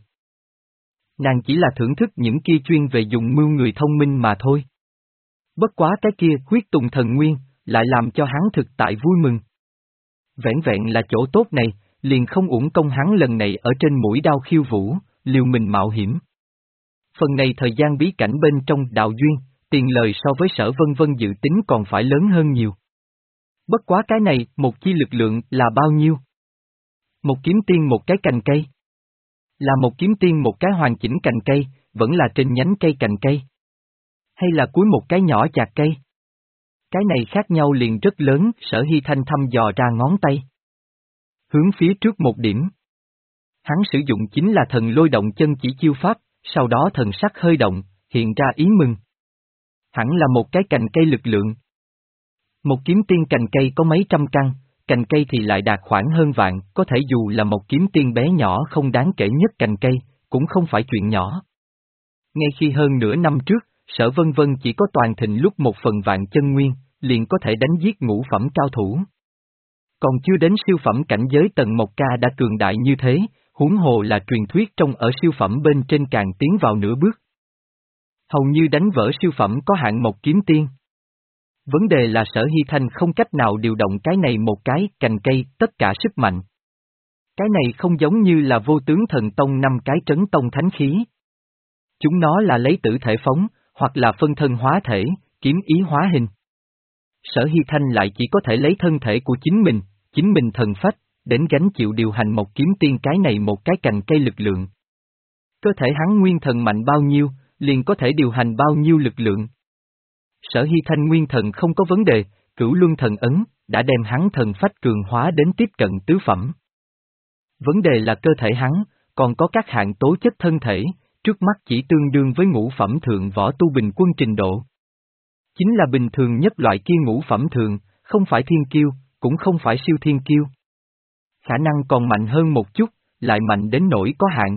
Nàng chỉ là thưởng thức những kia chuyên về dùng mưu người thông minh mà thôi. Bất quá cái kia huyết tùng thần nguyên, lại làm cho hắn thực tại vui mừng. Vẹn vẹn là chỗ tốt này, liền không uổng công hắn lần này ở trên mũi đao khiêu vũ, liều mình mạo hiểm. Phần này thời gian bí cảnh bên trong đạo duyên, tiền lời so với Sở Vân Vân dự tính còn phải lớn hơn nhiều. Bất quá cái này, một chi lực lượng là bao nhiêu? Một kiếm tiên một cái cành cây. Là một kiếm tiên một cái hoàn chỉnh cành cây, vẫn là trên nhánh cây cành cây. Hay là cuối một cái nhỏ chạc cây? Cái này khác nhau liền rất lớn, Sở Hy Thanh thăm dò ra ngón tay. Hướng phía trước một điểm. Hắn sử dụng chính là thần lôi động chân chỉ chiêu pháp, sau đó thần sắc hơi động, hiện ra ý mừng. Hẳn là một cái cành cây lực lượng. Một kiếm tiên cành cây có mấy trăm căn, cành cây thì lại đạt khoảng hơn vạn, có thể dù là một kiếm tiên bé nhỏ không đáng kể nhất cành cây, cũng không phải chuyện nhỏ. Ngay khi hơn nửa năm trước, Sở Vân Vân chỉ có toàn thịnh lúc một phần vạn chân nguyên, liền có thể đánh giết ngũ phẩm cao thủ. Còn chưa đến siêu phẩm cảnh giới tầng một ca đã cường đại như thế, huống hồ là truyền thuyết trong ở siêu phẩm bên trên càng tiến vào nửa bước. Hầu như đánh vỡ siêu phẩm có hạng một kiếm tiên. Vấn đề là Sở Hy Thanh không cách nào điều động cái này một cái cành cây tất cả sức mạnh. Cái này không giống như là vô tướng thần tông năm cái trấn tông thánh khí. Chúng nó là lấy tử thể phóng, hoặc là phân thân hóa thể, kiếm ý hóa hình. Sở Hy Thanh lại chỉ có thể lấy thân thể của chính mình, chính mình thần phách, đến gánh chịu điều hành một kiếm tiên cái này một cái cành cây lực lượng. Cơ thể hắn nguyên thần mạnh bao nhiêu, liền có thể điều hành bao nhiêu lực lượng. Sở Hy Thanh nguyên thần không có vấn đề, cửu luân thần ấn, đã đem hắn thần phách cường hóa đến tiếp cận tứ phẩm. Vấn đề là cơ thể hắn, còn có các hạng tố chất thân thể, trước mắt chỉ tương đương với ngũ phẩm thượng võ tu bình quân trình độ. Chính là bình thường nhất loại kia ngũ phẩm thường, không phải thiên kiêu, cũng không phải siêu thiên kiêu. Khả năng còn mạnh hơn một chút, lại mạnh đến nỗi có hạn.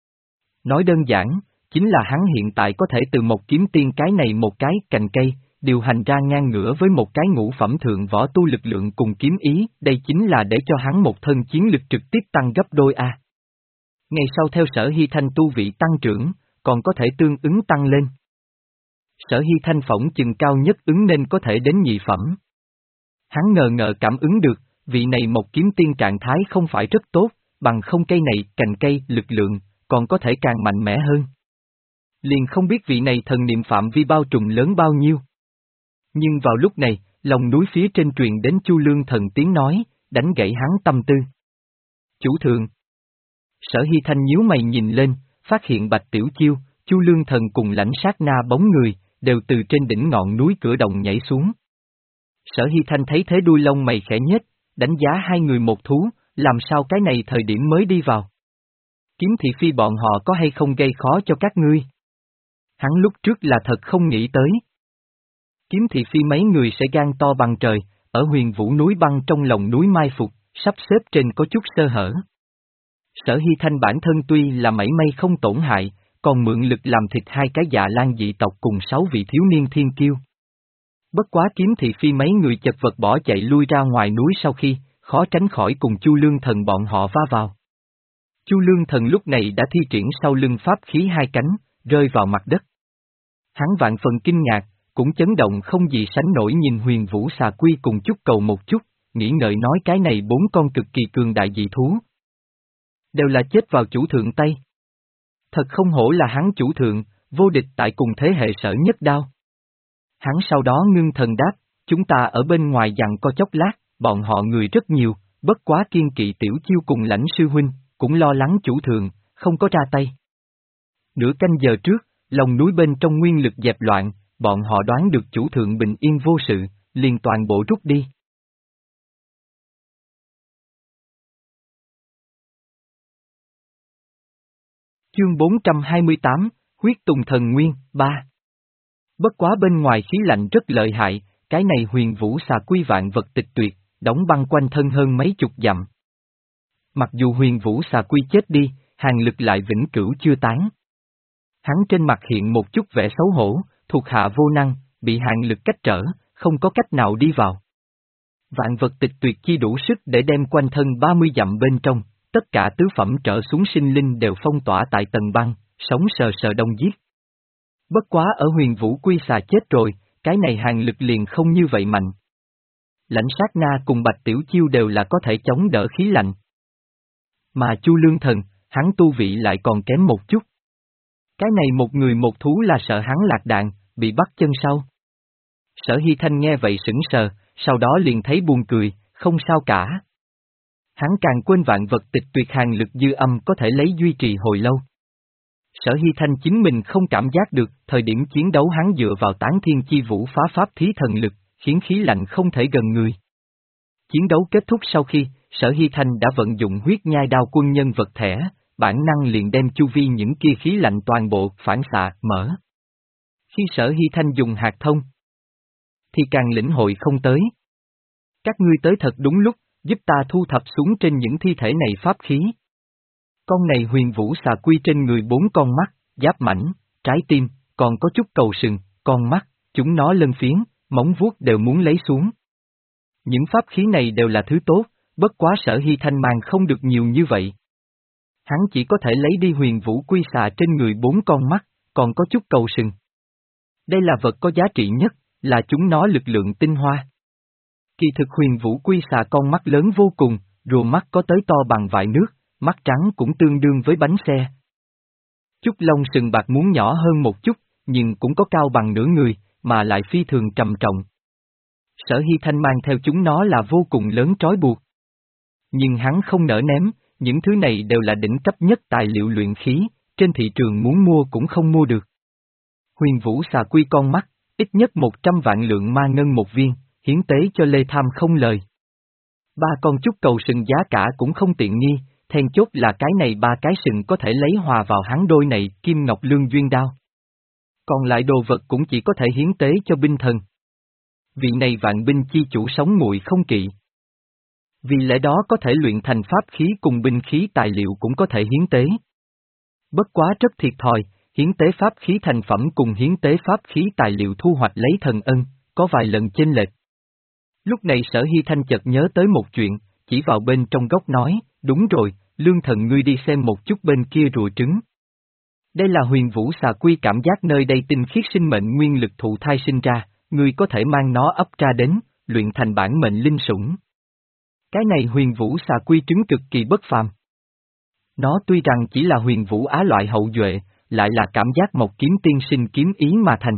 Nói đơn giản, chính là hắn hiện tại có thể từ một kiếm tiên cái này một cái cành cây, điều hành ra ngang ngửa với một cái ngũ phẩm thượng võ tu lực lượng cùng kiếm ý, đây chính là để cho hắn một thân chiến lực trực tiếp tăng gấp đôi a. Ngày sau theo Sở Hy Thanh tu vị tăng trưởng, còn có thể tương ứng tăng lên. Sở Hy Thanh phỏng chừng cao nhất ứng nên có thể đến nhị phẩm. Hắn ngờ ngợ cảm ứng được, vị này một kiếm tiên trạng thái không phải rất tốt, bằng không cây này cành cây lực lượng, còn có thể càng mạnh mẽ hơn. Liền không biết vị này thần niệm phạm vi bao trùm lớn bao nhiêu. Nhưng vào lúc này, lòng núi phía trên truyền đến Chu Lương Thần tiếng nói, đánh gãy hắn tâm tư. Chủ thượng. Sở Hy Thanh nhíu mày nhìn lên, phát hiện Bạch Tiểu Chiêu, Chu Lương Thần cùng Lãnh Sát Na bóng người, đều từ trên đỉnh ngọn núi cửa đồng nhảy xuống. Sở Hy Thanh thấy thế đuôi lông mày khẽ nhếch, đánh giá hai người một thú, làm sao cái này thời điểm mới đi vào. Kiếm thị phi bọn họ có hay không gây khó cho các ngươi? Hắn lúc trước là thật không nghĩ tới. Kiếm thị phi mấy người sẽ gan to bằng trời, ở huyền vũ núi băng trong lòng núi mai phục, sắp xếp trên có chút sơ hở. Sở Hy Thanh bản thân tuy là mảy may không tổn hại, còn mượn lực làm thịt hai cái Dạ Lan dị tộc cùng sáu vị thiếu niên thiên kiêu. Bất quá kiếm thị phi mấy người chật vật bỏ chạy lui ra ngoài núi sau khi, khó tránh khỏi cùng Chu Lương Thần bọn họ va vào. Chu Lương Thần lúc này đã thi triển sau lưng pháp khí hai cánh, rơi vào mặt đất. Hắn vạn phần kinh ngạc, cũng chấn động không gì sánh nổi nhìn Huyền Vũ Xà Quy cùng Chúc Cầu một chút, nghĩ ngợi nói cái này bốn con cực kỳ cường đại dị thú. Đều là chết vào chủ thượng tay. Thật không hổ là hắn chủ thượng, vô địch tại cùng thế hệ Sở Nhất Đao. Hắn sau đó ngưng thần đáp, chúng ta ở bên ngoài dặn co chốc lát, bọn họ người rất nhiều, bất quá kiên kỵ Tiểu Chiêu cùng Lãnh sư huynh, cũng lo lắng chủ thượng, không có ra tay. Nửa canh giờ trước, lòng núi bên trong nguyên lực dẹp loạn, bọn họ đoán được chủ thượng bình yên vô sự, liền toàn bộ rút đi. Chương bốn trăm hai mươi tám, Huyết Tùng Thần Nguyên, ba. Bất quá bên ngoài khí lạnh rất lợi hại, cái này Huyền Vũ Xà Quy vạn vật tịch tuyệt, đóng băng quanh thân hơn mấy chục dặm. Mặc dù Huyền Vũ Xà Quy chết đi, hàng lực lại vĩnh cửu chưa tán. Hắn trên mặt hiện một chút vẻ xấu hổ, thuộc hạ vô năng, bị hàng lực cách trở, không có cách nào đi vào. Vạn vật tịch tuyệt chi đủ sức để đem quanh thân ba mươi dặm bên trong, tất cả tứ phẩm trở xuống sinh linh đều phong tỏa tại tầng băng, sống sờ sờ đông giết. Bất quá ở Huyền Vũ Quy Xà chết rồi, cái này hàng lực liền không như vậy mạnh. Lãnh Sát Na cùng Bạch Tiểu Chiêu đều là có thể chống đỡ khí lạnh. Mà Chu Lương Thần, hắn tu vị lại còn kém một chút. Cái này một người một thú là sợ hắn lạc đạn, bị bắt chân sau. Sở Hy Thanh nghe vậy sững sờ, sau đó liền thấy buồn cười, không sao cả. Hắn càng quên vạn vật tịch tuyệt hàng lực dư âm có thể lấy duy trì hồi lâu. Sở Hy Thanh chính mình không cảm giác được, thời điểm chiến đấu hắn dựa vào tán thiên chi vũ phá pháp thí thần lực, khiến khí lạnh không thể gần người. Chiến đấu kết thúc sau khi, Sở Hy Thanh đã vận dụng huyết nhai đao quân nhân vật thẻ, bản năng liền đem chu vi những kia khí lạnh toàn bộ phản xạ, mở. Khi Sở Hy Thanh dùng hạt thông, thì càng lĩnh hội không tới. Các ngươi tới thật đúng lúc, giúp ta thu thập xuống trên những thi thể này pháp khí. Con này Huyền Vũ Xà Quy trên người bốn con mắt, giáp mảnh, trái tim, còn có chút cầu sừng, con mắt, chúng nó lân phiến, móng vuốt đều muốn lấy xuống. Những pháp khí này đều là thứ tốt, bất quá Sở Hy Thanh mang không được nhiều như vậy. Hắn chỉ có thể lấy đi huyền vũ quy xà trên người bốn con mắt, còn có chút cầu sừng. Đây là vật có giá trị nhất, là chúng nó lực lượng tinh hoa. Kỳ thực huyền vũ quy xà con mắt lớn vô cùng, rùa mắt có tới to bằng vại nước, mắt trắng cũng tương đương với bánh xe. Chút lông sừng bạc muốn nhỏ hơn một chút, nhưng cũng có cao bằng nửa người, mà lại phi thường trầm trọng. Sở Hy Thanh mang theo chúng nó là vô cùng lớn trói buộc. Nhưng hắn không nỡ ném, những thứ này đều là đỉnh cấp nhất tài liệu luyện khí, trên thị trường muốn mua cũng không mua được. Huyền vũ xà quy con mắt, ít nhất một trăm vạn lượng ma ngân một viên, hiến tế cho Lê Tham không lời. Ba con chút cầu sừng giá cả cũng không tiện nghi, then chốt là cái này ba cái sừng có thể lấy hòa vào hắn đôi này kim ngọc lương duyên đao. Còn lại đồ vật cũng chỉ có thể hiến tế cho binh thần. Vị này vạn binh chi chủ sống nguội không kỵ. Vì lẽ đó có thể luyện thành pháp khí cùng binh khí tài liệu cũng có thể hiến tế. Bất quá rất thiệt thòi, hiến tế pháp khí thành phẩm cùng hiến tế pháp khí tài liệu thu hoạch lấy thần ân, có vài lần chênh lệch. Lúc này Sở Hy Thanh chợt nhớ tới một chuyện, chỉ vào bên trong góc nói, đúng rồi, lương thần ngươi đi xem một chút bên kia rùa trứng. Đây là huyền vũ xà quy, cảm giác nơi đây tinh khiết sinh mệnh nguyên lực thụ thai sinh ra, ngươi có thể mang nó ấp ra đến, luyện thành bản mệnh linh sủng. Cái này huyền vũ xà quy trứng cực kỳ bất phàm. Nó tuy rằng chỉ là huyền vũ á loại hậu duệ, lại là cảm giác một kiếm tiên sinh kiếm ý mà thành.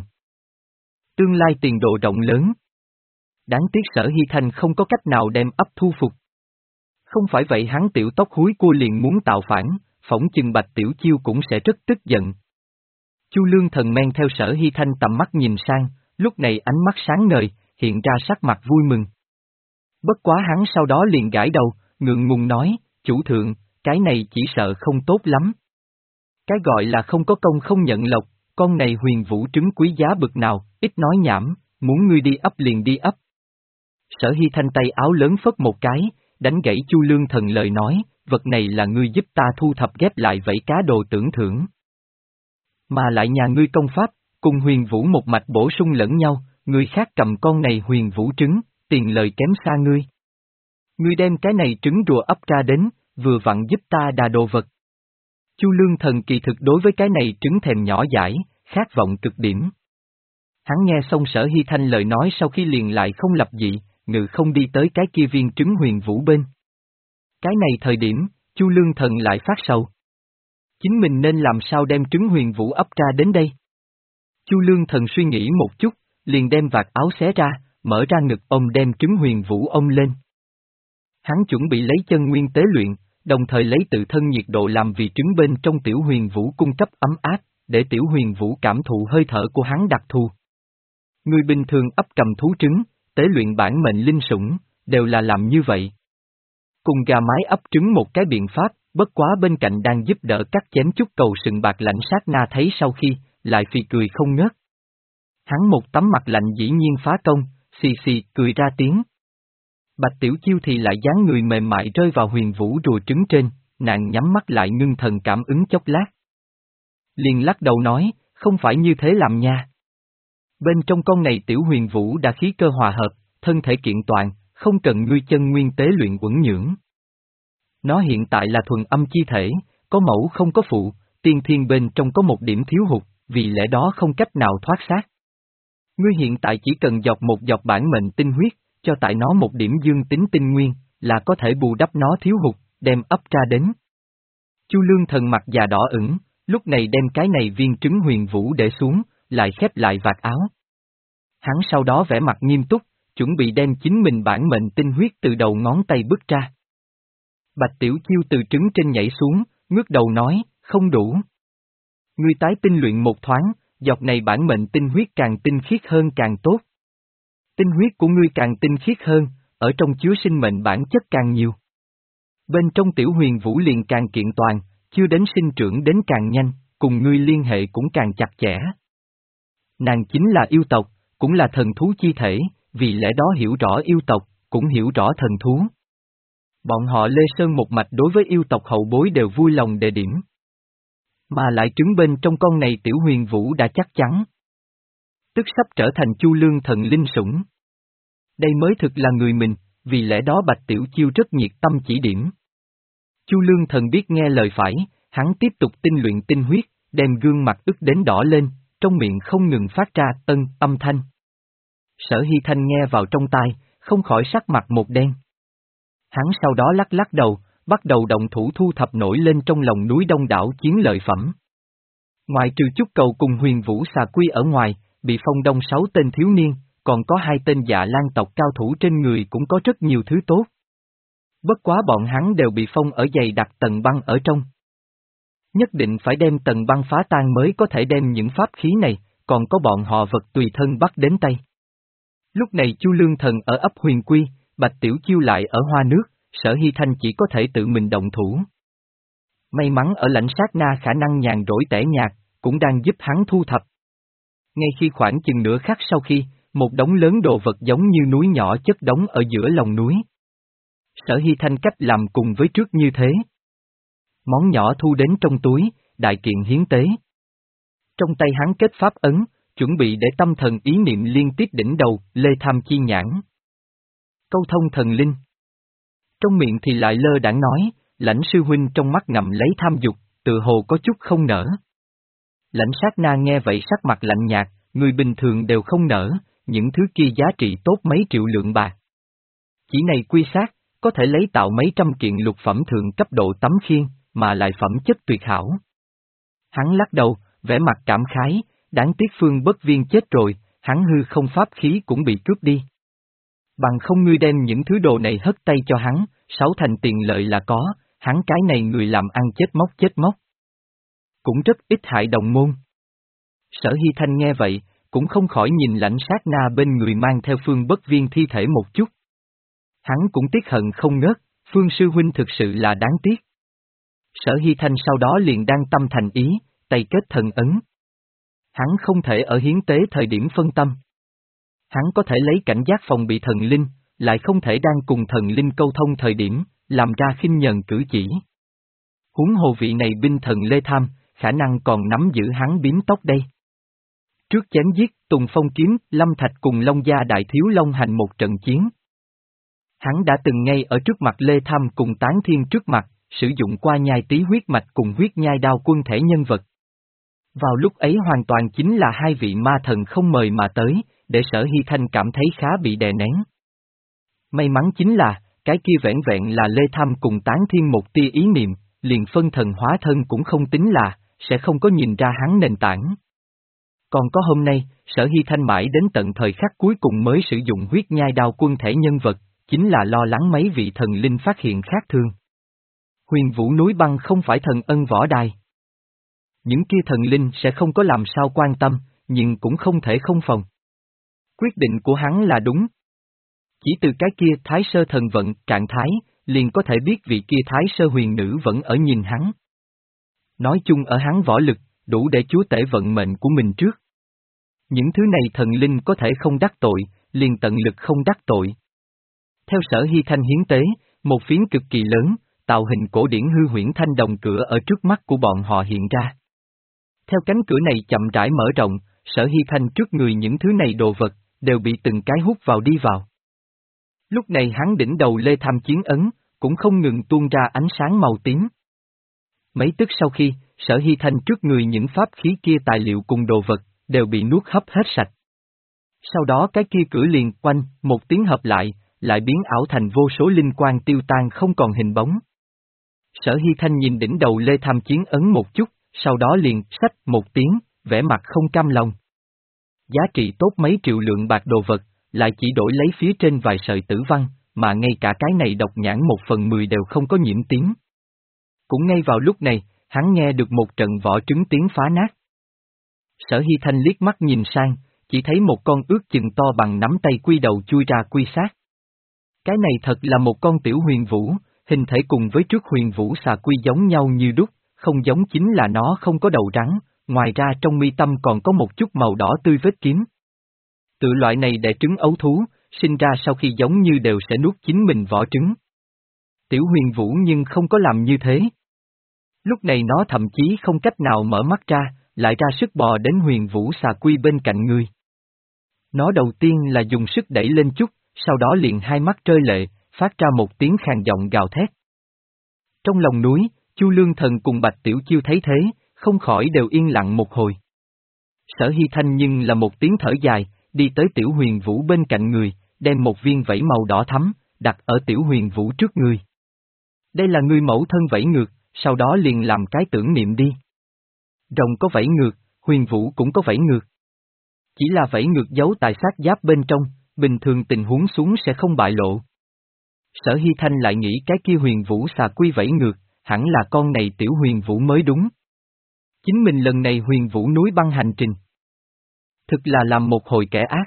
Tương lai tiền đồ rộng lớn. Đáng tiếc Sở Hy Thanh không có cách nào đem ấp thu phục. Không phải vậy hắn tiểu tóc húi cua liền muốn tạo phản, phỏng chừng Bạch Tiểu Chiêu cũng sẽ rất tức giận. Chu Lương Thần men theo Sở Hy Thanh tầm mắt nhìn sang, lúc này ánh mắt sáng ngời, hiện ra sắc mặt vui mừng. Bất quá hắn sau đó liền gãi đầu, ngượng ngùng nói, chủ thượng, cái này chỉ sợ không tốt lắm. Cái gọi là không có công không nhận lộc, con này huyền vũ trứng quý giá bực nào, ít nói nhảm, muốn ngươi đi ấp liền đi ấp. Sở Hy Thanh tay áo lớn phất một cái, đánh gãy Chu Lương Thần lời nói, vật này là ngươi giúp ta thu thập ghép lại vảy cá đồ tưởng thưởng. Mà lại nhà ngươi công pháp, cùng huyền vũ một mạch bổ sung lẫn nhau, người khác cầm con này huyền vũ trứng, tiền lời kém xa ngươi. Ngươi đem cái này trứng rùa ấp ra đến, vừa vặn giúp ta đà đồ vật. Chu Lương Thần kỳ thực đối với cái này trứng thèm nhỏ dãi, khát vọng cực điểm. Hắn nghe xong Sở Hy Thanh lời nói sau khi liền lại không lập dị, ngự không đi tới cái kia viên trứng huyền vũ bên. Cái này thời điểm, Chu Lương Thần lại phát sầu. Chính mình nên làm sao đem trứng huyền vũ ấp ra đến đây? Chu Lương Thần suy nghĩ một chút, liền đem vạt áo xé ra, mở ra ngực ông đem trứng huyền vũ ông lên. Hắn chuẩn bị lấy chân nguyên tế luyện, đồng thời lấy tự thân nhiệt độ làm vì trứng bên trong tiểu huyền vũ cung cấp ấm áp, để tiểu huyền vũ cảm thụ hơi thở của hắn đặc thù. Người bình thường ấp cầm thú trứng, tế luyện bản mệnh linh sủng, đều là làm như vậy. Cùng gà mái ấp trứng một cái biện pháp, bất quá bên cạnh đang giúp đỡ cắt chém chút cầu sừng bạc lạnh sát na thấy sau khi, lại phì cười không ngớt. Hắn một tấm mặt lạnh dĩ nhiên phá công, xì xì cười ra tiếng. Bạch Tiểu Chiêu thì lại dáng người mềm mại rơi vào huyền vũ rùa trứng trên, nàng nhắm mắt lại ngưng thần cảm ứng chốc lát. Liền lắc đầu nói, không phải như thế làm nha. Bên trong con này tiểu huyền vũ đã khí cơ hòa hợp, thân thể kiện toàn, không cần ngươi chân nguyên tế luyện uẩn nhưỡng. Nó hiện tại là thuần âm chi thể, có mẫu không có phụ, tiên thiên bên trong có một điểm thiếu hụt, vì lẽ đó không cách nào thoát xác. Ngươi hiện tại chỉ cần dọc một dọc bản mệnh tinh huyết, cho tại nó một điểm dương tính tinh nguyên, là có thể bù đắp nó thiếu hụt, đem ấp ra đến. Chu Lương Thần mặt già đỏ ửng, lúc này đem cái này viên trứng huyền vũ để xuống, lại khép lại vạt áo. Hắn sau đó vẻ mặt nghiêm túc, chuẩn bị đem chính mình bản mệnh tinh huyết từ đầu ngón tay bứt ra. Bạch Tiểu Chiêu từ trứng trên nhảy xuống, ngước đầu nói, không đủ. Ngươi tái tinh luyện một thoáng, dọc này bản mệnh tinh huyết càng tinh khiết hơn càng tốt. Tinh huyết của ngươi càng tinh khiết hơn, ở trong chứa sinh mệnh bản chất càng nhiều. Bên trong tiểu huyền vũ liền càng kiện toàn, chưa đến sinh trưởng đến càng nhanh, cùng ngươi liên hệ cũng càng chặt chẽ. Nàng chính là yêu tộc, cũng là thần thú chi thể, vì lẽ đó hiểu rõ yêu tộc, cũng hiểu rõ thần thú. Bọn họ Lê Sơn một mạch đối với yêu tộc hậu bối đều vui lòng đề điểm. Mà lại trứng bên trong con này tiểu huyền vũ đã chắc chắn. Tức sắp trở thành Chu Lương Thần linh sủng. Đây mới thực là người mình, vì lẽ đó Bạch Tiểu Chiêu rất nhiệt tâm chỉ điểm. Chu Lương Thần biết nghe lời phải, hắn tiếp tục tinh luyện tinh huyết, đem gương mặt ức đến đỏ lên, trong miệng không ngừng phát ra tân âm thanh. Sở Hy Thanh nghe vào trong tai, không khỏi sắc mặt một đen. Hắn sau đó lắc lắc đầu, bắt đầu động thủ thu thập nổi lên trong lòng núi đông đảo chiến lợi phẩm. Ngoài trừ Chúc Cầu cùng Huyền Vũ xà quy ở ngoài, bị phong đông sáu tên thiếu niên, còn có hai tên Dạ Lan tộc cao thủ trên người cũng có rất nhiều thứ tốt. Bất quá bọn hắn đều bị phong ở dày đặc tầng băng ở trong. Nhất định phải đem tầng băng phá tan mới có thể đem những pháp khí này, còn có bọn họ vật tùy thân bắt đến tay. Lúc này Chu Lương Thần ở ấp Huyền Quy, Bạch Tiểu Chiêu lại ở Hoa Nước, Sở Hy Thanh chỉ có thể tự mình động thủ. May mắn ở lãnh sát na khả năng nhàn rỗi tẻ nhạt, cũng đang giúp hắn thu thập. Ngay khi khoảng chừng nửa khắc sau khi, một đống lớn đồ vật giống như núi nhỏ chất đống ở giữa lòng núi. Sở Hy Thanh cách làm cùng với trước như thế. Món nhỏ thu đến trong túi, đại kiện hiến tế. Trong tay hắn kết pháp ấn, chuẩn bị để tâm thần ý niệm liên tiếp đỉnh đầu, Lê Tham Chi Nhãn. Câu thông thần linh. Trong miệng thì lại lơ đãng nói, Lãnh sư huynh trong mắt ngậm lấy tham dục, tự hồ có chút không nở. Lãnh sát na nghe vậy sắc mặt lạnh nhạt, người bình thường đều không nở, những thứ kia giá trị tốt mấy triệu lượng bạc. Chỉ này quy sát, có thể lấy tạo mấy trăm kiện lục phẩm thượng cấp độ tấm khiên, mà lại phẩm chất tuyệt hảo. Hắn lắc đầu, vẻ mặt cảm khái, đáng tiếc Phương Bất Viên chết rồi, hắn hư không pháp khí cũng bị cướp đi. Bằng không ngươi đem những thứ đồ này hất tay cho hắn, sáu thành tiền lợi là có, hắn cái này người làm ăn chết móc chết móc. Cũng rất ít hại đồng môn. Sở Hy Thanh nghe vậy, cũng không khỏi nhìn lãnh sát na bên người mang theo Phương Bất Viên thi thể một chút. Hắn cũng tiếc hận không ngớt, Phương sư huynh thực sự là đáng tiếc. Sở Hy Thanh sau đó liền đan tâm thành ý, tay kết thần ấn. Hắn không thể ở hiến tế thời điểm phân tâm. Hắn có thể lấy cảnh giác phòng bị thần linh, lại không thể đang cùng thần linh câu thông thời điểm, làm ra khinh nhờn cử chỉ. Huống hồ vị này binh thần Lê Tham, khả năng còn nắm giữ hắn biếm tóc đây. Trước chém giết, Tùng Phong kiếm, Lâm Thạch cùng Long Gia Đại Thiếu Long hành một trận chiến. Hắn đã từng ngay ở trước mặt Lê Tham cùng Tán Thiên trước mặt, sử dụng qua nhai tí huyết mạch cùng huyết nhai đao quân thể nhân vật. Vào lúc ấy hoàn toàn chính là hai vị ma thần không mời mà tới, để Sở Hy Thanh cảm thấy khá bị đè nén. May mắn chính là, cái kia vẻn vẹn là Lê Tham cùng Tán Thiên một tia ý niệm, liền phân thần hóa thân cũng không tính là, sẽ không có nhìn ra hắn nền tảng. Còn có hôm nay, Sở Hy Thanh mãi đến tận thời khắc cuối cùng mới sử dụng huyết nhai đao quân thể nhân vật, chính là lo lắng mấy vị thần linh phát hiện khác thường. Huyền Vũ núi băng không phải thần ân võ đài. Những kia thần linh sẽ không có làm sao quan tâm, nhưng cũng không thể không phòng. Quyết định của hắn là đúng. Chỉ từ cái kia thái sơ thần vận trạng thái, liền có thể biết vị kia thái sơ huyền nữ vẫn ở nhìn hắn. Nói chung ở hắn võ lực, đủ để chúa tể vận mệnh của mình trước. Những thứ này thần linh có thể không đắc tội, liền tận lực không đắc tội. Theo Sở Hy Thanh hiến tế, một phiến cực kỳ lớn, tạo hình cổ điển hư huyễn thanh đồng cửa ở trước mắt của bọn họ hiện ra. Theo cánh cửa này chậm rãi mở rộng, Sở Hy Thanh trước người những thứ này đồ vật, đều bị từng cái hút vào đi vào. Lúc này hắn đỉnh đầu Lê Tham chiến ấn, cũng không ngừng tuôn ra ánh sáng màu tím. Mấy tức sau khi, Sở Hy Thanh trước người những pháp khí kia tài liệu cùng đồ vật, đều bị nuốt hấp hết sạch. Sau đó cái kia cửa liền quanh, một tiếng hợp lại, lại biến ảo thành vô số linh quang tiêu tan không còn hình bóng. Sở Hy Thanh nhìn đỉnh đầu Lê Tham chiến ấn một chút, sau đó liền xách một tiếng, vẻ mặt không cam lòng. Giá trị tốt mấy triệu lượng bạc đồ vật, lại chỉ đổi lấy phía trên vài sợi tử văn, mà ngay cả cái này độc nhãn một phần mười đều không có nhiễm tím. Cũng ngay vào lúc này, hắn nghe được một trận vỏ trứng tiếng phá nát. Sở Hy Thanh liếc mắt nhìn sang, chỉ thấy một con ước chừng to bằng nắm tay quy đầu chui ra quy sát. Cái này thật là một con tiểu huyền vũ, hình thể cùng với trước huyền vũ xà quy giống nhau như đúc, không giống chính là nó không có đầu rắn, ngoài ra trong mi tâm còn có một chút màu đỏ tươi vết kiếm. Tự loại này đẻ trứng ấu thú, sinh ra sau khi giống như đều sẽ nuốt chính mình vỏ trứng. Tiểu huyền vũ nhưng không có làm như thế. Lúc này nó thậm chí không cách nào mở mắt ra, lại ra sức bò đến huyền vũ xà quy bên cạnh người. Nó đầu tiên là dùng sức đẩy lên chút, sau đó liền hai mắt rơi lệ, phát ra một tiếng khàn giọng gào thét. Trong lòng núi, Chu Lương Thần cùng Bạch Tiểu Chiêu thấy thế, không khỏi đều yên lặng một hồi. Sở Hy Thanh nhưng là một tiếng thở dài, đi tới Tiểu Huyền Vũ bên cạnh người, đem một viên vảy màu đỏ thắm, đặt ở Tiểu Huyền Vũ trước người. Đây là ngươi mẫu thân vảy ngược, sau đó liền làm cái tưởng niệm đi. Rồng có vảy ngược, Huyền Vũ cũng có vảy ngược. Chỉ là vảy ngược giấu tại sát giáp bên trong, bình thường tình huống xuống sẽ không bại lộ. Sở Hy Thanh lại nghĩ cái kia Huyền Vũ xà quy vảy ngược, hẳn là con này Tiểu Huyền Vũ mới đúng. Chính mình lần này Huyền Vũ núi băng hành trình. Thực là làm một hồi kẻ ác.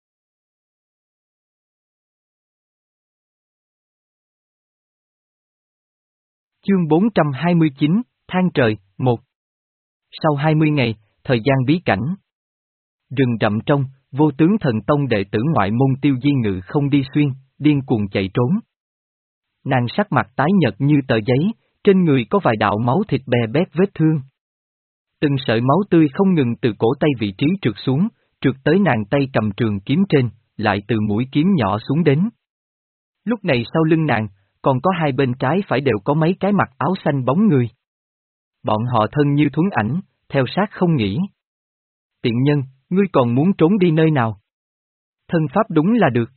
Chương bốn trăm hai mươi chín, Than Trời, một. Sau hai mươi ngày, thời gian bí cảnh. Rừng rậm trong, Vô Tướng Thần Tông đệ tử ngoại môn Tiêu Di Ngự không đi xuyên, điên cuồng chạy trốn. Nàng sắc mặt tái nhợt như tờ giấy, trên người có vài đạo máu thịt bè bét vết thương. Từng sợi máu tươi không ngừng từ cổ tay vị trí trượt xuống, trượt tới nàng tay cầm trường kiếm trên, lại từ mũi kiếm nhỏ xuống đến. Lúc này sau lưng nàng, còn có hai bên trái phải đều có mấy cái mặc áo xanh bóng người. Bọn họ thân như thuấn ảnh, theo sát không nghỉ. Tiện nhân, ngươi còn muốn trốn đi nơi nào? Thân pháp đúng là được.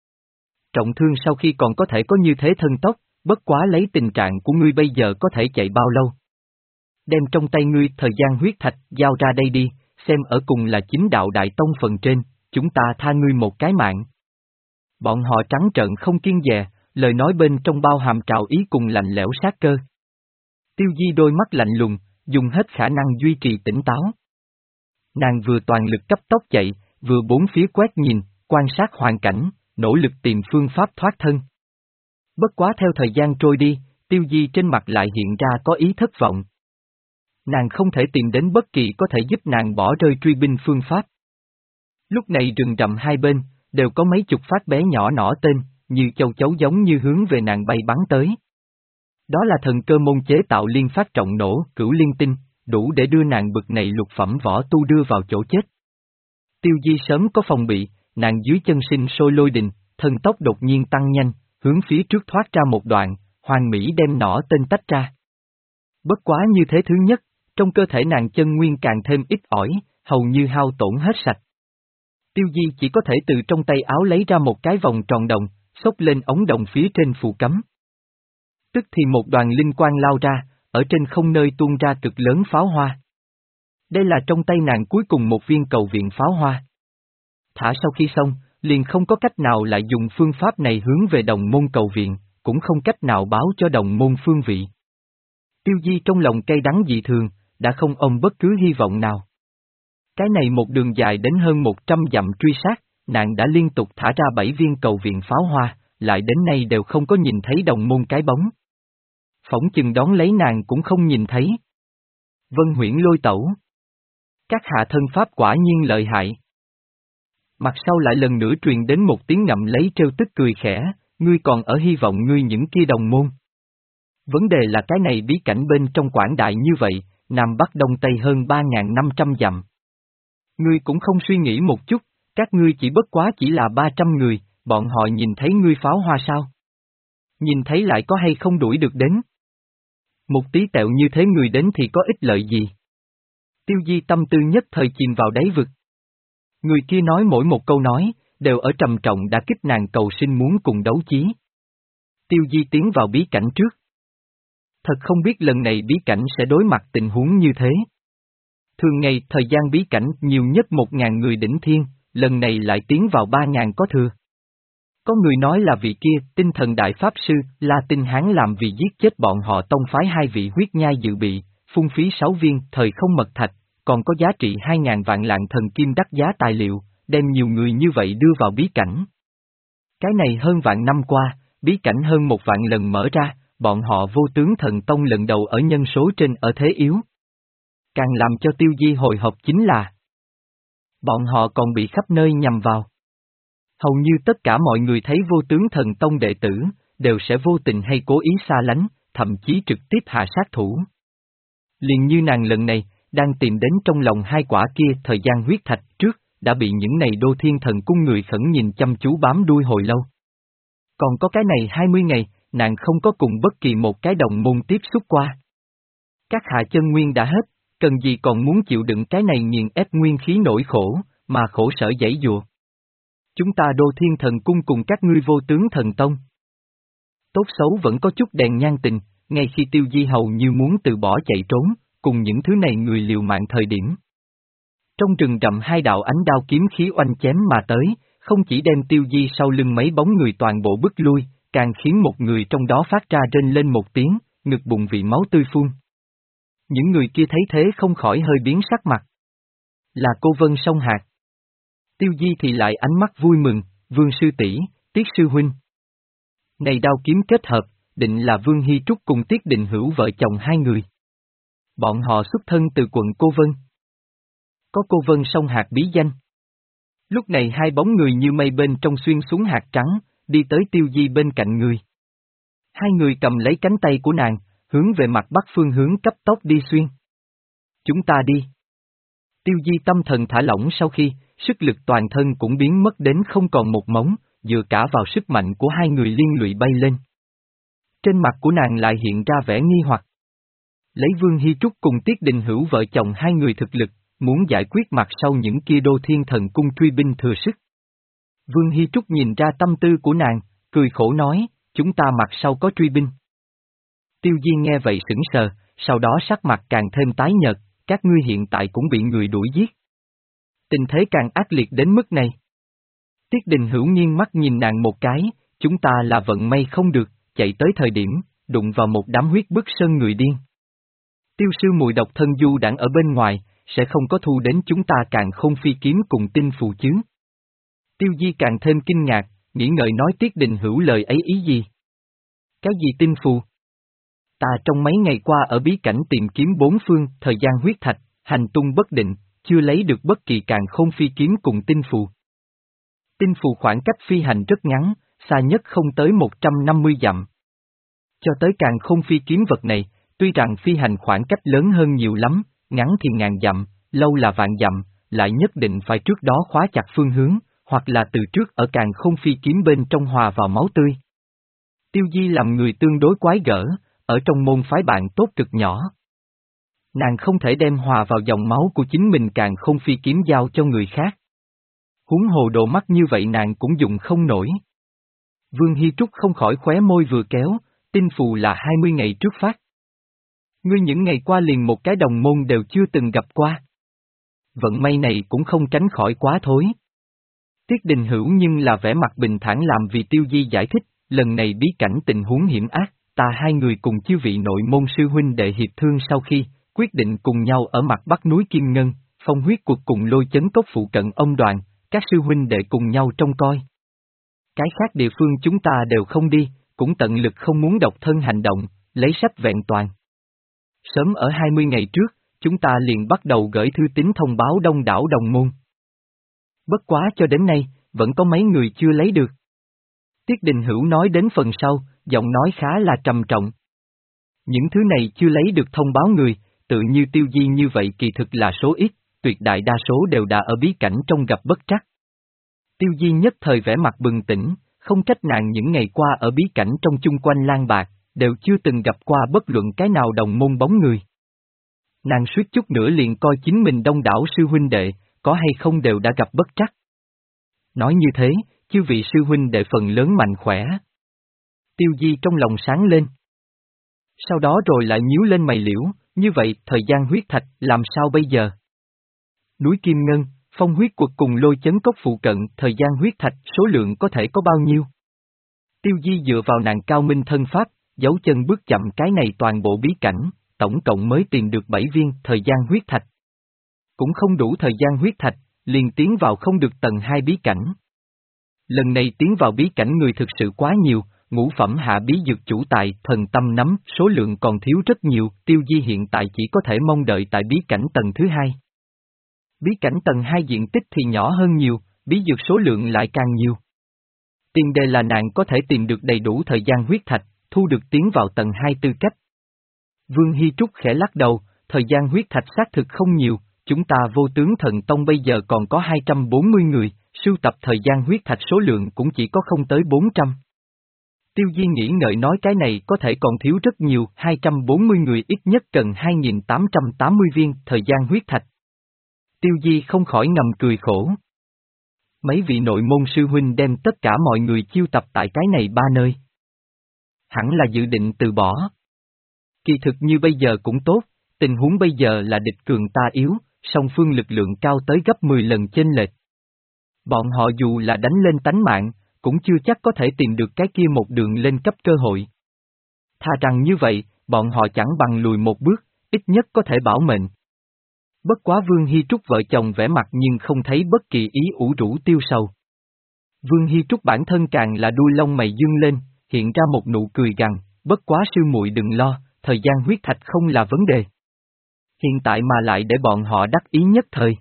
Trọng thương sau khi còn có thể có như thế thân tốc, bất quá lấy tình trạng của ngươi bây giờ có thể chạy bao lâu? Đem trong tay ngươi thời gian huyết thạch giao ra đây đi, xem ở cùng là chính đạo đại tông phần trên, chúng ta tha ngươi một cái mạng. Bọn họ trắng trợn không kiêng dè, lời nói bên trong bao hàm trào ý cùng lạnh lẽo sát cơ. Tiêu Di đôi mắt lạnh lùng, dùng hết khả năng duy trì tỉnh táo. Nàng vừa toàn lực cấp tốc chạy, vừa bốn phía quét nhìn, quan sát hoàn cảnh, nỗ lực tìm phương pháp thoát thân. Bất quá theo thời gian trôi đi, Tiêu Di trên mặt lại hiện ra có ý thất vọng. Nàng không thể tìm đến bất kỳ có thể giúp nàng bỏ rơi truy binh phương pháp. Lúc này rừng rậm hai bên, đều có mấy chục phát bé nhỏ nỏ tên, như châu chấu giống như hướng về nàng bay bắn tới. Đó là thần cơ môn chế tạo liên phát trọng nổ, cửu liên tinh, đủ để đưa nàng bực này lục phẩm võ tu đưa vào chỗ chết. Tiêu Di sớm có phòng bị, nàng dưới chân sinh sôi lôi đình, thân tốc đột nhiên tăng nhanh, hướng phía trước thoát ra một đoạn, hoàn mỹ đem nỏ tên tách ra. Bất quá như thế thứ nhất, trong cơ thể nàng chân nguyên càng thêm ít ỏi, hầu như hao tổn hết sạch. Tiêu Di chỉ có thể từ trong tay áo lấy ra một cái vòng tròn đồng, xốc lên ống đồng phía trên phù cấm. Tức thì một đoàn linh quang lao ra, ở trên không nơi tuôn ra cực lớn pháo hoa. Đây là trong tay nàng cuối cùng một viên cầu viện pháo hoa. Thả sau khi xong, liền không có cách nào lại dùng phương pháp này hướng về đồng môn cầu viện, cũng không cách nào báo cho đồng môn phương vị. Tiêu Di trong lòng cay đắng dị thường, đã không ôm bất cứ hy vọng nào. Cái này một đường dài đến hơn một trăm dặm truy sát, nàng đã liên tục thả ra bảy viên cầu viện pháo hoa, lại đến nay đều không có nhìn thấy đồng môn cái bóng. Phỏng chừng đón lấy nàng cũng không nhìn thấy. Vân Huyễn Lôi Tẩu. Các hạ thân pháp quả nhiên lợi hại. Mặt sau lại lần nữa truyền đến một tiếng ngậm lấy trêu tức cười khẽ, ngươi còn ở hy vọng ngươi những kia đồng môn. Vấn đề là cái này bí cảnh bên trong quảng đại như vậy, Nam Bắc Đông Tây hơn ba nghìn năm trăm dặm. Ngươi cũng không suy nghĩ một chút, các ngươi chỉ bất quá chỉ là ba trăm người, bọn họ nhìn thấy ngươi pháo hoa sao? Nhìn thấy lại có hay không đuổi được đến? Một tí tẹo như thế người đến thì có ích lợi gì? Tiêu Di tâm tư nhất thời chìm vào đáy vực. Người kia nói mỗi một câu nói, đều ở trầm trọng đã kích nàng cầu sinh muốn cùng đấu chí. Tiêu Di tiến vào bí cảnh trước. Thật không biết lần này bí cảnh sẽ đối mặt tình huống như thế. Thường ngày thời gian bí cảnh nhiều nhất một ngàn người đỉnh thiên, lần này lại tiến vào ba ngàn có thừa. Có người nói là vị kia, tinh thần đại pháp sư, La Tinh Hán làm vì giết chết bọn họ tông phái hai vị huyết nhai dự bị, phung phí sáu viên thời không mật thạch, còn có giá trị hai ngàn vạn lạng thần kim đắt giá tài liệu, đem nhiều người như vậy đưa vào bí cảnh. Cái này hơn vạn năm qua, bí cảnh hơn một vạn lần mở ra, bọn họ Vô Tướng Thần Tông lần đầu ở nhân số trên ở thế yếu. Càng làm cho Tiêu Di hồi hộp chính là bọn họ còn bị khắp nơi nhằm vào. Hầu như tất cả mọi người thấy Vô Tướng Thần Tông đệ tử, đều sẽ vô tình hay cố ý xa lánh, thậm chí trực tiếp hạ sát thủ. Liền như nàng lần này, đang tìm đến trong lòng hai quả kia thời gian huyết thạch trước, đã bị những này đô thiên thần cung người khẩn nhìn chăm chú bám đuôi hồi lâu. Còn có cái này hai mươi ngày, nàng không có cùng bất kỳ một cái đồng môn tiếp xúc qua. Các hạ chân nguyên đã hết, cần gì còn muốn chịu đựng cái này nghiền ép nguyên khí nỗi khổ, mà khổ sở giãy giụa. Chúng ta đô thiên thần cung cùng các ngươi vô tướng thần tông. Tốt xấu vẫn có chút đèn nhan tình, ngay khi Tiêu Di hầu như muốn từ bỏ chạy trốn, cùng những thứ này người liều mạng thời điểm. Trong rừng rậm hai đạo ánh đao kiếm khí oanh chém mà tới, không chỉ đem Tiêu Di sau lưng mấy bóng người toàn bộ bức lui, càng khiến một người trong đó phát ra rên lên một tiếng, ngực bụng vị máu tươi phun. Những người kia thấy thế không khỏi hơi biến sắc mặt. Là cô Vân Song Hạc. Tiêu Di thì lại ánh mắt vui mừng, Vương sư tỷ, Tiết sư huynh. Này đao kiếm kết hợp, định là Vương Hy Trúc cùng Tiết Định Hữu vợ chồng hai người. Bọn họ xuất thân từ quận Cô Vân. Có Cô Vân Song Hạc bí danh. Lúc này hai bóng người như mây bên trong xuyên xuống hạt trắng, đi tới Tiêu Di bên cạnh người. Hai người cầm lấy cánh tay của nàng, hướng về mặt bắc phương hướng cấp tốc đi xuyên. Chúng ta đi. Tiêu Di tâm thần thả lỏng sau khi, sức lực toàn thân cũng biến mất đến không còn một mống, dựa cả vào sức mạnh của hai người liên lụy bay lên. Trên mặt của nàng lại hiện ra vẻ nghi hoặc. Lấy Vương Hy Trúc cùng Tiết Định Hữu vợ chồng hai người thực lực, muốn giải quyết mặt sau những kia đô thiên thần cung truy binh thừa sức. Vương Hy Trúc nhìn ra tâm tư của nàng, cười khổ nói, chúng ta mặt sau có truy binh. Tiêu Di nghe vậy sững sờ, sau đó sắc mặt càng thêm tái nhợt, các ngươi hiện tại cũng bị người đuổi giết. Tình thế càng ác liệt đến mức này. Tiết Định Hữu nghiêng mắt nhìn nàng một cái, chúng ta là vận may không được, chạy tới thời điểm, đụng vào một đám huyết bức sơn người điên. Tiêu sư mùi độc thân du đãng ở bên ngoài, sẽ không có thu đến chúng ta càng không phi kiếm cùng tinh phù chứ. Tiêu Di càng thêm kinh ngạc, nghĩ ngợi nói Tiết Định Hữu lời ấy ý gì? Cái gì tinh phù? Ta trong mấy ngày qua ở bí cảnh tìm kiếm bốn phương, thời gian huyết thạch, hành tung bất định, chưa lấy được bất kỳ càng không phi kiếm cùng tinh phù. Tinh phù khoảng cách phi hành rất ngắn, xa nhất không tới một trăm năm mươi dặm. Cho tới càng không phi kiếm vật này, tuy rằng phi hành khoảng cách lớn hơn nhiều lắm, ngắn thì ngàn dặm, lâu là vạn dặm, lại nhất định phải trước đó khóa chặt phương hướng, hoặc là từ trước ở càng không phi kiếm bên trong hòa vào máu tươi. Tiêu Di làm người tương đối quái gở, ở trong môn phái bạn tốt cực nhỏ. Nàng không thể đem hòa vào dòng máu của chính mình càng không phi kiếm giao cho người khác. Huống hồ độ mắt như vậy nàng cũng dùng không nổi. Vương Hy Trúc không khỏi khóe môi vừa kéo, tinh phù là hai mươi ngày trước phát. Ngươi những ngày qua liền một cái đồng môn đều chưa từng gặp qua. Vận may này cũng không tránh khỏi quá thối. Tiết Định Hữu nhưng là vẻ mặt bình thản làm vì Tiêu Di giải thích, lần này bí cảnh tình huống hiểm ác, ta hai người cùng chư vị nội môn sư huynh đệ hiệp thương sau khi, quyết định cùng nhau ở mặt bắc núi Kim Ngân, phong huyết cuộc cùng lôi chấn cốc phụ cận ông đoàn, các sư huynh đệ cùng nhau trông coi. Cái khác địa phương chúng ta đều không đi, cũng tận lực không muốn độc thân hành động, lấy sách vẹn toàn. Sớm ở hai mươi ngày trước, chúng ta liền bắt đầu gửi thư tín thông báo đông đảo đồng môn. Bất quá cho đến nay, vẫn có mấy người chưa lấy được. Tiết Định Hữu nói đến phần sau, giọng nói khá là trầm trọng. Những thứ này chưa lấy được thông báo người, tự như Tiêu Di như vậy kỳ thực là số ít, tuyệt đại đa số đều đã ở bí cảnh trong gặp bất trắc. Tiêu Di nhất thời vẻ mặt bừng tỉnh, không trách nàng những ngày qua ở bí cảnh trong chung quanh Lan Bạc, đều chưa từng gặp qua bất luận cái nào đồng môn bóng người. Nàng suýt chút nữa liền coi chính mình đông đảo sư huynh đệ, có hay không đều đã gặp bất trắc. Nói như thế, chư vị sư huynh đệ phần lớn mạnh khỏe. Tiêu Di trong lòng sáng lên. Sau đó rồi lại nhíu lên mày liễu, như vậy thời gian huyết thạch làm sao bây giờ? Núi Kim Ngân, phong huyết quật cùng lôi chấn cốc phụ cận thời gian huyết thạch số lượng có thể có bao nhiêu? Tiêu Di dựa vào nàng cao minh thân pháp, giấu chân bước chậm cái này toàn bộ bí cảnh, tổng cộng mới tìm được bảy viên thời gian huyết thạch. Cũng không đủ thời gian huyết thạch, liền tiến vào không được tầng hai bí cảnh. Lần này tiến vào bí cảnh người thực sự quá nhiều, ngũ phẩm hạ bí dược chủ tài thần tâm nắm số lượng còn thiếu rất nhiều, Tiêu Di hiện tại chỉ có thể mong đợi tại bí cảnh tầng thứ hai. Bí cảnh tầng hai diện tích thì nhỏ hơn nhiều, bí dược số lượng lại càng nhiều. Tiền đề là nàng có thể tìm được đầy đủ thời gian huyết thạch, thu được tiến vào tầng hai tư cách. Vương Hy Trúc khẽ lắc đầu, thời gian huyết thạch xác thực không nhiều, chúng ta vô tướng thần tông bây giờ còn có hai trăm bốn mươi người, sưu tập thời gian huyết thạch số lượng cũng chỉ có không tới bốn trăm. Tiêu Di nghĩ ngợi nói cái này có thể còn thiếu rất nhiều, hai trăm bốn mươi người ít nhất cần hai nghìn tám trăm tám mươi viên thời gian huyết thạch. Tiêu Di không khỏi ngầm cười khổ. Mấy vị nội môn sư huynh đem tất cả mọi người chiêu tập tại cái này ba nơi. Hẳn là dự định từ bỏ. Kỳ thực như bây giờ cũng tốt, tình huống bây giờ là địch cường ta yếu, song phương lực lượng cao tới gấp mười lần chênh lệch. Bọn họ dù là đánh lên tánh mạng, cũng chưa chắc có thể tìm được cái kia một đường lên cấp cơ hội. Tha rằng như vậy, bọn họ chẳng bằng lùi một bước, ít nhất có thể bảo mệnh. Bất quá Vương Hy Trúc vợ chồng vẻ mặt nhưng không thấy bất kỳ ý ủ rũ tiêu sầu. Vương Hy Trúc bản thân càng là đuôi lông mày dương lên, hiện ra một nụ cười gằn, bất quá sư muội đừng lo, thời gian huyết thạch không là vấn đề. Hiện tại mà lại để bọn họ đắc ý nhất thời.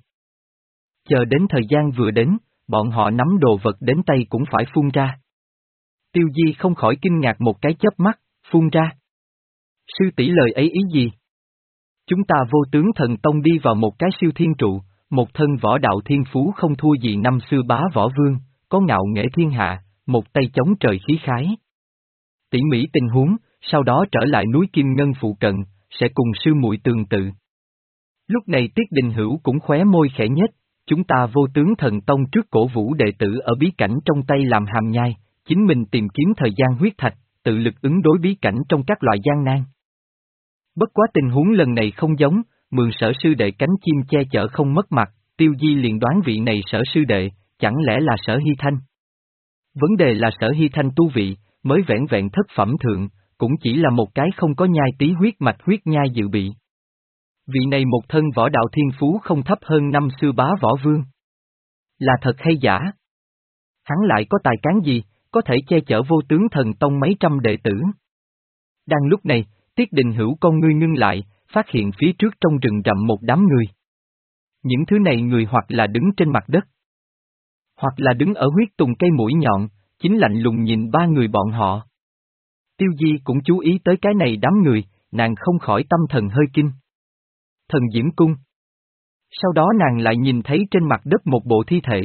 Chờ đến thời gian vừa đến, bọn họ nắm đồ vật đến tay cũng phải phun ra. Tiêu Di không khỏi kinh ngạc một cái chớp mắt, phun ra. Sư tỷ lời ấy ý gì? Chúng ta vô tướng thần tông đi vào một cái siêu thiên trụ, một thân võ đạo thiên phú không thua gì năm xưa bá võ vương, có ngạo nghễ thiên hạ, một tay chống trời khí khái. Tỉ mỉ tình huống, sau đó trở lại núi Kim Ngân phụ cận, sẽ cùng sư muội tường tự. Lúc này Tiết Đình Hữu cũng khóe môi khẽ nhếch, chúng ta vô tướng thần tông trước cổ vũ đệ tử ở bí cảnh trong tay làm hàm nhai, chính mình tìm kiếm thời gian huyết thạch, tự lực ứng đối bí cảnh trong các loại gian nan. Bất quá tình huống lần này không giống, mượn sở sư đệ cánh chim che chở không mất mặt, Tiêu Di liền đoán vị này sở sư đệ, chẳng lẽ là sở Hy Thanh? Vấn đề là sở Hy Thanh tu vị, mới vẻn vẹn thất phẩm thượng, cũng chỉ là một cái không có nhai tí huyết mạch huyết nhai dự bị. Vị này một thân võ đạo thiên phú không thấp hơn năm xưa bá võ vương. Là thật hay giả? Hắn lại có tài cán gì, có thể che chở vô tướng thần tông mấy trăm đệ tử? Đang lúc này, Tiết Đình Hữu con ngươi ngưng lại, phát hiện phía trước trong rừng rậm một đám người. Những thứ này người hoặc là đứng trên mặt đất, hoặc là đứng ở huyết tùng cây mũi nhọn, chính lạnh lùng nhìn ba người bọn họ. Tiêu Di cũng chú ý tới cái này đám người, nàng không khỏi tâm thần hơi kinh. Thần Diễm Cung. Sau đó nàng lại nhìn thấy trên mặt đất một bộ thi thể.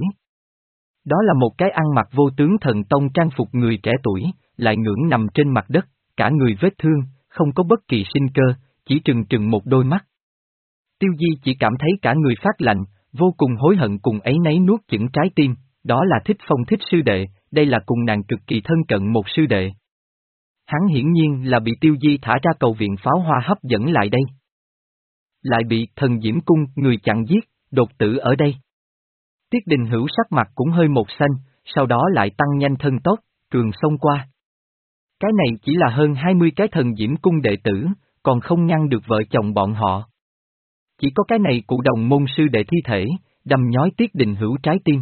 Đó là một cái ăn mặc vô tướng thần tông trang phục người trẻ tuổi, lại ngưỡng nằm trên mặt đất, cả người vết thương, không có bất kỳ sinh cơ, chỉ trừng trừng một đôi mắt. Tiêu Di chỉ cảm thấy cả người phát lạnh, vô cùng hối hận cùng ấy nấy nuốt chửng trái tim, đó là Thích Phong Thích sư đệ, đây là cùng nàng cực kỳ thân cận một sư đệ. Hắn hiển nhiên là bị Tiêu Di thả ra cầu viện pháo hoa hấp dẫn lại đây. Lại bị Thần Diễm Cung người chặn giết, đột tử ở đây. Tiết Đình Hữu sắc mặt cũng hơi một xanh, sau đó lại tăng nhanh thân tốc, cường xông qua. Cái này chỉ là hơn hai mươi cái Thần Diễm Cung đệ tử, còn không ngăn được vợ chồng bọn họ. Chỉ có cái này cụ đồng môn sư đệ thi thể, đâm nhói Tiết Đình Hữu trái tim.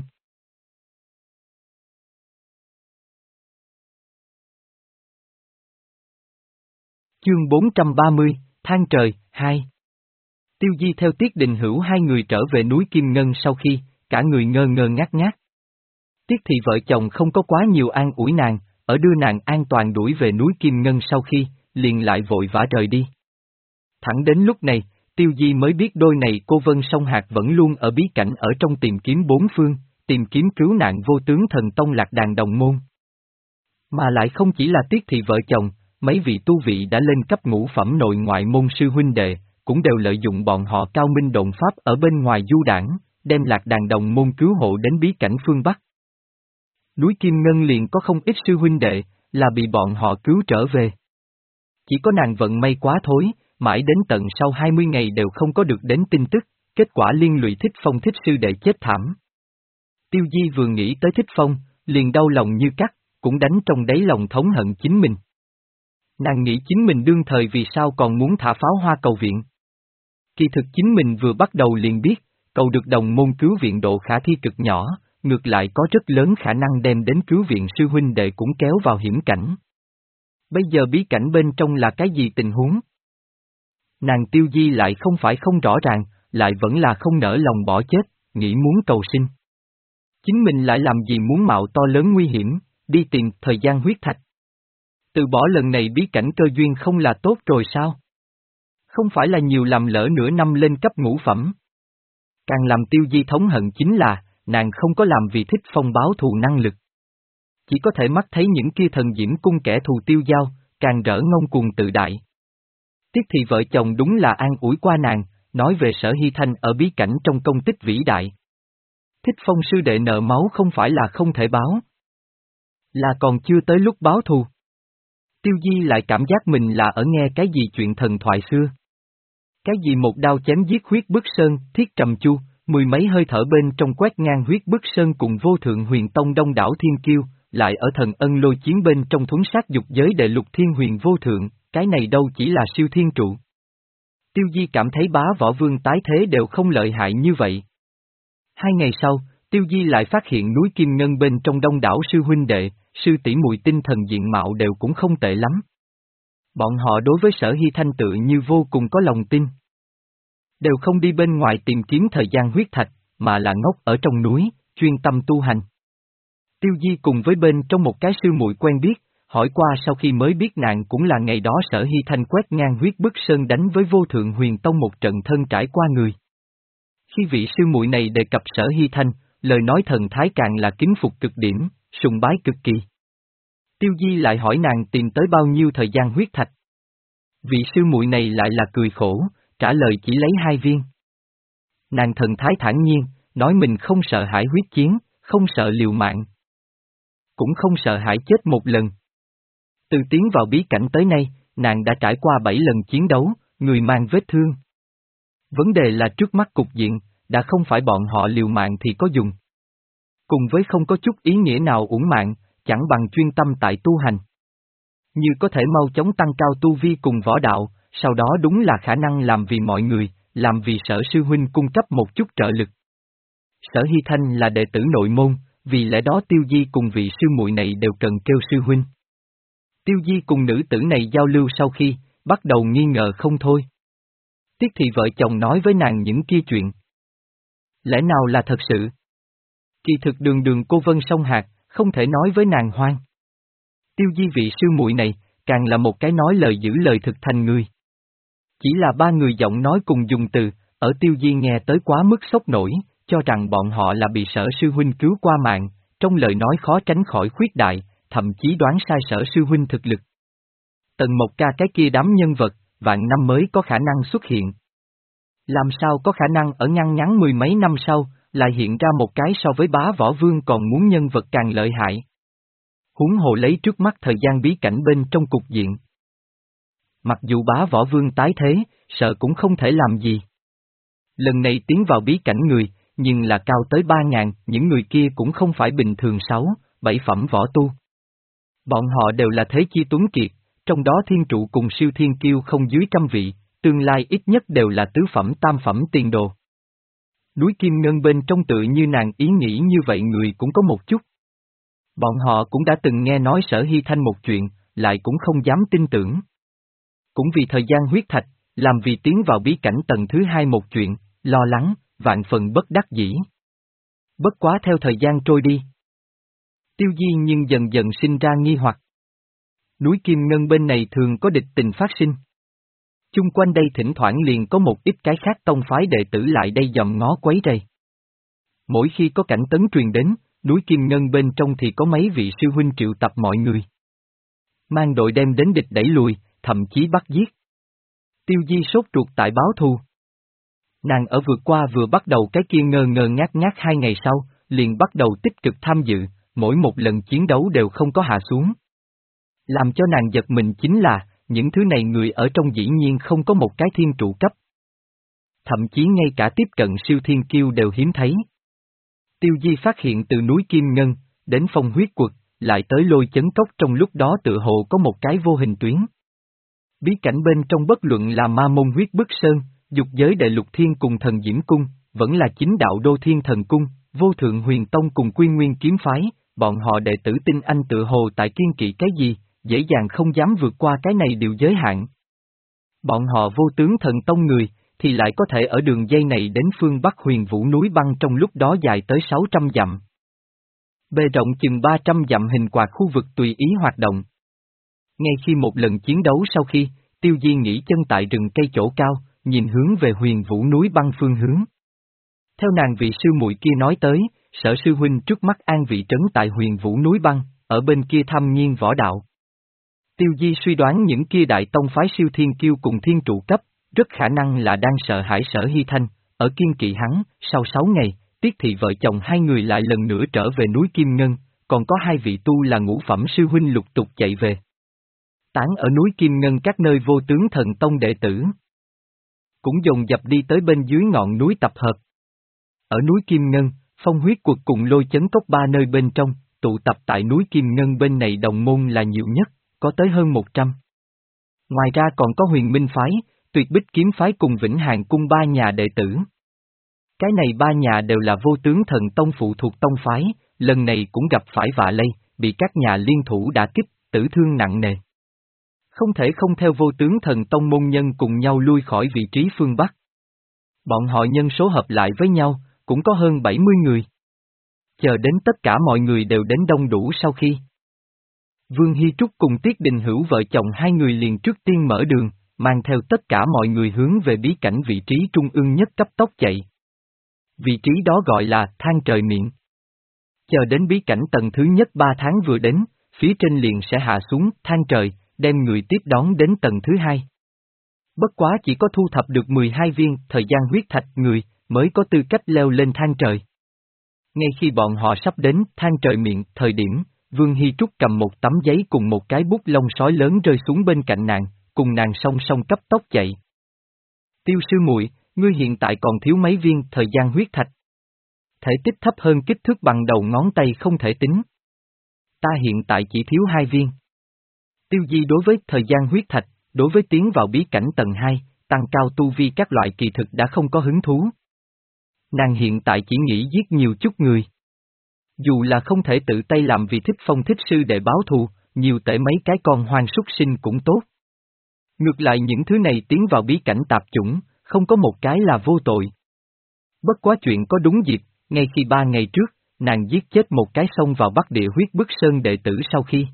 Chương bốn trăm ba mươi, Than Trời, hai. Tiêu Di theo Tiết Đình Hữu hai người trở về núi Kim Ngân sau khi, cả người ngơ ngơ ngác ngác. Tiết thị vợ chồng không có quá nhiều an ủi nàng, ở đưa nàng an toàn đuổi về núi Kim Ngân sau khi, liền lại vội vã rời đi. Thẳng đến lúc này, Tiêu Di mới biết đôi này cô Vân Song Hạc vẫn luôn ở bí cảnh ở trong tìm kiếm bốn phương, tìm kiếm cứu nạn vô tướng thần tông lạc đàn đồng môn. Mà lại không chỉ là Tiết thị vợ chồng, mấy vị tu vị đã lên cấp ngũ phẩm nội ngoại môn sư huynh đệ, cũng đều lợi dụng bọn họ cao minh độn pháp ở bên ngoài du đảng, đem lạc đàn đồng môn cứu hộ đến bí cảnh phương Bắc. Núi Kim Ngân liền có không ít sư huynh đệ, là bị bọn họ cứu trở về. Chỉ có nàng vận may quá thối, mãi đến tận sau hai mươi ngày đều không có được đến tin tức, kết quả liên lụy Thích Phong Thích sư đệ chết thảm. Tiêu Di vừa nghĩ tới Thích Phong, liền đau lòng như cắt, cũng đánh trong đáy lòng thống hận chính mình. Nàng nghĩ chính mình đương thời vì sao còn muốn thả pháo hoa cầu viện. Kỳ thực chính mình vừa bắt đầu liền biết, cầu được đồng môn cứu viện độ khả thi cực nhỏ, ngược lại có rất lớn khả năng đem đến cứu viện sư huynh đệ cũng kéo vào hiểm cảnh. Bây giờ bí cảnh bên trong là cái gì tình huống? Nàng Tiêu Di lại không phải không rõ ràng, lại vẫn là không nỡ lòng bỏ chết, nghĩ muốn cầu sinh. Chính mình lại làm gì muốn mạo to lớn nguy hiểm, đi tìm thời gian huyết thạch. Từ bỏ lần này bí cảnh cơ duyên không là tốt rồi sao? Không phải là nhiều làm lỡ nửa năm lên cấp ngũ phẩm. Càng làm Tiêu Di thống hận chính là, nàng không có làm vì thích phong báo thù năng lực. Chỉ có thể mắt thấy những kia thần diễm cung kẻ thù Tiêu Giao, càng rỡ ngông cuồng tự đại. Tiếc thì vợ chồng đúng là an ủi qua nàng, nói về Sở Hy Thanh ở bí cảnh trong công tích vĩ đại. Thích phong sư đệ nợ máu không phải là không thể báo, là còn chưa tới lúc báo thù. Tiêu Di lại cảm giác mình là ở nghe cái gì chuyện thần thoại xưa. Cái gì một đao chém giết huyết bức sơn, thiết trầm chu, mười mấy hơi thở bên trong quét ngang huyết bức sơn cùng vô thượng huyền tông đông đảo thiên kiêu, lại ở thần ân lôi chiến bên trong thuấn sát dục giới đệ lục thiên huyền vô thượng, cái này đâu chỉ là siêu thiên trụ. Tiêu Di cảm thấy bá võ vương tái thế đều không lợi hại như vậy. Hai ngày sau, Tiêu Di lại phát hiện núi Kim Ngân bên trong đông đảo sư huynh đệ, sư tỷ muội tinh thần diện mạo đều cũng không tệ lắm. Bọn họ đối với Sở Hy Thanh tự như vô cùng có lòng tin. Đều không đi bên ngoài tìm kiếm thời gian huyết thạch, mà là ngốc ở trong núi, chuyên tâm tu hành. Tiêu Di cùng với bên trong một cái sư muội quen biết, hỏi qua sau khi mới biết nàng cũng là ngày đó Sở Hy Thanh quét ngang huyết bức sơn đánh với vô thượng huyền tông một trận thân trải qua người. Khi vị sư muội này đề cập Sở Hy Thanh, lời nói thần thái càng là kính phục cực điểm, sùng bái cực kỳ. Tiêu Di lại hỏi nàng tìm tới bao nhiêu thời gian huyết thạch. Vị sư muội này lại là cười khổ, trả lời chỉ lấy hai viên. Nàng thần thái thản nhiên, nói mình không sợ hãi huyết chiến, không sợ liều mạng. Cũng không sợ hãi chết một lần. Từ tiến vào bí cảnh tới nay, nàng đã trải qua bảy lần chiến đấu, người mang vết thương. Vấn đề là trước mắt cục diện, đã không phải bọn họ liều mạng thì có dùng. Cùng với không có chút ý nghĩa nào uổng mạng, chẳng bằng chuyên tâm tại tu hành. Như có thể mau chóng tăng cao tu vi cùng võ đạo, sau đó đúng là khả năng làm vì mọi người, làm vì Sở sư huynh cung cấp một chút trợ lực. Sở Hy Thanh là đệ tử nội môn, vì lẽ đó Tiêu Di cùng vị sư muội này đều cần kêu sư huynh. Tiêu Di cùng nữ tử này giao lưu sau khi, bắt đầu nghi ngờ không thôi. Tiếc thì vợ chồng nói với nàng những kia chuyện. Lẽ nào là thật sự? Kỳ thực đường đường cô Vân Song Hạc, không thể nói với nàng hoang. Tiêu Di vị sư muội này, càng là một cái nói lời giữ lời thực thành người. Chỉ là ba người giọng nói cùng dùng từ, ở Tiêu Di nghe tới quá mức sốc nổi, cho rằng bọn họ là bị Sở sư huynh cứu qua mạng, trong lời nói khó tránh khỏi khuyết đại, thậm chí đoán sai Sở sư huynh thực lực. Tần Mộc Ca cái kia đám nhân vật, vạn năm mới có khả năng xuất hiện. Làm sao có khả năng ở ngăn ngắn mười mấy năm sau, lại hiện ra một cái so với bá võ vương còn muốn nhân vật càng lợi hại. Huống hồ lấy trước mắt thời gian bí cảnh bên trong cục diện. Mặc dù bá võ vương tái thế, sợ cũng không thể làm gì. Lần này tiến vào bí cảnh người, nhưng là cao tới ba ngàn, những người kia cũng không phải bình thường sáu, bảy phẩm võ tu. Bọn họ đều là thế chi tuấn kiệt, trong đó thiên trụ cùng siêu thiên kiêu không dưới trăm vị, tương lai ít nhất đều là tứ phẩm tam phẩm tiền đồ. Núi Kim Ngân bên trong tự như nàng ý nghĩ như vậy người cũng có một chút. Bọn họ cũng đã từng nghe nói Sở Hy Thanh một chuyện, lại cũng không dám tin tưởng. Cũng vì thời gian huyết thạch, làm vì tiến vào bí cảnh tầng thứ hai một chuyện, lo lắng, vạn phần bất đắc dĩ. Bất quá theo thời gian trôi đi. Tiêu Di nhưng dần dần sinh ra nghi hoặc. Núi Kim Ngân bên này thường có địch tình phát sinh. Chung quanh đây thỉnh thoảng liền có một ít cái khác tông phái đệ tử lại đây dòm ngó quấy rầy. Mỗi khi có cảnh tấn truyền đến, núi Kim Ngân bên trong thì có mấy vị sư huynh triệu tập mọi người. Mang đội đem đến địch đẩy lùi, thậm chí bắt giết. Tiêu Di sốt ruột tại báo thù. Nàng ở vượt qua vừa bắt đầu cái kia ngơ ngơ ngác ngác hai ngày sau, liền bắt đầu tích cực tham dự, mỗi một lần chiến đấu đều không có hạ xuống. Làm cho nàng giật mình chính là, những thứ này người ở trong dĩ nhiên không có một cái thiên trụ cấp. Thậm chí ngay cả tiếp cận siêu thiên kiêu đều hiếm thấy. Tiêu Di phát hiện từ núi Kim Ngân, đến phong huyết quật, lại tới lôi chấn cốc trong lúc đó tự hồ có một cái vô hình tuyến. Bí cảnh bên trong bất luận là ma môn huyết bức sơn, dục giới đệ lục thiên cùng thần diễm cung, vẫn là chính đạo đô thiên thần cung, vô thượng huyền tông cùng quy nguyên kiếm phái, bọn họ đệ tử tinh anh tự hồ tại kiên kỵ cái gì, dễ dàng không dám vượt qua cái này điều giới hạn. Bọn họ vô tướng thần tông người, thì lại có thể ở đường dây này đến phương Bắc huyền vũ núi băng trong lúc đó dài tới sáu trăm dặm. Bề rộng chừng ba trăm dặm hình quạt khu vực tùy ý hoạt động. Ngay khi một lần chiến đấu sau khi, Tiêu Di nghỉ chân tại rừng cây chỗ cao, nhìn hướng về huyền vũ núi băng phương hướng. Theo nàng vị sư muội kia nói tới, Sở sư huynh trước mắt an vị trấn tại Huyền Vũ núi băng, ở bên kia thăm nhiên võ đạo. Tiêu Di suy đoán những kia đại tông phái siêu thiên kiêu cùng thiên trụ cấp, rất khả năng là đang sợ hãi Sở Hy Thanh, ở kiên kỵ hắn. Sau sáu ngày, Tiết thị vợ chồng hai người lại lần nữa trở về núi Kim Ngân, còn có hai vị tu là ngũ phẩm sư huynh lục tục chạy về. Tán ở núi Kim Ngân các nơi vô tướng thần tông đệ tử cũng dồn dập đi tới bên dưới ngọn núi tập hợp. Ở núi Kim Ngân, Phong Huyết Quật cùng Lôi Chấn Cốc ba nơi bên trong, tụ tập tại núi Kim Ngân bên này đồng môn là nhiều nhất, có tới hơn một trăm. Ngoài ra còn có Huyền Minh phái, Tuyệt Bích kiếm phái cùng Vĩnh Hàn cung ba nhà đệ tử. Cái này ba nhà đều là vô tướng thần tông phụ thuộc tông phái, lần này cũng gặp phải vạ lây, bị các nhà liên thủ đả kích, tử thương nặng nề. Không thể không theo vô tướng thần tông môn nhân cùng nhau lui khỏi vị trí phương Bắc. Bọn họ nhân số hợp lại với nhau, cũng có hơn bảy mươi người. Chờ đến tất cả mọi người đều đến đông đủ sau khi. Vương Hy Trúc cùng Tiết Đình Hữu vợ chồng hai người liền trước tiên mở đường, mang theo tất cả mọi người hướng về bí cảnh vị trí trung ương nhất cấp tốc chạy. Vị trí đó gọi là Thang Trời Miệng. Chờ đến bí cảnh tầng thứ nhất ba tháng vừa đến, phía trên liền sẽ hạ xuống thang trời, đem người tiếp đón đến tầng thứ hai. Bất quá chỉ có thu thập được mười hai viên thời gian huyết thạch người, mới có tư cách leo lên thang trời. Ngay khi bọn họ sắp đến thang trời miệng, thời điểm, Vương Hy Trúc cầm một tấm giấy cùng một cái bút lông sói lớn rơi xuống bên cạnh nàng, cùng nàng song song cấp tốc chạy. Tiêu sư muội, ngươi hiện tại còn thiếu mấy viên thời gian huyết thạch. Thể tích thấp hơn kích thước bằng đầu ngón tay không thể tính. Ta hiện tại chỉ thiếu hai viên. Tiêu Di đối với thời gian huyết thạch, đối với tiến vào bí cảnh tầng hai, tăng cao tu vi các loại kỳ thực đã không có hứng thú. Nàng hiện tại chỉ nghĩ giết nhiều chút người. Dù là không thể tự tay làm vì thích phong thích sư để báo thù, nhiều tể mấy cái con hoang súc sinh cũng tốt. Ngược lại những thứ này tiến vào bí cảnh tạp chủng, không có một cái là vô tội. Bất quá chuyện có đúng dịp, ngay khi ba ngày trước, nàng giết chết một cái xông vào Bắc Địa Huyết Bức Sơn đệ tử sau khi.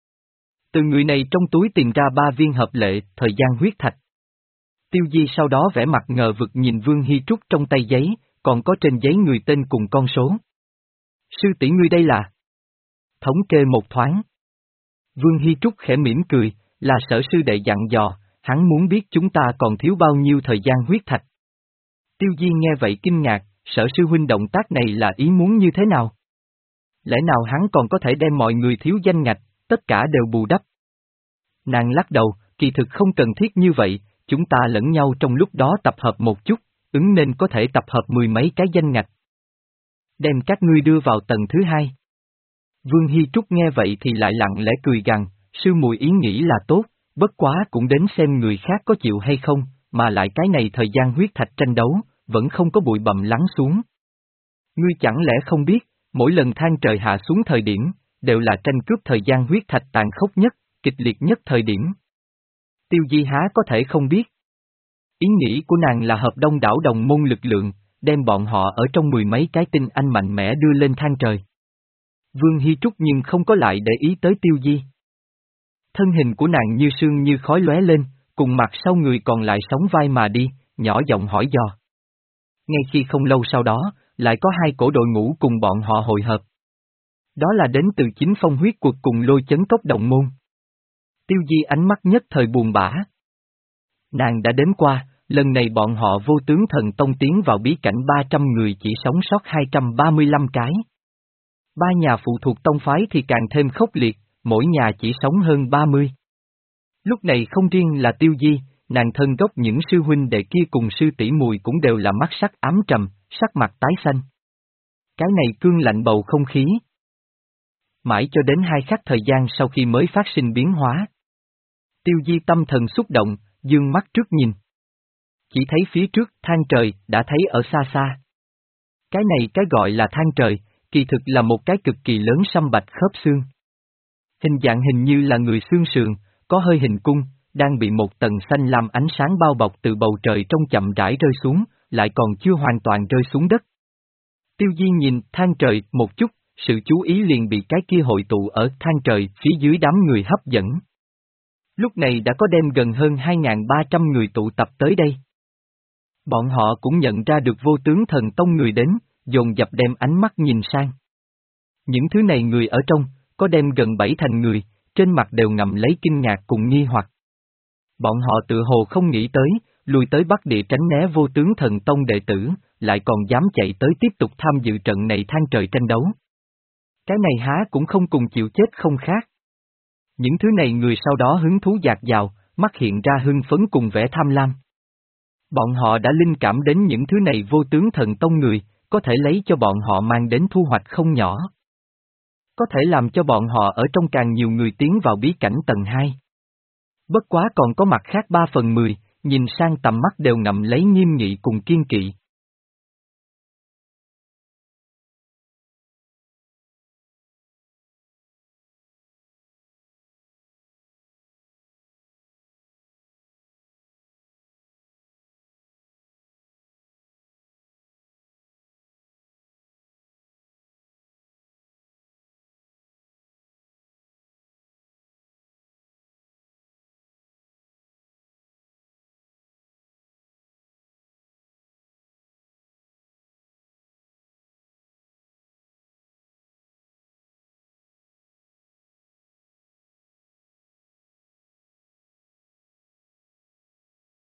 Từ người này trong túi tìm ra ba viên hợp lệ, thời gian huyết thạch. Tiêu Di sau đó vẻ mặt ngờ vực nhìn Vương Hy Trúc trong tay giấy, còn có trên giấy người tên cùng con số. Sư tỷ ngươi đây là? Thống kê một thoáng. Vương Hy Trúc khẽ mỉm cười, là Sở sư đệ dặn dò, hắn muốn biết chúng ta còn thiếu bao nhiêu thời gian huyết thạch. Tiêu Di nghe vậy kinh ngạc, Sở sư huynh động tác này là ý muốn như thế nào? Lẽ nào hắn còn có thể đem mọi người thiếu danh ngạch, tất cả đều bù đắp? Nàng lắc đầu, kỳ thực không cần thiết như vậy, chúng ta lẫn nhau trong lúc đó tập hợp một chút, ứng nên có thể tập hợp mười mấy cái danh ngạch. Đem các ngươi đưa vào tầng thứ hai. Vương Hy Trúc nghe vậy thì lại lặng lẽ cười gằn, sư muội ý nghĩ là tốt, bất quá cũng đến xem người khác có chịu hay không, mà lại cái này thời gian huyết thạch tranh đấu, vẫn không có bụi bặm lắng xuống. Ngươi chẳng lẽ không biết, mỗi lần thang trời hạ xuống thời điểm, đều là tranh cướp thời gian huyết thạch tàn khốc nhất, kịch liệt nhất thời điểm. Tiêu Di há có thể không biết. Ý nghĩ của nàng là hợp đông đảo đồng môn lực lượng, đem bọn họ ở trong mười mấy cái tinh anh mạnh mẽ đưa lên thang trời. Vương Hy Trúc nhưng không có lại để ý tới Tiêu Di. Thân hình của nàng như sương như khói lóe lên, cùng mặt sau người còn lại sóng vai mà đi, nhỏ giọng hỏi dò. Ngay khi không lâu sau đó, lại có hai cổ đội ngũ cùng bọn họ hội hợp. Đó là đến từ chính Phong Huyết Quật cùng Lôi Chấn Cốc động môn. Tiêu Di ánh mắt nhất thời buồn bã. Nàng đã đến qua, lần này bọn họ vô tướng thần tông tiến vào bí cảnh ba trăm người chỉ sống sót hai trăm ba mươi lăm cái. Ba nhà phụ thuộc tông phái thì càng thêm khốc liệt, mỗi nhà chỉ sống hơn ba mươi. Lúc này không riêng là Tiêu Di, nàng thân gốc những sư huynh đệ kia cùng sư tỷ mùi cũng đều là mắt sắc ám trầm, sắc mặt tái xanh. Cái này cương lạnh bầu không khí. Mãi cho đến hai khắc thời gian sau khi mới phát sinh biến hóa. Tiêu Di tâm thần xúc động, dương mắt trước nhìn. Chỉ thấy phía trước thang trời, đã thấy ở xa xa. Cái này cái gọi là thang trời, kỳ thực là một cái cực kỳ lớn sâm bạch khớp xương. Hình dạng hình như là người xương sườn, có hơi hình cung, đang bị một tầng xanh lam ánh sáng bao bọc từ bầu trời trong chậm rãi rơi xuống, lại còn chưa hoàn toàn rơi xuống đất. Tiêu Di nhìn thang trời một chút, sự chú ý liền bị cái kia hội tụ ở thang trời phía dưới đám người hấp dẫn. Lúc này đã có đem gần hơn hai nghìn ba trăm người tụ tập tới đây. Bọn họ cũng nhận ra được vô tướng thần tông người đến, dồn dập đem ánh mắt nhìn sang. Những thứ này người ở trong, có đem gần bảy thành người, trên mặt đều ngậm lấy kinh ngạc cùng nghi hoặc. Bọn họ tự hồ không nghĩ tới, lùi tới Bắc Địa tránh né vô tướng thần tông đệ tử, lại còn dám chạy tới tiếp tục tham dự trận này than trời tranh đấu. Cái này há cũng không cùng chịu chết không khác. Những thứ này người sau đó hứng thú dạt dào, mắt hiện ra hưng phấn cùng vẻ tham lam. Bọn họ đã linh cảm đến những thứ này vô tướng thần tông người, có thể lấy cho bọn họ mang đến thu hoạch không nhỏ. Có thể làm cho bọn họ ở trong càng nhiều người tiến vào bí cảnh tầng hai. Bất quá còn có mặt khác ba phần mười, nhìn sang tầm mắt đều ngậm lấy nghiêm nghị cùng kiên kỵ.